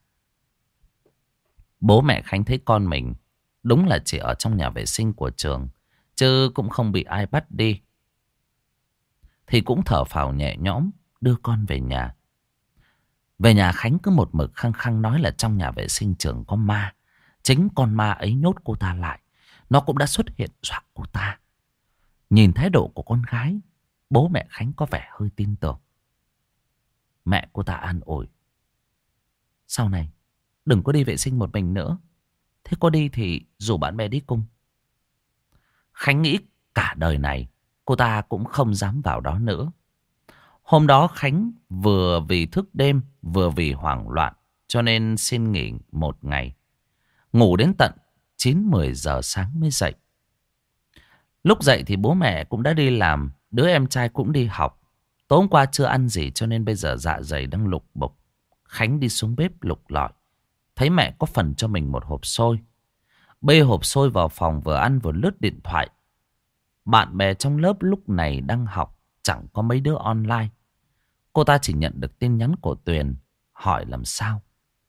Bố mẹ Khánh thấy con mình đúng là chỉ ở trong nhà vệ sinh của trường, chứ cũng không bị ai bắt đi. Thì cũng thở phào nhẹ nhõm đưa con về nhà. Về nhà Khánh cứ một mực khăng khăng nói là trong nhà vệ sinh trường có ma. Chính con ma ấy nhốt cô ta lại. Nó cũng đã xuất hiện dọa cô ta. Nhìn thái độ của con gái, bố mẹ Khánh có vẻ hơi tin tưởng. Mẹ cô ta an ủi. Sau này đừng có đi vệ sinh một mình nữa. Thế có đi thì rủ bạn bè đi cùng. Khánh nghĩ cả đời này cô ta cũng không dám vào đó nữa. Hôm đó Khánh vừa vì thức đêm vừa vì hoảng loạn cho nên xin nghỉ một ngày. Ngủ đến tận 9-10 giờ sáng mới dậy. Lúc dậy thì bố mẹ cũng đã đi làm, đứa em trai cũng đi học. Tối hôm qua chưa ăn gì cho nên bây giờ dạ dày đang lục bục. Khánh đi xuống bếp lục lọi. Thấy mẹ có phần cho mình một hộp xôi. Bê hộp xôi vào phòng vừa ăn vừa lướt điện thoại. Bạn bè trong lớp lúc này đang học, chẳng có mấy đứa online. Cô ta chỉ nhận được tin nhắn của Tuyền, hỏi làm sao.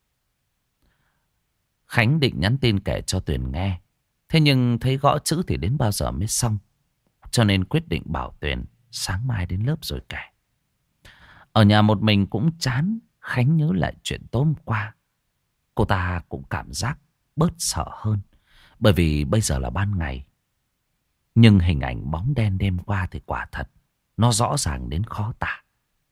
Khánh định nhắn tin kể cho Tuyền nghe. Thế nhưng thấy gõ chữ thì đến bao giờ mới xong. Cho nên quyết định bảo Tuyền sáng mai đến lớp rồi kể. Ở nhà một mình cũng chán, Khánh nhớ lại chuyện tối hôm qua. Cô ta cũng cảm giác bớt sợ hơn. Bởi vì bây giờ là ban ngày. Nhưng hình ảnh bóng đen đêm qua thì quả thật nó rõ ràng đến khó tả.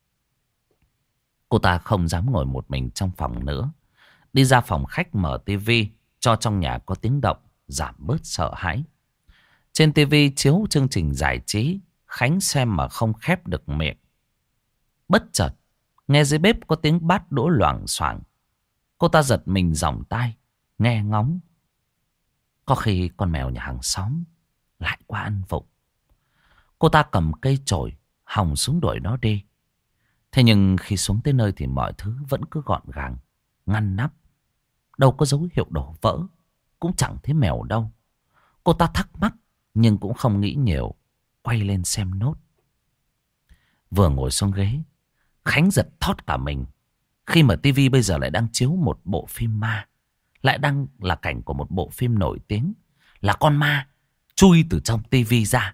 Cô ta không dám ngồi một mình trong phòng nữa. Đi ra phòng khách mở tivi cho trong nhà có tiếng động, giảm bớt sợ hãi. Trên tivi chiếu chương trình giải trí, Khánh xem mà không khép được miệng. Bất chợt nghe dưới bếp có tiếng bát đũa loảng xoảng. Cô ta giật mình giỏng tai, nghe ngóng. Có khi con mèo nhà hàng xóm lại qua ăn vụng. Cô ta cầm cây chổi hòng xuống đuổi nó đi. Thế nhưng khi xuống tới nơi thì mọi thứ vẫn cứ gọn gàng, ngăn nắp. Đâu có dấu hiệu đổ vỡ, cũng chẳng thấy mèo đâu. Cô ta thắc mắc nhưng cũng không nghĩ nhiều, quay lên xem nốt. Vừa ngồi xuống ghế, Khánh giật thót cả mình. Khi mà tivi bây giờ lại đang chiếu một bộ phim ma. Lại đang là cảnh của một bộ phim nổi tiếng. Là con ma chui từ trong tivi ra.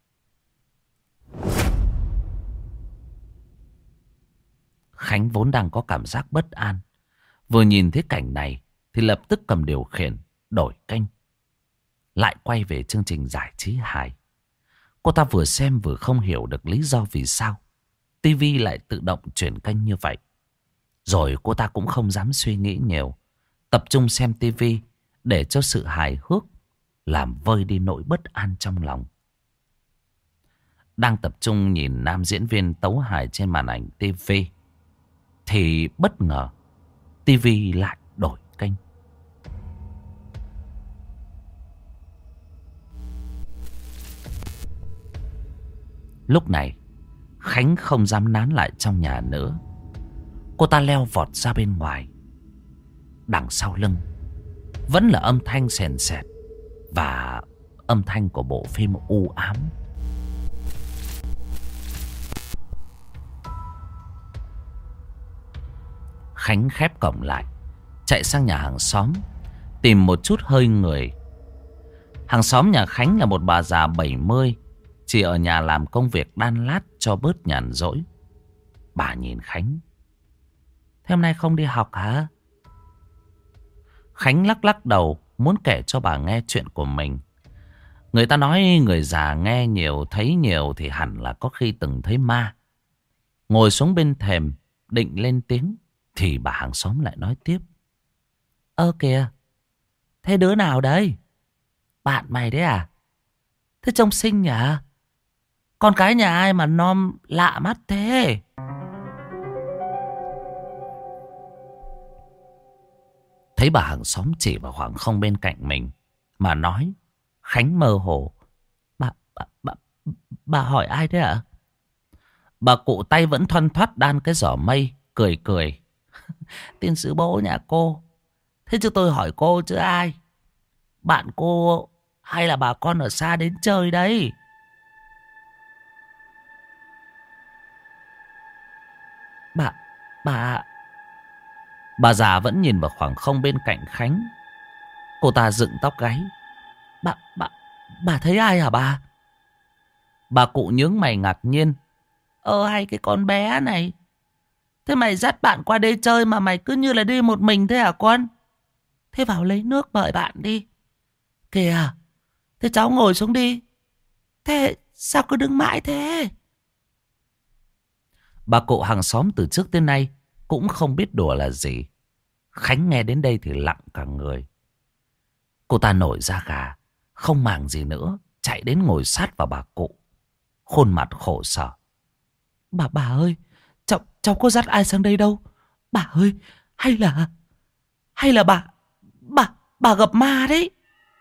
Khánh vốn đang có cảm giác bất an. Vừa nhìn thấy cảnh này thì lập tức cầm điều khiển, đổi kênh. Lại quay về chương trình giải trí hài. Cô ta vừa xem vừa không hiểu được lý do vì sao tivi lại tự động chuyển kênh như vậy. Rồi cô ta cũng không dám suy nghĩ nhiều, tập trung xem tivi để cho sự hài hước làm vơi đi nỗi bất an trong lòng. Đang tập trung nhìn nam diễn viên tấu hài trên màn ảnh tivi thì bất ngờ tivi lại đổi kênh. Lúc này Khánh không dám nán lại trong nhà nữa. Cô ta leo vọt ra bên ngoài. Đằng sau lưng vẫn là âm thanh sền sệt và âm thanh của bộ phim u ám. Khánh khép cổng lại, chạy sang nhà hàng xóm tìm một chút hơi người. Hàng xóm nhà Khánh là một bà già 70, chỉ ở nhà làm công việc đan lát cho bớt nhàn rỗi. Bà nhìn Khánh. Thế hôm nay không đi học hả? Khánh lắc lắc đầu, muốn kể cho bà nghe chuyện của mình. Người ta nói người già nghe nhiều, thấy nhiều thì hẳn là có khi từng thấy ma. Ngồi xuống bên thềm, định lên tiếng, thì bà hàng xóm lại nói tiếp. Ơ kìa, thế đứa nào đấy? Bạn mày đấy à? Thế trông xinh nhỉ? Con cái nhà ai mà nom lạ mắt thế? Thấy bà hàng xóm chỉ vào khoảng không bên cạnh mình mà nói, Khánh mơ hồ. Bà hỏi ai đấy ạ? Bà cụ tay vẫn thoăn thoắt đan cái giỏ mây, cười cười. Tiên sư bố nhà cô. Thế chứ tôi hỏi cô chứ ai? Bạn cô hay là bà con ở xa đến chơi đấy? Bà... Bà già vẫn nhìn vào khoảng không bên cạnh Khánh. Cô ta dựng tóc gáy. Bà... Bà thấy ai hả bà? Bà cụ nhướng mày ngạc nhiên. Hay cái con bé này. Thế mày dắt bạn qua đây chơi mà mày cứ như là đi một mình thế hả con? Thế vào lấy nước mời bạn đi. Kìa, thế cháu ngồi xuống đi. Thế sao cứ đứng mãi thế? Bà cụ hàng xóm từ trước tới nay cũng không biết đùa là gì. Khánh nghe đến đây thì lặng cả người. Cô ta nổi da gà, không màng gì nữa, chạy đến ngồi sát vào bà cụ, khuôn mặt khổ sở. Bà ơi, cháu có dắt ai sang đây đâu. Bà ơi, hay là bà gặp ma đấy.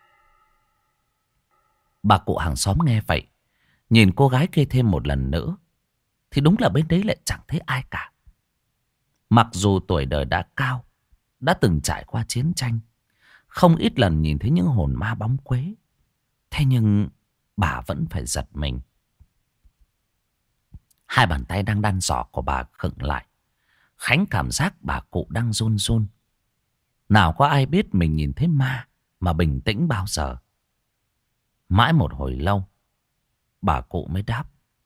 Bà cụ hàng xóm nghe vậy, nhìn cô gái kia thêm một lần nữa, thì đúng là bên đấy lại chẳng thấy ai cả. Mặc dù tuổi đời đã cao, đã từng trải qua chiến tranh, không ít lần nhìn thấy những hồn ma bóng quế, thế nhưng bà vẫn phải giật mình. Hai bàn tay đang đan giỏ của bà khựng lại. Khánh cảm giác bà cụ đang run run. Nào có ai biết mình nhìn thấy ma mà bình tĩnh bao giờ. Mãi một hồi lâu, bà cụ mới đáp.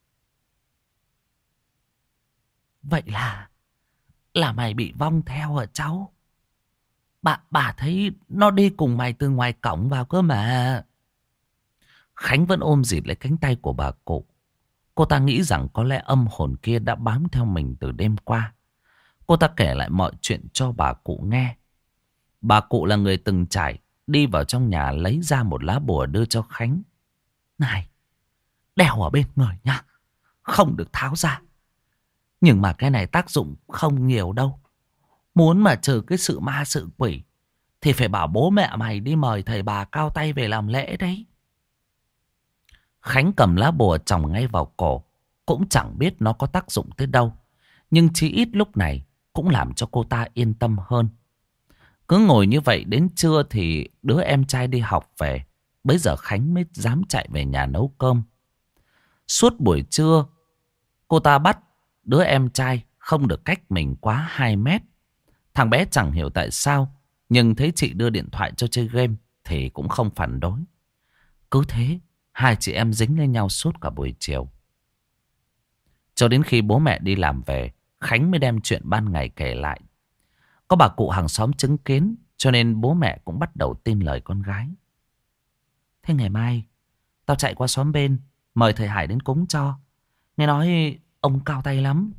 Vậy là mày bị vong theo hả cháu? Bà thấy nó đi cùng mày từ ngoài cổng vào cơ mà. Khánh vẫn ôm dịt lấy cánh tay của bà cụ. Cô ta nghĩ rằng có lẽ âm hồn kia đã bám theo mình từ đêm qua. Cô ta kể lại mọi chuyện cho bà cụ nghe. Bà cụ là người từng trải, đi vào trong nhà lấy ra một lá bùa đưa cho Khánh. Này, đeo ở bên người nhá, không được tháo ra. Nhưng mà cái này tác dụng không nhiều đâu. Muốn mà trừ cái sự ma sự quỷ thì phải bảo bố mẹ mày đi mời thầy bà cao tay về làm lễ đấy. Khánh cầm lá bùa chồng ngay vào cổ. Cũng chẳng biết nó có tác dụng tới đâu, nhưng chí ít lúc này cũng làm cho cô ta yên tâm hơn. Cứ ngồi như vậy đến trưa thì đứa em trai đi học về. Bấy giờ Khánh mới dám chạy về nhà nấu cơm. Suốt buổi trưa, cô ta bắt đứa em trai không được cách mình quá 2 mét. Thằng bé chẳng hiểu tại sao, nhưng thấy chị đưa điện thoại cho chơi game thì cũng không phản đối. Cứ thế, hai chị em dính lên nhau suốt cả buổi chiều. Cho đến khi bố mẹ đi làm về, Khánh mới đem chuyện ban ngày kể lại. Có bà cụ hàng xóm chứng kiến, cho nên bố mẹ cũng bắt đầu tin lời con gái. Thế ngày mai, tao chạy qua xóm bên, mời thầy Hải đến cúng cho. Nghe nói ông cao tay lắm.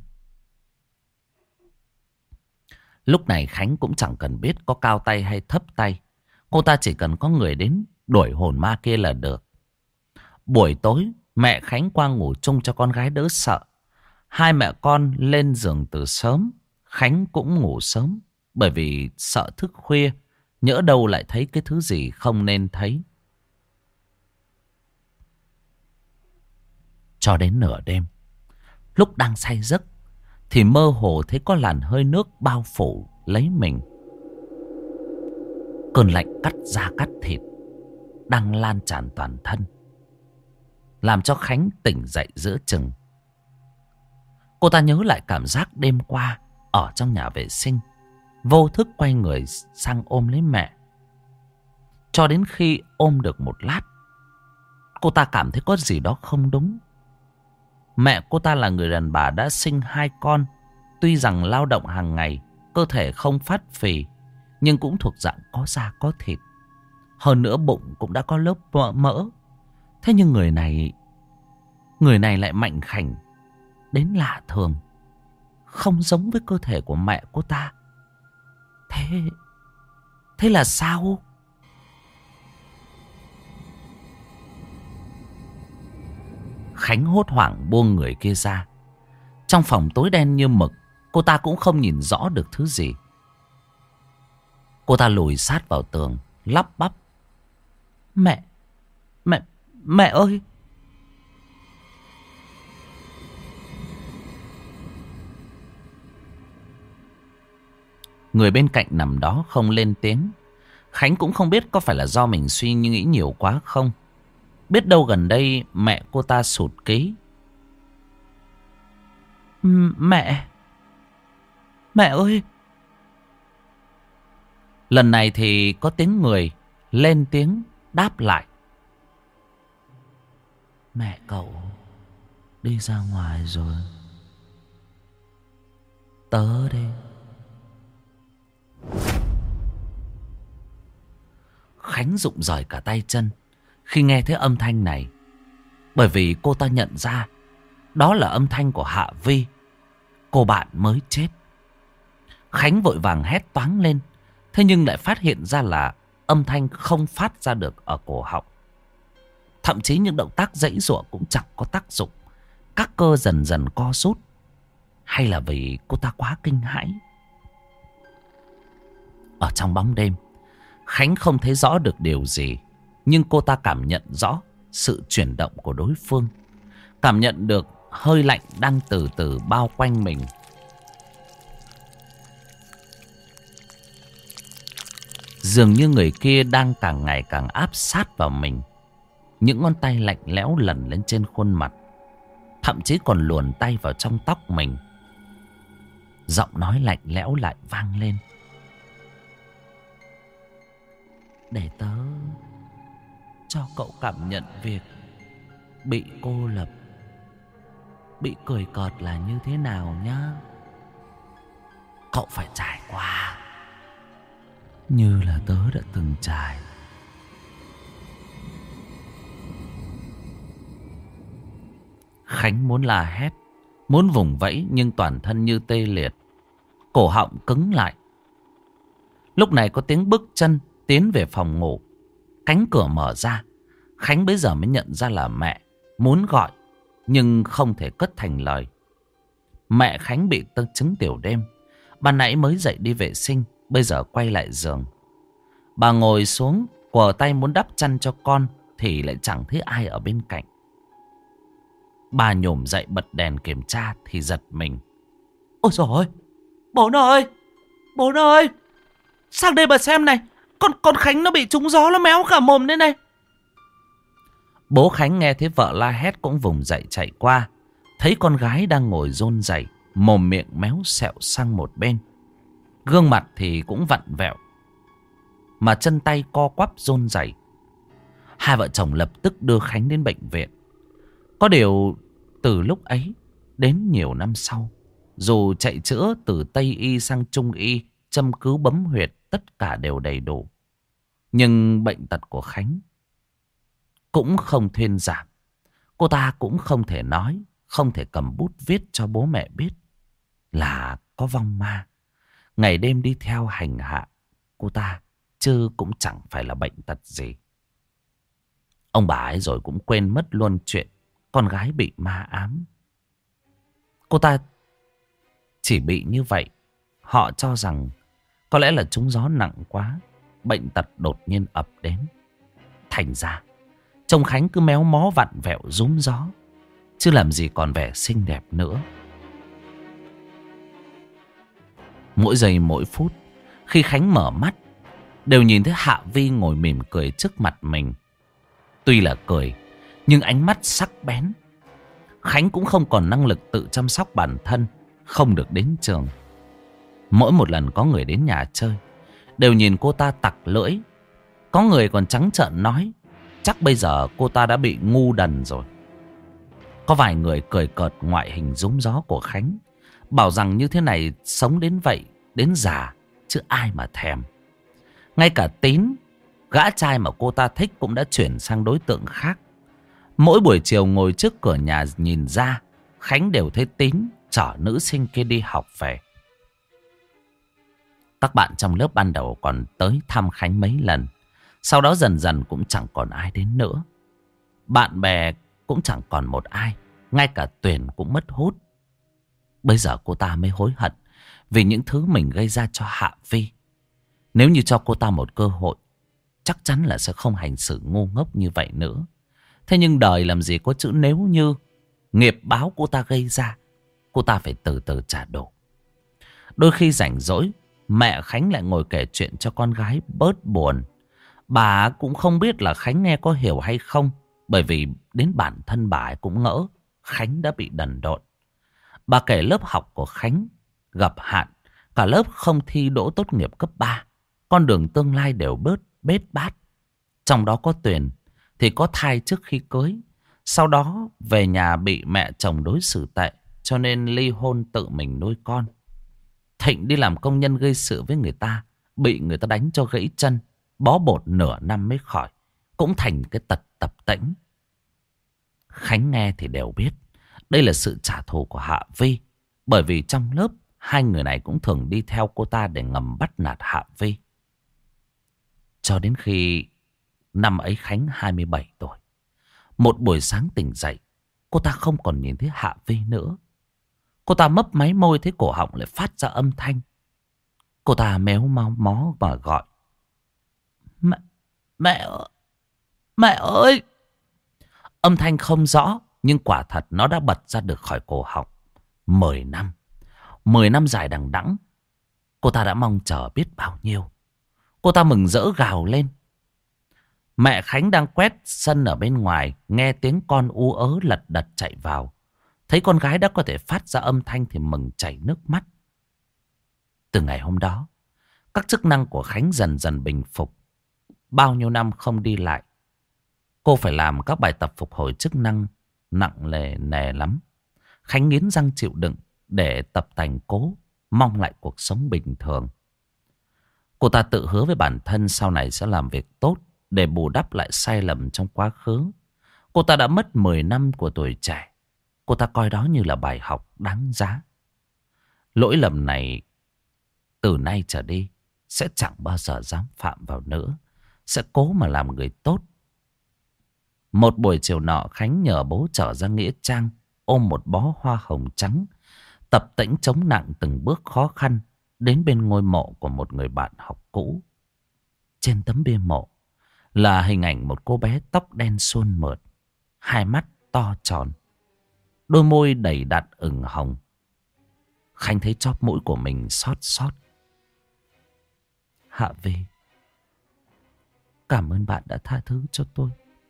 Lúc này Khánh cũng chẳng cần biết có cao tay hay thấp tay. Cô ta chỉ cần có người đến đuổi hồn ma kia là được. Buổi tối, mẹ Khánh qua ngủ chung cho con gái đỡ sợ. Hai mẹ con lên giường từ sớm. Khánh cũng ngủ sớm, bởi vì sợ thức khuya, nhỡ đâu lại thấy cái thứ gì không nên thấy. Cho đến nửa đêm, lúc đang say giấc thì mơ hồ thấy có làn hơi nước bao phủ lấy mình. Cơn lạnh cắt da cắt thịt đang lan tràn toàn thân, làm cho Khánh tỉnh dậy giữa chừng. Cô ta nhớ lại cảm giác đêm qua ở trong nhà vệ sinh, vô thức quay người sang ôm lấy mẹ. Cho đến khi ôm được một lát, Cô ta cảm thấy có gì đó không đúng. Mẹ cô ta là người đàn bà đã sinh 2 con. Tuy rằng lao động hàng ngày, cơ thể không phát phì, nhưng cũng thuộc dạng có da có thịt. Hơn nữa bụng cũng đã có lớp mỡ. Thế nhưng người này lại mạnh khảnh đến lạ thường, không giống với cơ thể của mẹ cô ta. Thế là sao? Khánh hốt hoảng buông người kia ra. Trong phòng tối đen như mực, cô ta cũng không nhìn rõ được thứ gì. Cô ta lùi sát vào tường, lắp bắp: Mẹ ơi! Người bên cạnh nằm đó không lên tiếng. Khánh cũng không biết có phải là do mình suy nghĩ nhiều quá không. Biết đâu gần đây mẹ cô ta sụt ký. Mẹ ơi! Lần này thì có tiếng người lên tiếng đáp lại: Mẹ cậu đi ra ngoài rồi. Tớ đây. Khánh rụng rời cả tay chân khi nghe thấy âm thanh này, bởi vì cô ta nhận ra đó là âm thanh của Hạ Vi, cô bạn mới chết. Khánh vội vàng hét toáng lên, thế nhưng lại phát hiện ra là âm thanh không phát ra được ở cổ họng. Thậm chí những động tác giãy giụa cũng chẳng có tác dụng. Các cơ dần dần co rút. Hay là vì cô ta quá kinh hãi? Ở trong bóng đêm, Khánh không thấy rõ được điều gì, nhưng cô ta cảm nhận rõ sự chuyển động của đối phương, cảm nhận được hơi lạnh đang từ từ bao quanh mình. Dường như người kia đang càng ngày càng áp sát vào mình. Những ngón tay lạnh lẽo lần lên trên khuôn mặt, thậm chí còn luồn tay vào trong tóc mình. Giọng nói lạnh lẽo lại vang lên: Để tớ cho cậu cảm nhận việc bị cô lập, bị cười cợt là như thế nào nhá. Cậu phải trải qua như là tớ đã từng trải. Khánh muốn la hét, muốn vùng vẫy, nhưng toàn thân như tê liệt, cổ họng cứng lại. Lúc này có tiếng bước chân tiến về phòng ngủ. Cánh cửa mở ra. Khánh bấy giờ mới nhận ra là mẹ, muốn gọi nhưng không thể cất thành lời. Mẹ Khánh bị chứng tiểu đêm, ban nãy mới dậy đi vệ sinh, bây giờ quay lại giường. Bà ngồi xuống quờ tay muốn đắp chăn cho con, thì lại chẳng thấy ai ở bên cạnh. Bà nhổm dậy bật đèn kiểm tra thì giật mình: Ôi dồi ôi! Bố ơi! Bố ơi! Sang đây bà xem này! Con Khánh nó bị trúng gió, nó méo cả mồm đây này. Bố Khánh nghe thấy vợ la hét cũng vùng dậy chạy qua. Thấy con gái đang ngồi run rẩy, mồm miệng méo xẹo sang một bên, gương mặt thì cũng vặn vẹo, mà chân tay co quắp run rẩy. Hai vợ chồng lập tức đưa Khánh đến bệnh viện. Có điều từ lúc ấy đến nhiều năm sau, dù chạy chữa từ Tây Y sang Trung Y, châm cứu bấm huyệt, tất cả đều đầy đủ, nhưng bệnh tật của Khánh cũng không thuyên giảm. Cô ta cũng không thể nói, không thể cầm bút viết cho bố mẹ biết là có vong ma ngày đêm đi theo hành hạ cô ta, chứ cũng chẳng phải là bệnh tật gì. Ông bà ấy rồi cũng quên mất luôn chuyện con gái bị ma ám. Cô ta chỉ bị như vậy. Họ cho rằng có lẽ là trúng gió nặng quá, bệnh tật đột nhiên ập đến. Thành ra trông Khánh cứ méo mó vặn vẹo rúm gió, chứ làm gì còn vẻ xinh đẹp nữa. Mỗi giây mỗi phút khi Khánh mở mắt, đều nhìn thấy Hạ Vi ngồi mỉm cười trước mặt mình. Tuy là cười, nhưng ánh mắt sắc bén. Khánh cũng không còn năng lực tự chăm sóc bản thân, không được đến trường. Mỗi một lần có người đến nhà chơi, đều nhìn cô ta tặc lưỡi. Có người còn trắng trợn nói: chắc bây giờ cô ta đã bị ngu đần rồi. Có vài người cười cợt ngoại hình rúm gió của Khánh, bảo rằng như thế này sống đến vậy, đến già, chứ ai mà thèm. Ngay cả Tín, gã trai mà cô ta thích cũng đã chuyển sang đối tượng khác. Mỗi buổi chiều ngồi trước cửa nhà nhìn ra, Khánh đều thấy Tín chở nữ sinh kia đi học về. Các bạn trong lớp ban đầu còn tới thăm Khánh mấy lần, sau đó dần dần cũng chẳng còn ai đến nữa. Bạn bè cũng chẳng còn một ai, ngay cả Tuyền cũng mất hút. Bây giờ cô ta mới hối hận vì những thứ mình gây ra cho Hạ Vi. Nếu như cho cô ta một cơ hội, chắc chắn là sẽ không hành xử ngu ngốc như vậy nữa. Thế nhưng đời làm gì có chữ nếu như. Nghiệp báo cô ta gây ra, cô ta phải từ từ trả đổ. Đôi khi rảnh rỗi, mẹ Khánh lại ngồi kể chuyện cho con gái bớt buồn. Bà cũng không biết là Khánh nghe có hiểu hay không, bởi vì đến bản thân bà ấy cũng ngỡ Khánh đã bị đần độn. Bà kể lớp học của Khánh gặp hạn, cả lớp không thi đỗ tốt nghiệp cấp 3. Con đường tương lai đều bết bát. Trong đó có Tuyền thì có thai trước khi cưới, sau đó về nhà bị mẹ chồng đối xử tệ, cho nên ly hôn tự mình nuôi con. Thịnh đi làm công nhân gây sự với người ta, bị người ta đánh cho gãy chân, bó bột nửa năm mới khỏi, cũng thành cái tật tập tễnh. Khánh nghe thì đều biết đây là sự trả thù của Hạ Vi, bởi vì trong lớp hai người này cũng thường đi theo cô ta để ngầm bắt nạt Hạ Vi. Cho đến khi năm ấy Khánh 27 tuổi, một buổi sáng tỉnh dậy, cô ta không còn nhìn thấy Hạ Vi nữa. Cô ta mấp máy môi thấy cổ họng lại phát ra âm thanh. Cô ta méo mó và gọi: Mẹ ơi! Âm thanh không rõ, nhưng quả thật nó đã bật ra được khỏi cổ họng. 10 năm. 10 năm dài đằng đẵng, cô ta đã mong chờ biết bao nhiêu. Cô ta mừng rỡ gào lên. Mẹ Khánh đang quét sân ở bên ngoài, nghe tiếng con ú ớ lật đật chạy vào. Thấy con gái đã có thể phát ra âm thanh thì mừng chảy nước mắt. Từ ngày hôm đó, các chức năng của Khánh dần dần bình phục. Bao nhiêu năm không đi lại, cô phải làm các bài tập phục hồi chức năng nặng nề lắm. Khánh nghiến răng chịu đựng để tập tành cố, mong lại cuộc sống bình thường. Cô ta tự hứa với bản thân sau này sẽ làm việc tốt để bù đắp lại sai lầm trong quá khứ. Cô ta đã mất 10 năm của tuổi trẻ. Cô ta coi đó như là bài học đáng giá. Lỗi lầm này từ nay trở đi sẽ chẳng bao giờ dám phạm vào nữa. Sẽ cố mà làm người tốt. Một buổi chiều nọ, Khánh nhờ bố trở ra nghĩa trang, ôm một bó hoa hồng trắng, tập tễnh chống nặng từng bước khó khăn đến bên ngôi mộ của một người bạn học cũ. Trên tấm bia mộ là hình ảnh một cô bé tóc đen suôn mượt, hai mắt to tròn, đôi môi đầy đặn ửng hồng. Khánh thấy chóp mũi của mình xót xót. Hạ Vi, cảm ơn bạn đã tha thứ cho tôi.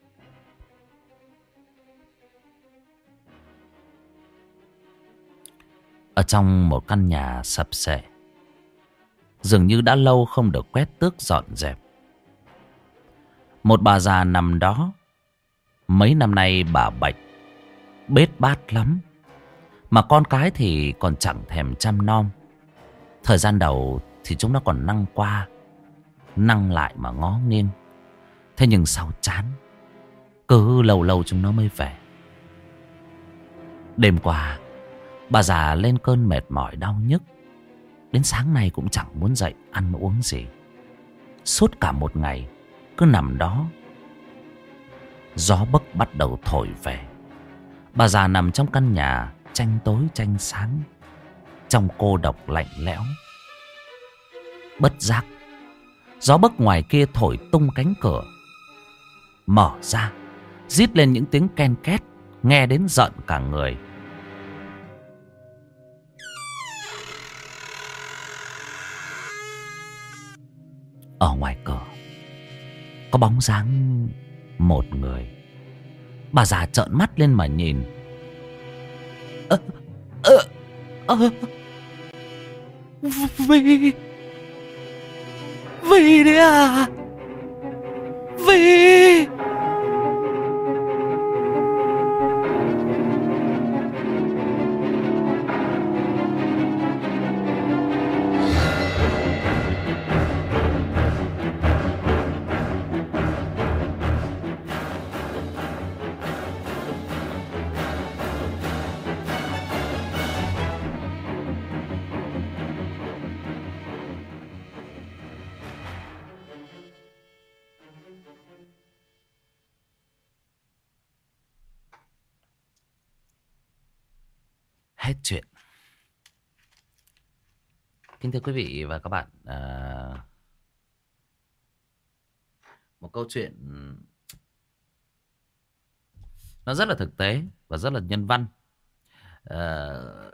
Ở trong một căn nhà sập xệ, dường như đã lâu không được quét tước dọn dẹp, một bà già nằm đó. Mấy năm nay bà bệnh, bết bát lắm, mà con cái thì còn chẳng thèm chăm nom. Thời gian đầu thì chúng nó còn năng qua năng lại mà ngó nghiêng. Thế nhưng sau chán, cứ lâu lâu chúng nó mới về. Đêm qua bà già lên cơn mệt mỏi đau nhức, đến sáng nay cũng chẳng muốn dậy ăn uống gì. Suốt cả một ngày cứ nằm đó. Gió bấc bắt đầu thổi về. Bà già nằm trong căn nhà tranh tối tranh sáng, trong cô độc lạnh lẽo. Bất giác, gió bấc ngoài kia thổi tung cánh cửa, mở ra, rít lên những tiếng ken két, nghe đến giận cả người. Ở ngoài cửa có bóng dáng một người. Bà già trợn mắt lên mà nhìn. Vi, Vi đấy à? Vi. Hết chuyện. Kính thưa quý vị và các bạn, một câu chuyện nó rất là thực tế và rất là nhân văn. Ờ,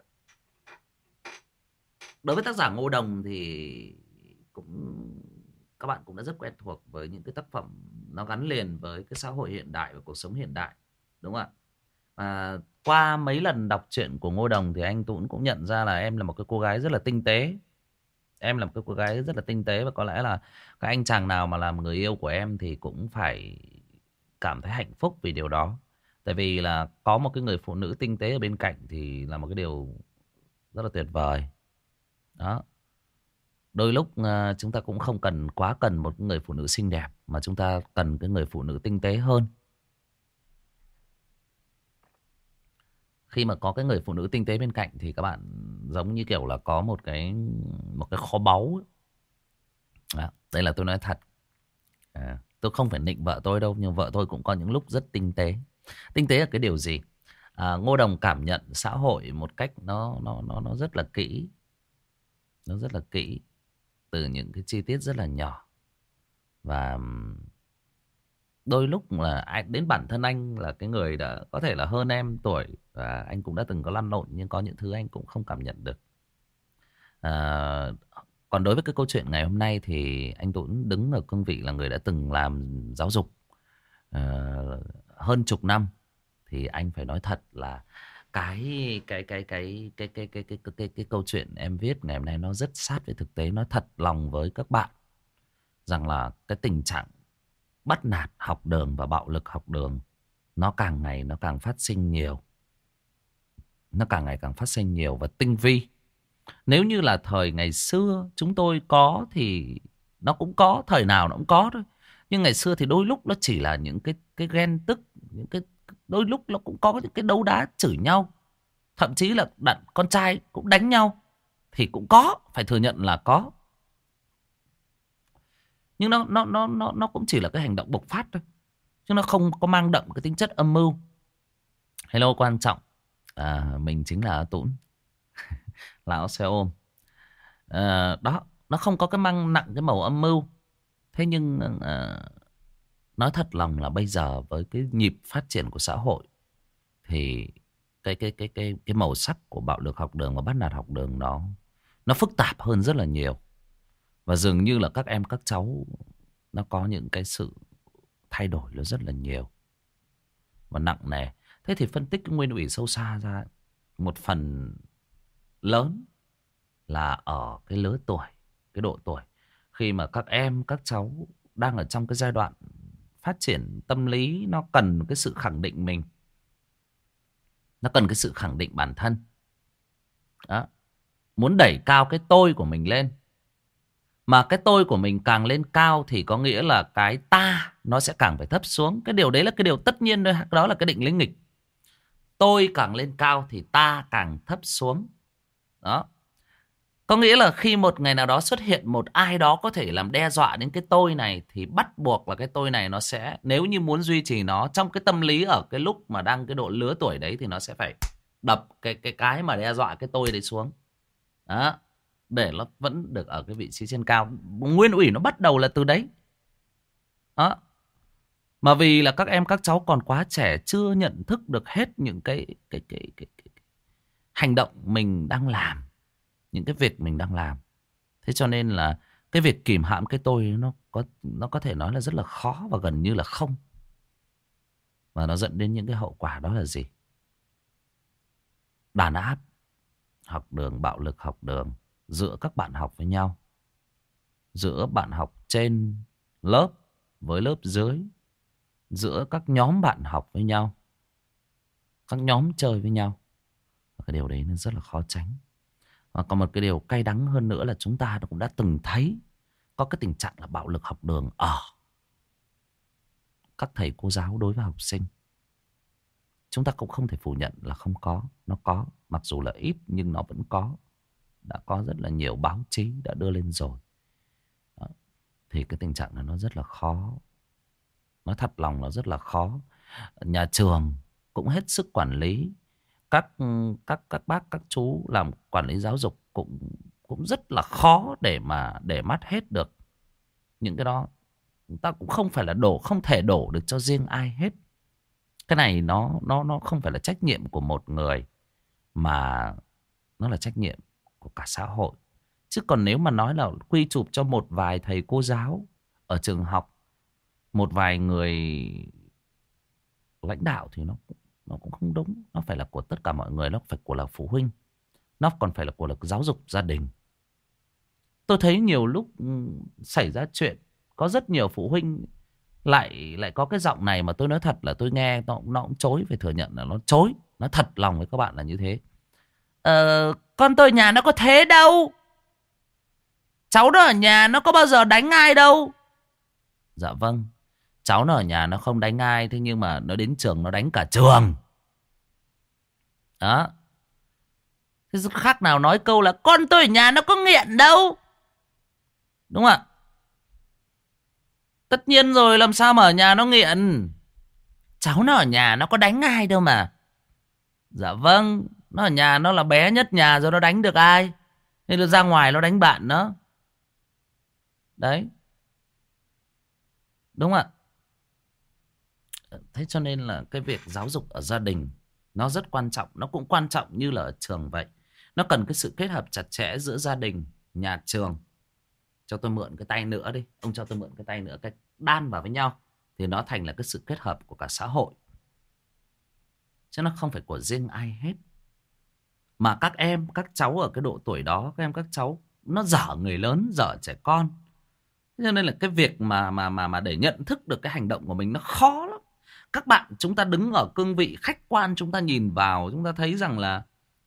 Đối với tác giả Ngô Đồng thì cũng các bạn cũng đã rất quen thuộc với những cái tác phẩm nó gắn liền với cái xã hội hiện đại và cuộc sống hiện đại, đúng không ạ? Qua mấy lần đọc truyện của Ngô Đồng thì anh Tún cũng nhận ra là em là một cái cô gái rất là tinh tế. Em là một cái cô gái rất là tinh tế, và có lẽ là các anh chàng nào mà làm người yêu của em thì cũng phải cảm thấy hạnh phúc vì điều đó. Tại vì là có một cái người phụ nữ tinh tế ở bên cạnh thì là một cái điều rất là tuyệt vời. Đó. Đôi lúc chúng ta cũng không quá cần một người phụ nữ xinh đẹp, mà chúng ta cần cái người phụ nữ tinh tế hơn. Khi mà có cái người phụ nữ tinh tế bên cạnh thì các bạn giống như kiểu là có một cái kho báu ấy. Đó, đây là tôi nói thật. Tôi không phải nịnh vợ tôi đâu, nhưng vợ tôi cũng có những lúc rất tinh tế. Tinh tế là cái điều gì? Ngô Đồng cảm nhận xã hội một cách nó rất là kỹ. Nó rất là kỹ, từ những cái chi tiết rất là nhỏ. Và đôi lúc là đến bản thân anh là cái người đã có thể là hơn em tuổi, và anh cũng đã từng có lăn lộn, nhưng có những thứ anh cũng không cảm nhận được. À, Còn đối với cái câu chuyện ngày hôm nay thì anh Tuấn đứng ở cương vị là người đã từng làm giáo dục hơn chục năm, thì anh phải nói thật là cái câu chuyện em viết ngày hôm nay nó rất sát với thực tế. Nó thật lòng với các bạn rằng là cái tình trạng bắt nạt học đường và bạo lực học đường nó càng ngày nó càng phát sinh nhiều. Nó càng ngày càng phát sinh nhiều và tinh vi. Nếu như là thời ngày xưa chúng tôi có thì nó cũng có, thời nào nó cũng có thôi. Nhưng ngày xưa thì đôi lúc nó chỉ là những cái ghen tức, những cái đôi lúc nó cũng có những cái đấu đá chửi nhau, thậm chí là con trai cũng đánh nhau thì cũng có, phải thừa nhận là có. Nhưng nó cũng chỉ là cái hành động bộc phát thôi, chứ nó không có mang đậm cái tính chất âm mưu. Hello quan trọng, mình chính là Tũng lão xe ôm. Đó, nó không có cái mang nặng cái màu âm mưu. Thế nhưng nói thật lòng là bây giờ với cái nhịp phát triển của xã hội thì cái màu sắc của bạo lực học đường và bắt nạt học đường nó phức tạp hơn rất là nhiều. Và dường như là các em các cháu nó có những cái sự thay đổi nó rất là nhiều và nặng nề. Thế thì phân tích cái nguyên ủy sâu xa ra, một phần lớn là ở cái lứa tuổi, cái độ tuổi khi mà các em các cháu đang ở trong cái giai đoạn phát triển tâm lý, nó cần cái sự khẳng định mình, nó cần cái sự khẳng định bản thân. Đó. Muốn đẩy cao cái tôi của mình lên. Mà cái tôi của mình càng lên cao thì có nghĩa là cái ta nó sẽ càng phải thấp xuống. Cái điều đấy là cái điều tất nhiên thôi. Đó là cái định lý nghịch. Tôi càng lên cao thì ta càng thấp xuống. Đó. Có nghĩa là khi một ngày nào đó xuất hiện một ai đó có thể làm đe dọa đến cái tôi này, thì bắt buộc là cái tôi này nó sẽ, nếu như muốn duy trì nó trong cái tâm lý ở cái lúc mà đang cái độ lứa tuổi đấy, thì nó sẽ phải đập cái mà đe dọa cái tôi đấy xuống. Đó. Để nó vẫn được ở cái vị trí trên cao. Nguyên ủy nó bắt đầu là từ đấy. Đó. Mà vì là các em các cháu còn quá trẻ, chưa nhận thức được hết những cái hành động mình đang làm, những cái việc mình đang làm. Thế cho nên là cái việc kìm hãm cái tôi nó có thể nói là rất là khó và gần như là không. Và nó dẫn đến những cái hậu quả đó là gì? Đàn áp học đường, bạo lực học đường giữa các bạn học với nhau, giữa bạn học trên lớp với lớp dưới, giữa các nhóm bạn học với nhau, các nhóm chơi với nhau. Cái điều đấy nó rất là khó tránh. Và còn một cái điều cay đắng hơn nữa là chúng ta cũng đã từng thấy có cái tình trạng là bạo lực học đường ở các thầy cô giáo đối với học sinh. Chúng ta cũng không thể phủ nhận là không có. Nó có, mặc dù là ít nhưng nó vẫn có. Đã có rất là nhiều báo chí đã đưa lên rồi. Đó. Thì cái tình trạng này nó rất là khó. Nói thật lòng nó rất là khó. Nhà trường cũng hết sức quản lý, các bác các chú làm quản lý giáo dục cũng cũng rất là khó để mà để mắt hết được những cái đó. Ta cũng không phải là không thể đổ được cho riêng ai hết. Cái này nó không phải là trách nhiệm của một người, mà nó là trách nhiệm của cả xã hội. Chứ còn nếu mà nói là quy chụp cho một vài thầy cô giáo ở trường học, một vài người lãnh đạo thì nó cũng không đúng. Nó phải là của tất cả mọi người, nó phải của là phụ huynh, nó còn phải là của là giáo dục gia đình. Tôi thấy nhiều lúc xảy ra chuyện, có rất nhiều phụ huynh lại có cái giọng này mà tôi nói thật là tôi nghe nó cũng chối, phải thừa nhận là nó chối. Nó thật lòng với các bạn là như thế. Con tôi nhà nó có thế đâu, cháu nó ở nhà nó có bao giờ đánh ai đâu. Dạ vâng, cháu nó ở nhà nó không đánh ai, thế nhưng mà nó đến trường nó đánh cả trường. Đó. Thế khác nào nói câu là con tôi ở nhà nó có nghiện đâu. Đúng không ạ? Tất nhiên rồi, làm sao mà ở nhà nó nghiện. Cháu nó ở nhà nó có đánh ai đâu mà. Dạ vâng, nó ở nhà nó là bé nhất nhà rồi, nó đánh được ai. Nên nó ra ngoài nó đánh bạn nó. Đấy. Đúng không ạ? Thế cho nên là cái việc giáo dục ở gia đình nó rất quan trọng. Nó cũng quan trọng như là ở trường vậy. Nó cần cái sự kết hợp chặt chẽ giữa gia đình, nhà trường. Cho tôi mượn cái tay nữa đi. Ông cho tôi mượn cái tay nữa. Cái đan vào với nhau thì nó thành là cái sự kết hợp của cả xã hội. Chứ nó không phải của riêng ai hết. Mà các em, các cháu ở cái độ tuổi đó, các em các cháu nó dở người lớn, dở trẻ con. Cho nên là cái việc mà để nhận thức được cái hành động của mình nó khó lắm. Các bạn, chúng ta đứng ở cương vị khách quan, chúng ta nhìn vào, chúng ta thấy rằng là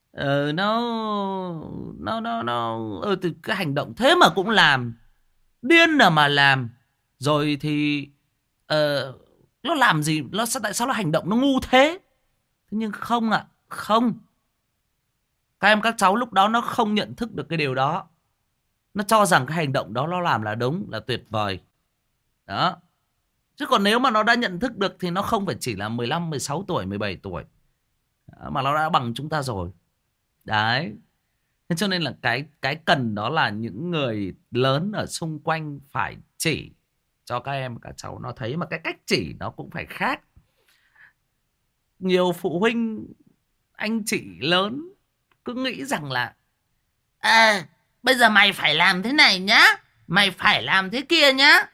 từ cái hành động thế mà cũng làm, điên là mà làm. Rồi thì nó làm gì, tại sao nó hành động nó ngu thế. Thế nhưng không ạ, không. Các em các cháu lúc đó nó không nhận thức được cái điều đó. Nó cho rằng cái hành động đó nó làm là đúng, là tuyệt vời. Đó. Chứ còn nếu mà nó đã nhận thức được thì nó không phải chỉ là 15, 16 tuổi, 17 tuổi. Mà nó đã bằng chúng ta rồi. Đấy. Thế cho nên là cái cần đó là những người lớn ở xung quanh phải chỉ cho các em các cháu nó thấy. Mà cái cách chỉ nó cũng phải khác. Nhiều phụ huynh, anh chị lớn cứ nghĩ rằng là bây giờ mày phải làm thế này nhá, mày phải làm thế kia nhá.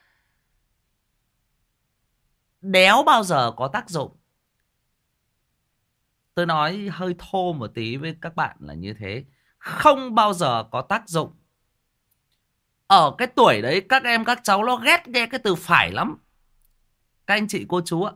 Đéo bao giờ có tác dụng. Tôi nói hơi thô một tí với các bạn là như thế. Không bao giờ có tác dụng. Ở cái tuổi đấy các em các cháu nó ghét nghe cái từ phải lắm. Các anh chị cô chú ạ,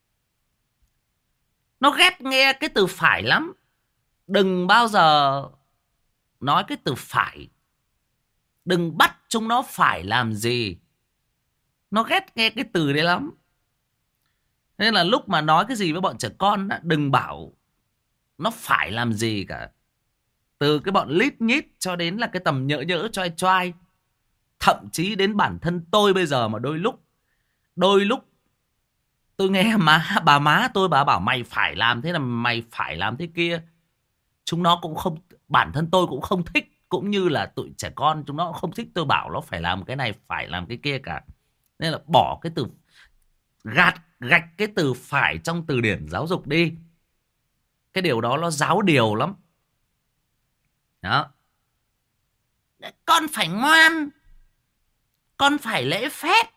nó ghét nghe cái từ phải lắm. Đừng bao giờ nói cái từ phải. Đừng bắt chúng nó phải làm gì. Nó ghét nghe cái từ đấy lắm. Nên là lúc mà nói cái gì với bọn trẻ con á, đừng bảo nó phải làm gì cả. Từ cái bọn lít nhít cho đến là cái tầm nhỡ nhỡ choai choai. Thậm chí đến bản thân tôi bây giờ mà đôi lúc tôi nghe bà má tôi, bà bảo mày phải làm thế là mày phải làm thế kia. Chúng nó cũng không, bản thân tôi cũng không thích. Cũng như là tụi trẻ con chúng nó cũng không thích tôi bảo nó phải làm cái này, phải làm cái kia cả. Nên là bỏ cái từ, gạch cái từ phải trong từ điển giáo dục đi. Cái điều đó nó giáo điều lắm. Đó. Con phải ngoan, con phải lễ phép,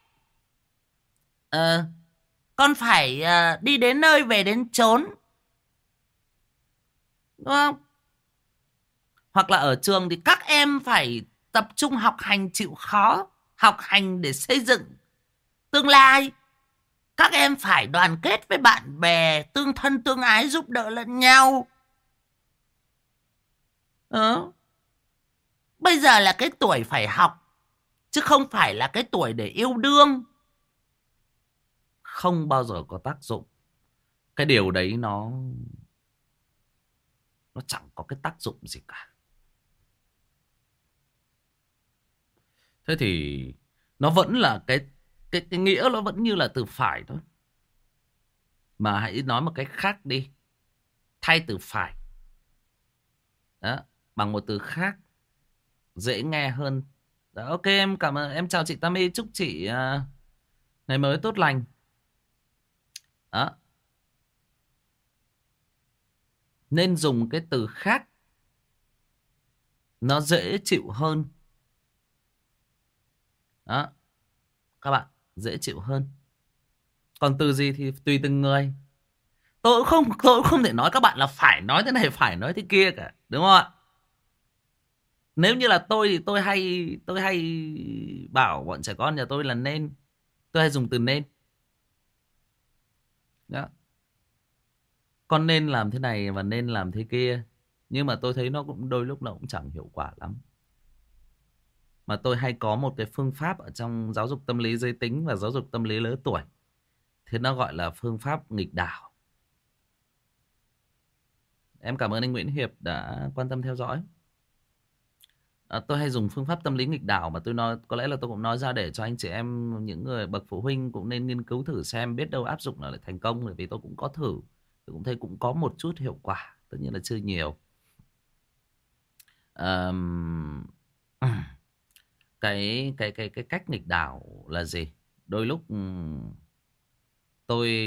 con phải đi đến nơi về đến chốn. Đúng không? Hoặc là ở trường thì các em phải tập trung học hành chịu khó, học hành để xây dựng tương lai. Các em phải đoàn kết với bạn bè, tương thân tương ái, giúp đỡ lẫn nhau. Bây giờ là cái tuổi phải học, chứ không phải là cái tuổi để yêu đương. Không bao giờ có tác dụng. Cái điều đấy nó chẳng có cái tác dụng gì cả. Thế thì nó vẫn là cái nghĩa nó vẫn như là từ phải thôi. Mà hãy nói một cách khác đi. Thay từ phải Đó, bằng một từ khác dễ nghe hơn. Đó, ok, em cảm ơn em, chào chị Tammy, chúc chị ngày mới tốt lành. Đó, nên dùng cái từ khác nó dễ chịu hơn. Đó, các bạn, dễ chịu hơn. Còn từ gì thì tùy từng người. Tôi cũng không thể nói các bạn là phải nói thế này phải nói thế kia cả, đúng không ạ? Nếu như là tôi thì tôi hay bảo bọn trẻ con nhà tôi là nên, tôi hay dùng từ nên. Đó, con nên làm thế này và nên làm thế kia, nhưng mà tôi thấy nó cũng đôi lúc nó cũng chẳng hiệu quả lắm. Mà tôi hay có một cái phương pháp ở trong giáo dục tâm lý giới tính và giáo dục tâm lý lớn tuổi, thì nó gọi là phương pháp nghịch đảo. Em cảm ơn anh Nguyễn Hiệp đã quan tâm theo dõi. Tôi hay dùng phương pháp tâm lý nghịch đảo mà tôi nói, có lẽ là tôi cũng nói ra để cho anh chị em, những người bậc phụ huynh cũng nên nghiên cứu thử xem, biết đâu áp dụng là lại thành công. Bởi vì tôi cũng có thử, tôi cũng thấy cũng có một chút hiệu quả, tất nhiên là chưa nhiều. Ờm, cái cách nghịch đảo là gì? Đôi lúc tôi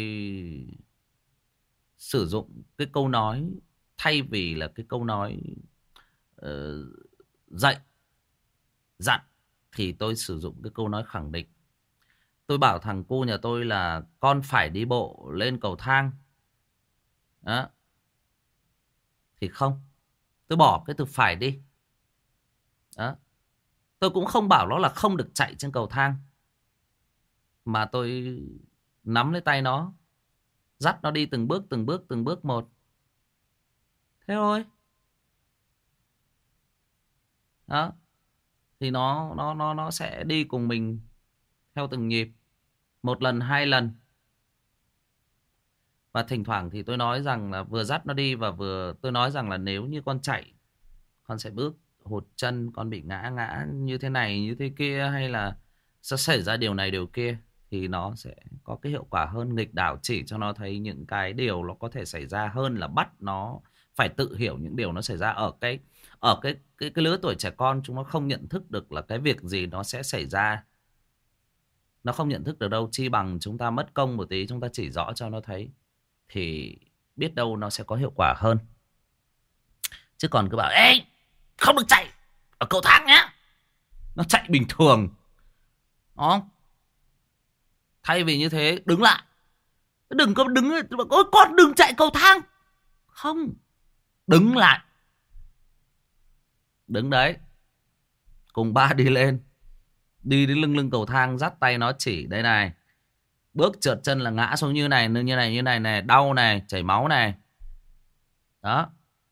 sử dụng cái câu nói, thay vì là cái câu nói ờ, dạy dặn, thì tôi sử dụng cái câu nói khẳng định. Tôi bảo thằng cu nhà tôi là con phải đi bộ lên cầu thang. Đó, thì không, tôi bỏ cái từ phải đi. Đó, tôi cũng không bảo nó là không được chạy trên cầu thang, mà tôi nắm lấy tay nó, dắt nó đi từng bước từng bước từng bước một, thế thôi. Đó, thì nó sẽ đi cùng mình theo từng nhịp, một lần hai lần. Và thỉnh thoảng thì tôi nói rằng là vừa dắt nó đi và vừa tôi nói rằng là nếu như con chạy, con sẽ bước hụt chân, con bị ngã ngã như thế này như thế kia, hay là sẽ xảy ra điều này điều kia, thì nó sẽ có cái hiệu quả hơn. Nghịch đảo chỉ cho nó thấy những cái điều nó có thể xảy ra, hơn là bắt nó phải tự hiểu những điều nó xảy ra. Ở cái lứa tuổi trẻ con, chúng nó không nhận thức được là cái việc gì nó sẽ xảy ra, nó không nhận thức được đâu. Chi bằng chúng ta mất công một tí, chúng ta chỉ rõ cho nó thấy, thì biết đâu nó sẽ có hiệu quả hơn. Chứ còn cứ bảo ê, không được chạy ở cầu thang nhá, nó chạy bình thường. Đó, thay vì như thế đứng lại, đừng có đứng. Ôi con đừng chạy cầu thang, không, đứng lại, đứng đấy, cùng ba đi lên, đi đến lưng lưng cầu thang, dắt tay nó chỉ đây này, bước trượt chân là ngã xuống như này như này như này này, đau này, chảy máu này. Đó,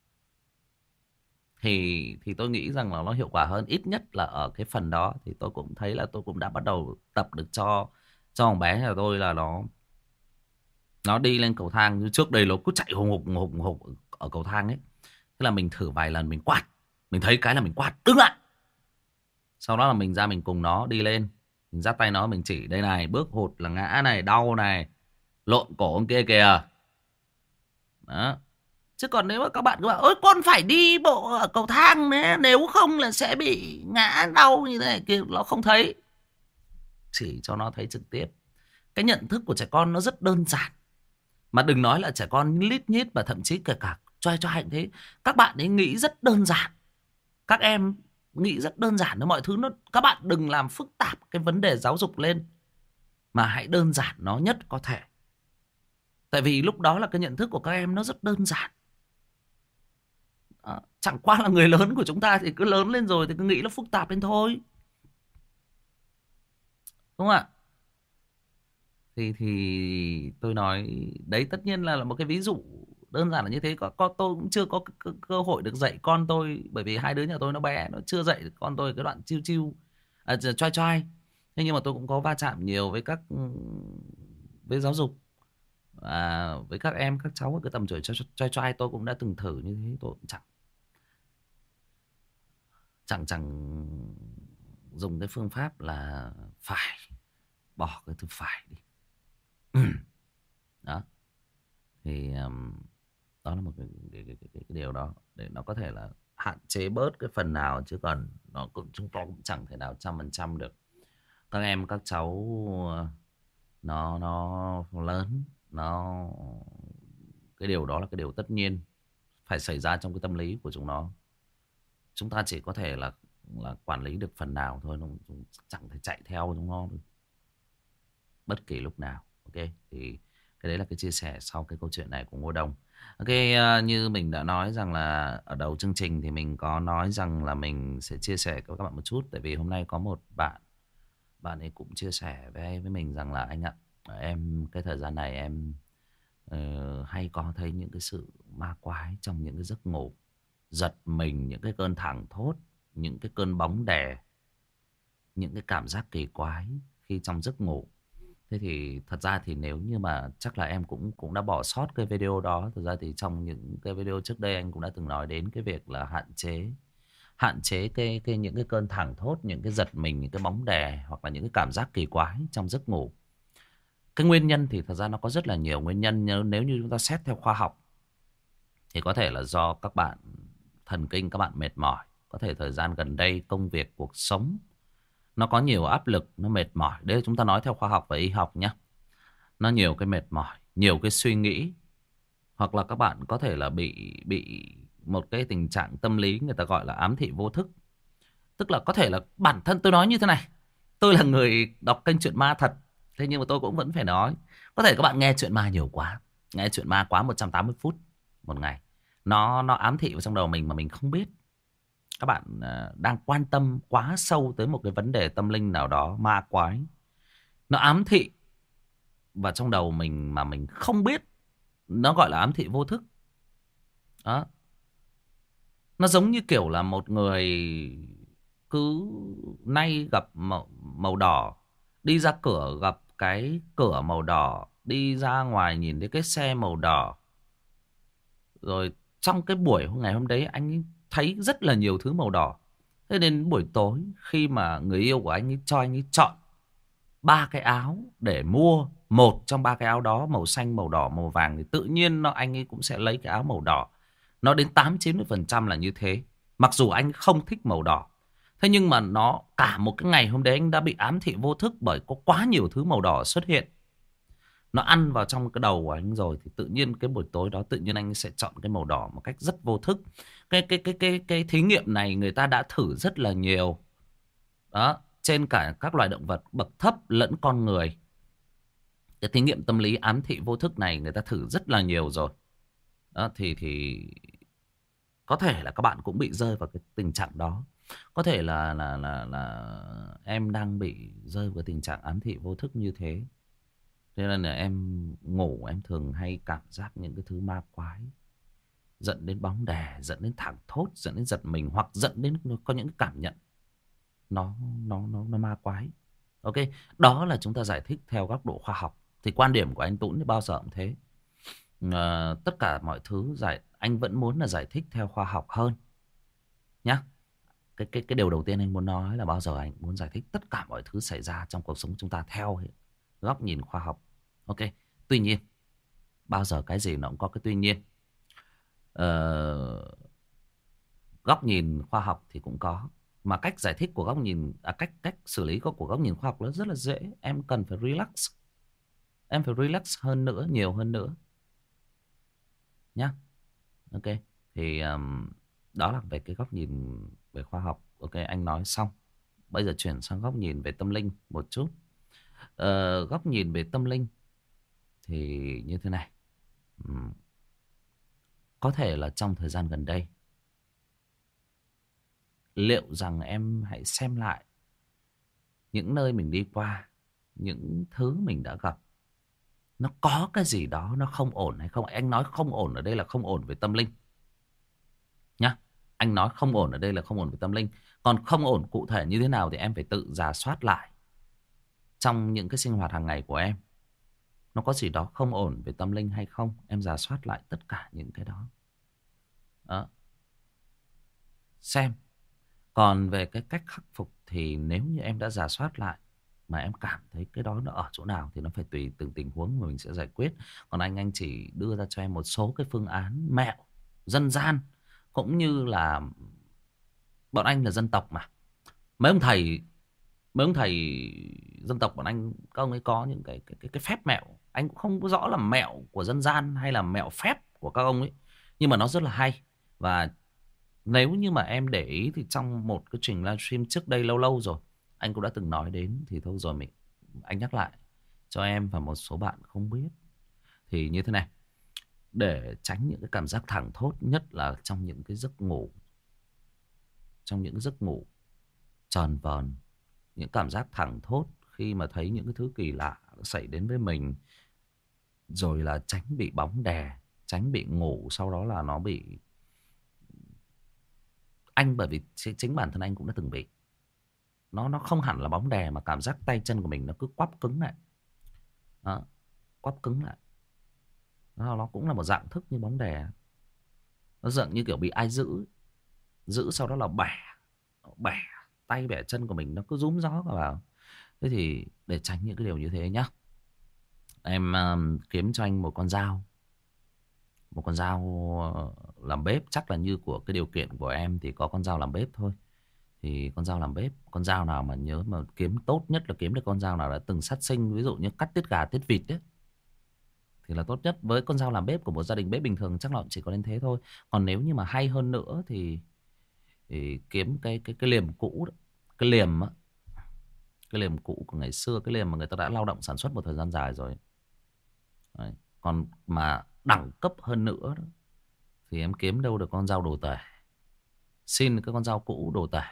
thì tôi nghĩ rằng là nó hiệu quả hơn. Ít nhất là ở cái phần đó thì tôi cũng thấy là tôi cũng đã bắt đầu tập được cho thằng bé nhà tôi, là nó đi lên cầu thang. Như trước đây nó cứ chạy hùng hục ở cầu thang ấy. Thế là mình thử vài lần, mình quát, mình thấy cái là mình quát đứng lại, sau đó là mình ra mình cùng nó đi lên, mình dắt tay nó, mình chỉ đây này, bước hụt là ngã này, đau này, lộn cổ ông kia kìa. Đó, chứ còn nếu mà các bạn cứ bảo ôi con phải đi bộ ở cầu thang đấy, nếu không là sẽ bị ngã đau như thế này kia, nó không thấy. Chỉ cho nó thấy trực tiếp. Cái nhận thức của trẻ con nó rất đơn giản. Mà đừng nói là trẻ con lít nhít, và thậm chí kể cả cho hạnh thế, các bạn ấy nghĩ rất đơn giản. Các em nghĩ rất đơn giản, mọi thứ nó, các bạn đừng làm phức tạp cái vấn đề giáo dục lên, mà hãy đơn giản nó nhất có thể. Tại vì lúc đó là cái nhận thức của các em nó rất đơn giản. Chẳng qua là người lớn của chúng ta thì cứ lớn lên rồi thì cứ nghĩ nó phức tạp lên thôi, đúng không ạ? Thì tôi nói đấy, tất nhiên là một cái ví dụ đơn giản là như thế. Tôi cũng chưa có cơ hội được dạy con tôi, bởi vì hai đứa nhà tôi nó bé, nó chưa dạy con tôi cái đoạn chiêu chiêu, choai choai. Thế nhưng mà tôi cũng có va chạm nhiều với với giáo dục, với các em, các cháu ở cái tầm tuổi choai choai. Tôi cũng đã từng thử như thế, tôi cũng chẳng dùng cái phương pháp là phải, bỏ cái từ phải đi. Đó, thì đó là một cái điều đó để nó có thể là hạn chế bớt cái phần nào, chứ còn chúng ta cũng chẳng thể nào 100% được. Các em các cháu nó lớn, cái điều đó là cái điều tất nhiên phải xảy ra trong cái tâm lý của chúng nó. Chúng ta chỉ có thể là quản lý được phần nào thôi, chẳng thể chạy theo chúng nó được bất kỳ lúc nào. Ok, thì cái đấy là cái chia sẻ sau cái câu chuyện này của Ngô Đồng. Ok, như mình đã nói rằng là ở đầu chương trình thì mình có nói rằng là mình sẽ chia sẻ với các bạn một chút. Tại vì hôm nay có một bạn ấy cũng chia sẻ với mình rằng là anh ạ, em cái thời gian này em hay có thấy những cái sự ma quái trong những cái giấc ngủ, giật mình, những cái cơn thảng thốt, những cái cơn bóng đè, những cái cảm giác kỳ quái khi trong giấc ngủ. Thế thì thật ra thì nếu như mà chắc là em cũng đã bỏ sót cái video đó. Thật ra thì trong những cái video trước đây anh cũng đã từng nói đến cái việc là hạn chế những cái cơn thảng thốt, những cái giật mình, những cái bóng đè hoặc là những cái cảm giác kỳ quái trong giấc ngủ. Cái nguyên nhân thì thật ra nó có rất là nhiều nguyên nhân. Nếu như chúng ta xét theo khoa học thì có thể là do các bạn thần kinh, các bạn mệt mỏi. Có thể thời gian gần đây công việc, cuộc sống nó có nhiều áp lực, nó mệt mỏi. Đấy, chúng ta nói theo khoa học và y học nhé. Nó nhiều cái mệt mỏi, nhiều cái suy nghĩ. Hoặc là các bạn có thể là bị một cái tình trạng tâm lý người ta gọi là ám thị vô thức. Tức là có thể là bản thân tôi nói như thế này. Tôi là người đọc kênh truyện ma thật. Thế nhưng mà tôi cũng vẫn phải nói. Có thể các bạn nghe truyện ma nhiều quá. Nghe truyện ma quá 180 phút một ngày. Nó ám thị vào trong đầu mình mà mình không biết. Các bạn đang quan tâm quá sâu tới một cái vấn đề tâm linh nào đó ma quái. Nó ám thị vào trong đầu mình mà mình không biết. Nó gọi là ám thị vô thức. Đó. Nó giống như kiểu là một người cứ nay gặp màu đỏ, đi ra cửa gặp cái cửa màu đỏ, đi ra ngoài nhìn thấy cái xe màu đỏ. Rồi trong cái buổi ngày hôm đấy anh ấy thấy rất là nhiều thứ màu đỏ. Thế nên buổi tối khi mà người yêu của anh ấy cho anh ấy chọn 3 cái áo để mua, một trong 3 cái áo đó màu xanh, màu đỏ, màu vàng, thì tự nhiên anh ấy cũng sẽ lấy cái áo màu đỏ. Nó đến 80-90% là như thế. Mặc dù anh không thích màu đỏ. Thế nhưng mà nó cả một cái ngày hôm đấy anh đã bị ám thị vô thức bởi có quá nhiều thứ màu đỏ xuất hiện. Nó ăn vào trong cái đầu của anh rồi thì tự nhiên cái buổi tối đó tự nhiên anh sẽ chọn cái màu đỏ một cách rất vô thức. Cái thí nghiệm này người ta đã thử rất là nhiều. Đó, trên cả các loài động vật bậc thấp lẫn con người. Cái thí nghiệm tâm lý ám thị vô thức này người ta thử rất là nhiều rồi. Đó, thì có thể là các bạn cũng bị rơi vào cái tình trạng đó. Có thể là em đang bị rơi vào tình trạng ám thị vô thức như thế. Thế nên là em ngủ em thường hay cảm giác những cái thứ ma quái, dẫn đến bóng đè, dẫn đến thảng thốt, dẫn đến giật mình, hoặc dẫn đến có những cái cảm nhận nó ma quái. Ok, đó là chúng ta giải thích theo góc độ khoa học. Thì quan điểm của anh Tún thì bao giờ cũng thế. Tất cả mọi thứ anh vẫn muốn là giải thích theo khoa học hơn nhá. Cái điều đầu tiên anh muốn nói là bao giờ anh muốn giải thích tất cả mọi thứ xảy ra trong cuộc sống chúng ta theo góc nhìn khoa học. Ok, tuy nhiên bao giờ cái gì nó cũng có cái tuy nhiên. Góc nhìn khoa học thì cũng có, mà cách giải thích của góc nhìn cách xử lý của góc nhìn khoa học nó rất là dễ. Em cần phải relax, em phải relax hơn nữa, nhiều hơn nữa nhá. Ok, thì đó là về cái góc nhìn về khoa học. Ok, anh nói xong, bây giờ chuyển sang góc nhìn về tâm linh một chút. Góc nhìn về tâm linh thì như thế này. Có thể là trong thời gian gần đây, liệu rằng em hãy xem lại những nơi mình đi qua, những thứ mình đã gặp, nó có cái gì đó nó không ổn hay không. Anh nói không ổn ở đây là không ổn về tâm linh nhá. Anh nói không ổn ở đây là không ổn về tâm linh. Còn không ổn cụ thể như thế nào thì em phải tự rà soát lại trong những cái sinh hoạt hàng ngày của em. Nó có gì đó không ổn về tâm linh hay không, em rà soát lại tất cả những cái đó. Đó, xem. Còn về cái cách khắc phục thì nếu như em đã rà soát lại mà em cảm thấy cái đó nó ở chỗ nào thì nó phải tùy từng tình huống mà mình sẽ giải quyết. Còn anh chỉ đưa ra cho em một số cái phương án mẹo dân gian cũng như là bọn anh là dân tộc mà. Mấy ông thầy mấy ông thầy dân tộc bọn anh, các ông ấy có những cái phép mẹo, anh cũng không có rõ là mẹo của dân gian hay là mẹo phép của các ông ấy, nhưng mà nó rất là hay. Và nếu như mà em để ý thì trong một cái trình livestream trước đây lâu lâu rồi, anh cũng đã từng nói đến, thì thôi rồi anh nhắc lại cho em và một số bạn không biết. Thì như thế này, để tránh những cái cảm giác thảng thốt, nhất là trong những cái giấc ngủ, trong những cái giấc ngủ tròn vờn, những cảm giác thảng thốt khi mà thấy những cái thứ kỳ lạ xảy đến với mình, rồi là tránh bị bóng đè, tránh bị ngủ sau đó là nó bị anh, bởi vì chính bản thân anh cũng đã từng bị. Nó không hẳn là bóng đè mà cảm giác tay chân của mình nó cứ quắp cứng lại. Đó, quắp cứng lại. Nó cũng là một dạng thức như bóng đè. Nó dạng như kiểu bị ai giữ, giữ sau đó là bẻ tay bẻ chân của mình, nó cứ rúm gió cả vào. Thế thì để tránh những cái điều như thế nhá, em kiếm cho anh một con dao. Một con dao làm bếp, chắc là như của cái điều kiện của em thì có con dao làm bếp thôi. Thì con dao làm bếp, con dao nào mà nhớ mà kiếm tốt nhất là kiếm được con dao nào đã từng sát sinh, ví dụ như cắt tiết gà tiết vịt ấy, thì là tốt nhất. Với con dao làm bếp của một gia đình bếp bình thường chắc là chỉ có đến thế thôi. Còn nếu như mà hay hơn nữa thì kiếm cái liềm cũ đó. Cái liềm á, cái liềm cũ của ngày xưa, cái liềm mà người ta đã lao động sản xuất một thời gian dài rồi. Đấy. Còn mà đẳng cấp hơn nữa đó, thì em kiếm đâu được con dao đồ tể. Xin cái con dao cũ đồ tể.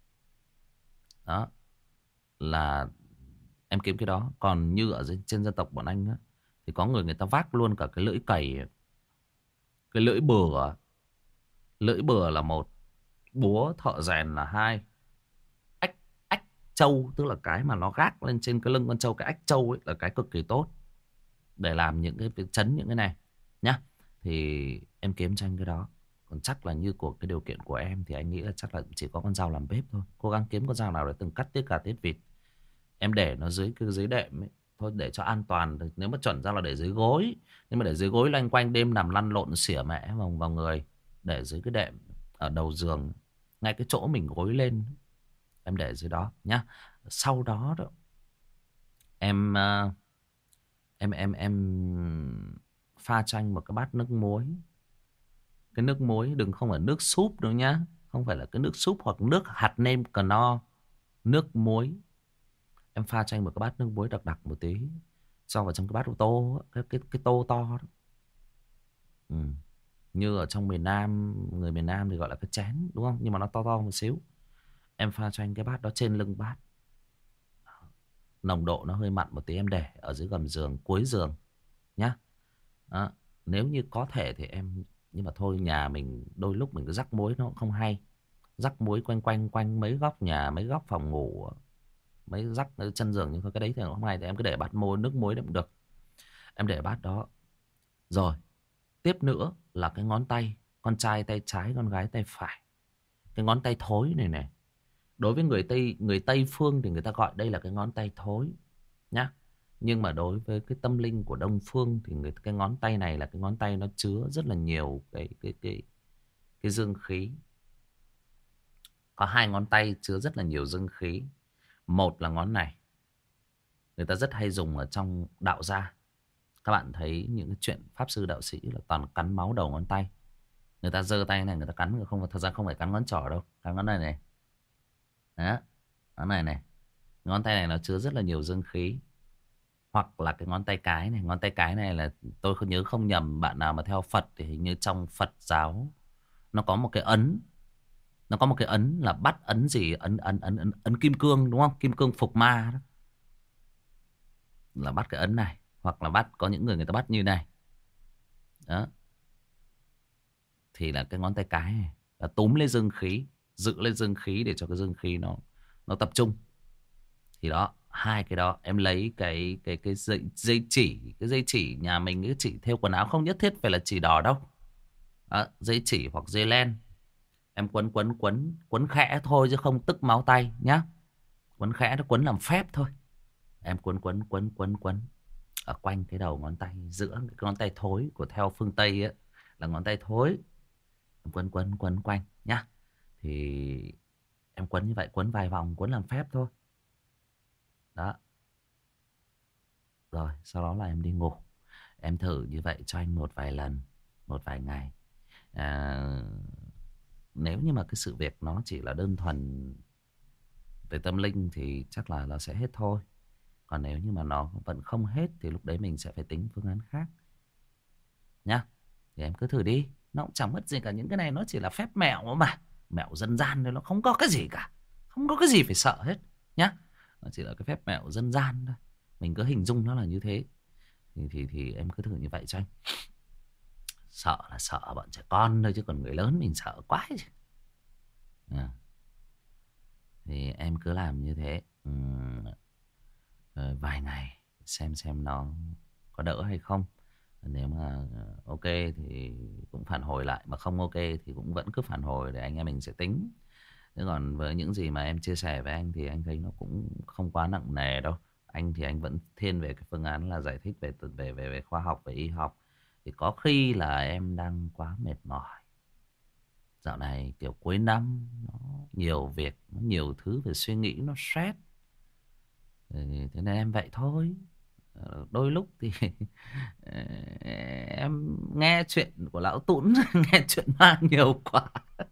Đó là em kiếm cái đó. Còn như ở trên dân tộc bọn anh á, thì có người ta vác luôn cả cái lưỡi cày, cái lưỡi bừa. Lưỡi bừa là một, búa thợ rèn là hai, ách ách trâu, tức là cái mà nó gác lên trên cái lưng con trâu, cái ách trâu ấy là cái cực kỳ tốt để làm những cái việc chấn những cái này nhá. Thì em kiếm cho anh cái đó. Còn chắc là như của cái điều kiện của em thì anh nghĩ là chắc là chỉ có con dao làm bếp thôi. Cố gắng kiếm con dao nào để từng cắt tiết gà tiết vịt, em để nó dưới cái dưới đệm ấy thôi, để cho an toàn. Nếu mà chuẩn ra là để dưới gối, nhưng mà để dưới gối loanh quanh đêm nằm lăn lộn xỉa mẹ vào người. Để dưới cái đệm ở đầu giường, ngay cái chỗ mình gối lên, em để dưới đó nhá. Sau đó đó em em pha cho anh một cái bát nước muối. Cái nước muối đừng không phải nước súp đâu nhá, không phải là cái nước súp hoặc nước hạt nêm Knorr. Nước muối. Em pha cho anh một cái bát nước muối đặc đặc một tí, cho vào trong cái bát ô tô, cái tô to đó. Ừ. Như ở trong miền Nam, người miền Nam thì gọi là cái chén đúng không, nhưng mà nó to to một xíu. Em pha cho anh cái bát đó trên lưng bát. Nồng độ nó hơi mặn một tí, em để ở dưới gầm giường, cuối giường nhá. Đó. Nếu như có thể thì em, nhưng mà thôi, nhà mình đôi lúc mình cứ rắc muối nó cũng không hay. Rắc muối quanh quanh quanh mấy góc nhà, mấy góc phòng ngủ, mấy rắc ở chân giường, nhưng thôi cái đấy thì không hay. Thì em cứ để bát nước muối đấy cũng được. Em để bát đó. Rồi tiếp nữa là cái ngón tay, con trai tay trái, con gái tay phải. Cái ngón tay thối này này, đối với người Tây phương thì người ta gọi đây là cái ngón tay thối nhá. Nhưng mà đối với cái tâm linh của Đông phương thì cái ngón tay này là cái ngón tay nó chứa rất là nhiều cái dương khí. Có hai ngón tay chứa rất là nhiều dương khí. Một là ngón này, người ta rất hay dùng ở trong đạo gia. Các bạn thấy những cái chuyện pháp sư đạo sĩ là toàn cắn máu đầu ngón tay. Người ta giơ tay này người ta cắn, không, thật ra không phải cắn ngón trỏ đâu, cắn ngón này này. Đó, ngón này này. Ngón tay này nó chứa rất là nhiều dương khí. Hoặc là cái ngón tay cái này. Ngón tay cái này là tôi không nhớ không nhầm, bạn nào mà theo Phật thì hình như trong Phật giáo nó có một cái ấn. Nó có một cái ấn là bắt ấn gì, ấn kim cương đúng không? Kim cương phục ma đó. Là bắt cái ấn này. Hoặc là bắt, có những người ta bắt như này. Đó. Thì là cái ngón tay cái này là túm lên dương khí, giữ lên dương khí để cho cái dương khí nó tập trung. Thì đó, hai cái đó em lấy cái dây chỉ, cái dây chỉ nhà mình, cái chỉ thêu quần áo không nhất thiết phải là chỉ đỏ đâu. Đó, dây chỉ hoặc dây len. Em quấn khẽ thôi chứ không tức máu tay nhá. Quấn khẽ, nó quấn làm phép thôi. Em quấn ở quanh cái đầu ngón tay, giữa cái ngón tay thối của theo phương Tây ấy, là ngón tay thối. Quấn quấn quấn quanh nhá. Thì em quấn như vậy, quấn vài vòng, quấn làm phép thôi. Đó. Rồi sau đó là em đi ngủ. Em thử như vậy cho anh một vài lần, một vài ngày. à, Nếu như mà cái sự việc nó chỉ là đơn thuần về tâm linh thì chắc là nó sẽ hết thôi. Còn nếu như mà nó vẫn không hết thì lúc đấy mình sẽ phải tính phương án khác nhá. Thì em cứ thử đi, nó cũng chẳng mất gì cả. Những cái này nó chỉ là phép mẹo mà, mẹo dân gian thôi, nó không có cái gì cả, không có cái gì phải sợ hết nhá. Nó chỉ là cái phép mẹo dân gian thôi, mình cứ hình dung nó là như thế. Thì em cứ thử như vậy cho anh. Sợ là sợ bọn trẻ con thôi chứ còn người lớn mình sợ quá chứ. À, thì em cứ làm như thế vài ngày xem nó có đỡ hay không. Nếu mà ok thì cũng phản hồi lại, mà không ok thì cũng vẫn cứ phản hồi để anh em mình sẽ tính. Thế còn với những gì mà em chia sẻ với anh thì anh thấy nó cũng không quá nặng nề đâu. Anh thì anh vẫn thiên về cái phương án là giải thích về khoa học, về y học. Thì có khi là em đang quá mệt mỏi. Dạo này kiểu cuối năm nó nhiều việc, nó nhiều thứ phải suy nghĩ, nó stress. Thế nên em vậy thôi. Đôi lúc thì em nghe chuyện của lão Tún nghe chuyện ma nhiều quá.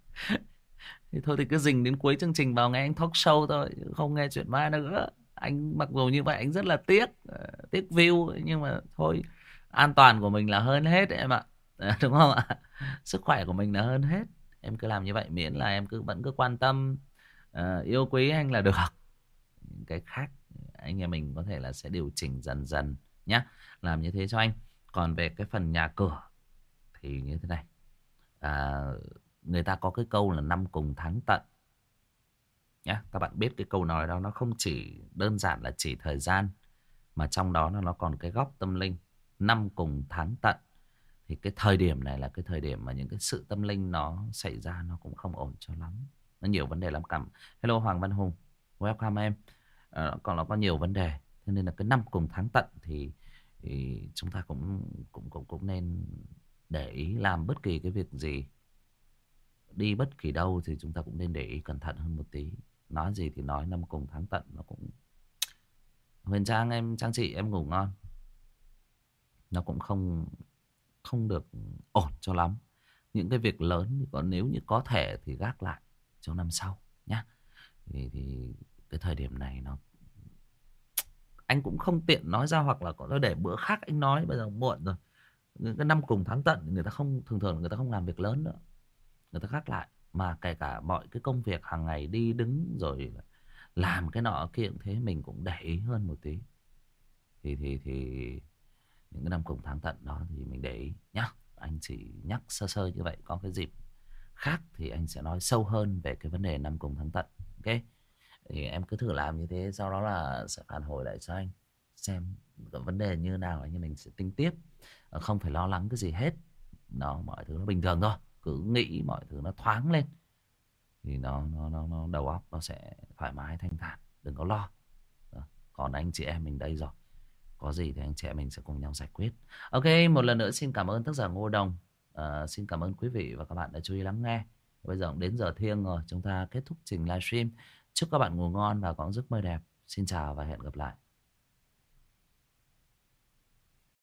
Thì thôi thì cứ dình đến cuối chương trình vào nghe anh talk show thôi, không nghe chuyện ma nữa. Anh mặc dù như vậy anh rất là tiếc, tiếc view, nhưng mà thôi, an toàn của mình là hơn hết em ạ. Đúng không ạ? Sức khỏe của mình là hơn hết. Em cứ làm như vậy, miễn là em vẫn cứ quan tâm, yêu quý anh là được. Những cái khác anh em mình có thể là sẽ điều chỉnh dần dần nhá. Làm như thế cho anh. Còn về cái phần nhà cửa thì như thế này. à, Người ta có cái câu là năm cùng tháng tận nhá. Các bạn biết cái câu nói đó nó không chỉ đơn giản là chỉ thời gian, mà trong đó nó còn cái góc tâm linh. Năm cùng tháng tận thì cái thời điểm này là cái thời điểm mà những cái sự tâm linh nó xảy ra, nó cũng không ổn cho lắm, nó nhiều vấn đề lắm. Hello Hoàng Văn Hùng, welcome em. Còn nó có nhiều vấn đề, thế nên là cái năm cùng tháng tận thì chúng ta cũng nên để ý. Làm bất kỳ cái việc gì, đi bất kỳ đâu thì chúng ta cũng nên để ý cẩn thận hơn một tí. Nói gì thì nói, năm cùng tháng tận nó cũng... Huyền Trang em, Trang chị em ngủ ngon. Nó cũng không không được ổn cho lắm. Những cái việc lớn thì còn nếu như có thể thì gác lại cho năm sau nhá. Thì cái thời điểm này nó, anh cũng không tiện nói ra, hoặc là có thể để bữa khác anh nói, bây giờ muộn rồi. Những cái năm cùng tháng tận người ta không, thường thường người ta không làm việc lớn nữa, người ta gác lại. Mà kể cả mọi cái công việc hàng ngày đi đứng rồi làm cái nọ kia cũng thế, mình cũng để ý hơn một tí. Thì những cái năm cùng tháng tận đó thì mình để ý nhá. Anh chỉ nhắc sơ sơ như vậy, có cái dịp khác thì anh sẽ nói sâu hơn về cái vấn đề năm cùng tháng tận. Ok, thì em cứ thử làm như thế, sau đó là sẽ phản hồi lại cho anh xem có vấn đề như nào, anh em mình sẽ tính tiếp. Không phải lo lắng cái gì hết, nó mọi thứ nó bình thường thôi. Cứ nghĩ mọi thứ nó thoáng lên thì nó đầu óc nó sẽ thoải mái thanh thản, đừng có lo. Đó. Còn anh chị em mình đây rồi, có gì thì anh chị em mình sẽ cùng nhau giải quyết. Ok, một lần nữa xin cảm ơn tác giả Ngô Đồng. Xin cảm ơn quý vị và các bạn đã chú ý lắng nghe. Bây giờ cũng đến giờ thiêng rồi, chúng ta kết thúc trình livestream. Chúc các bạn ngủ ngon và có giấc mơ đẹp. Xin chào và hẹn gặp lại.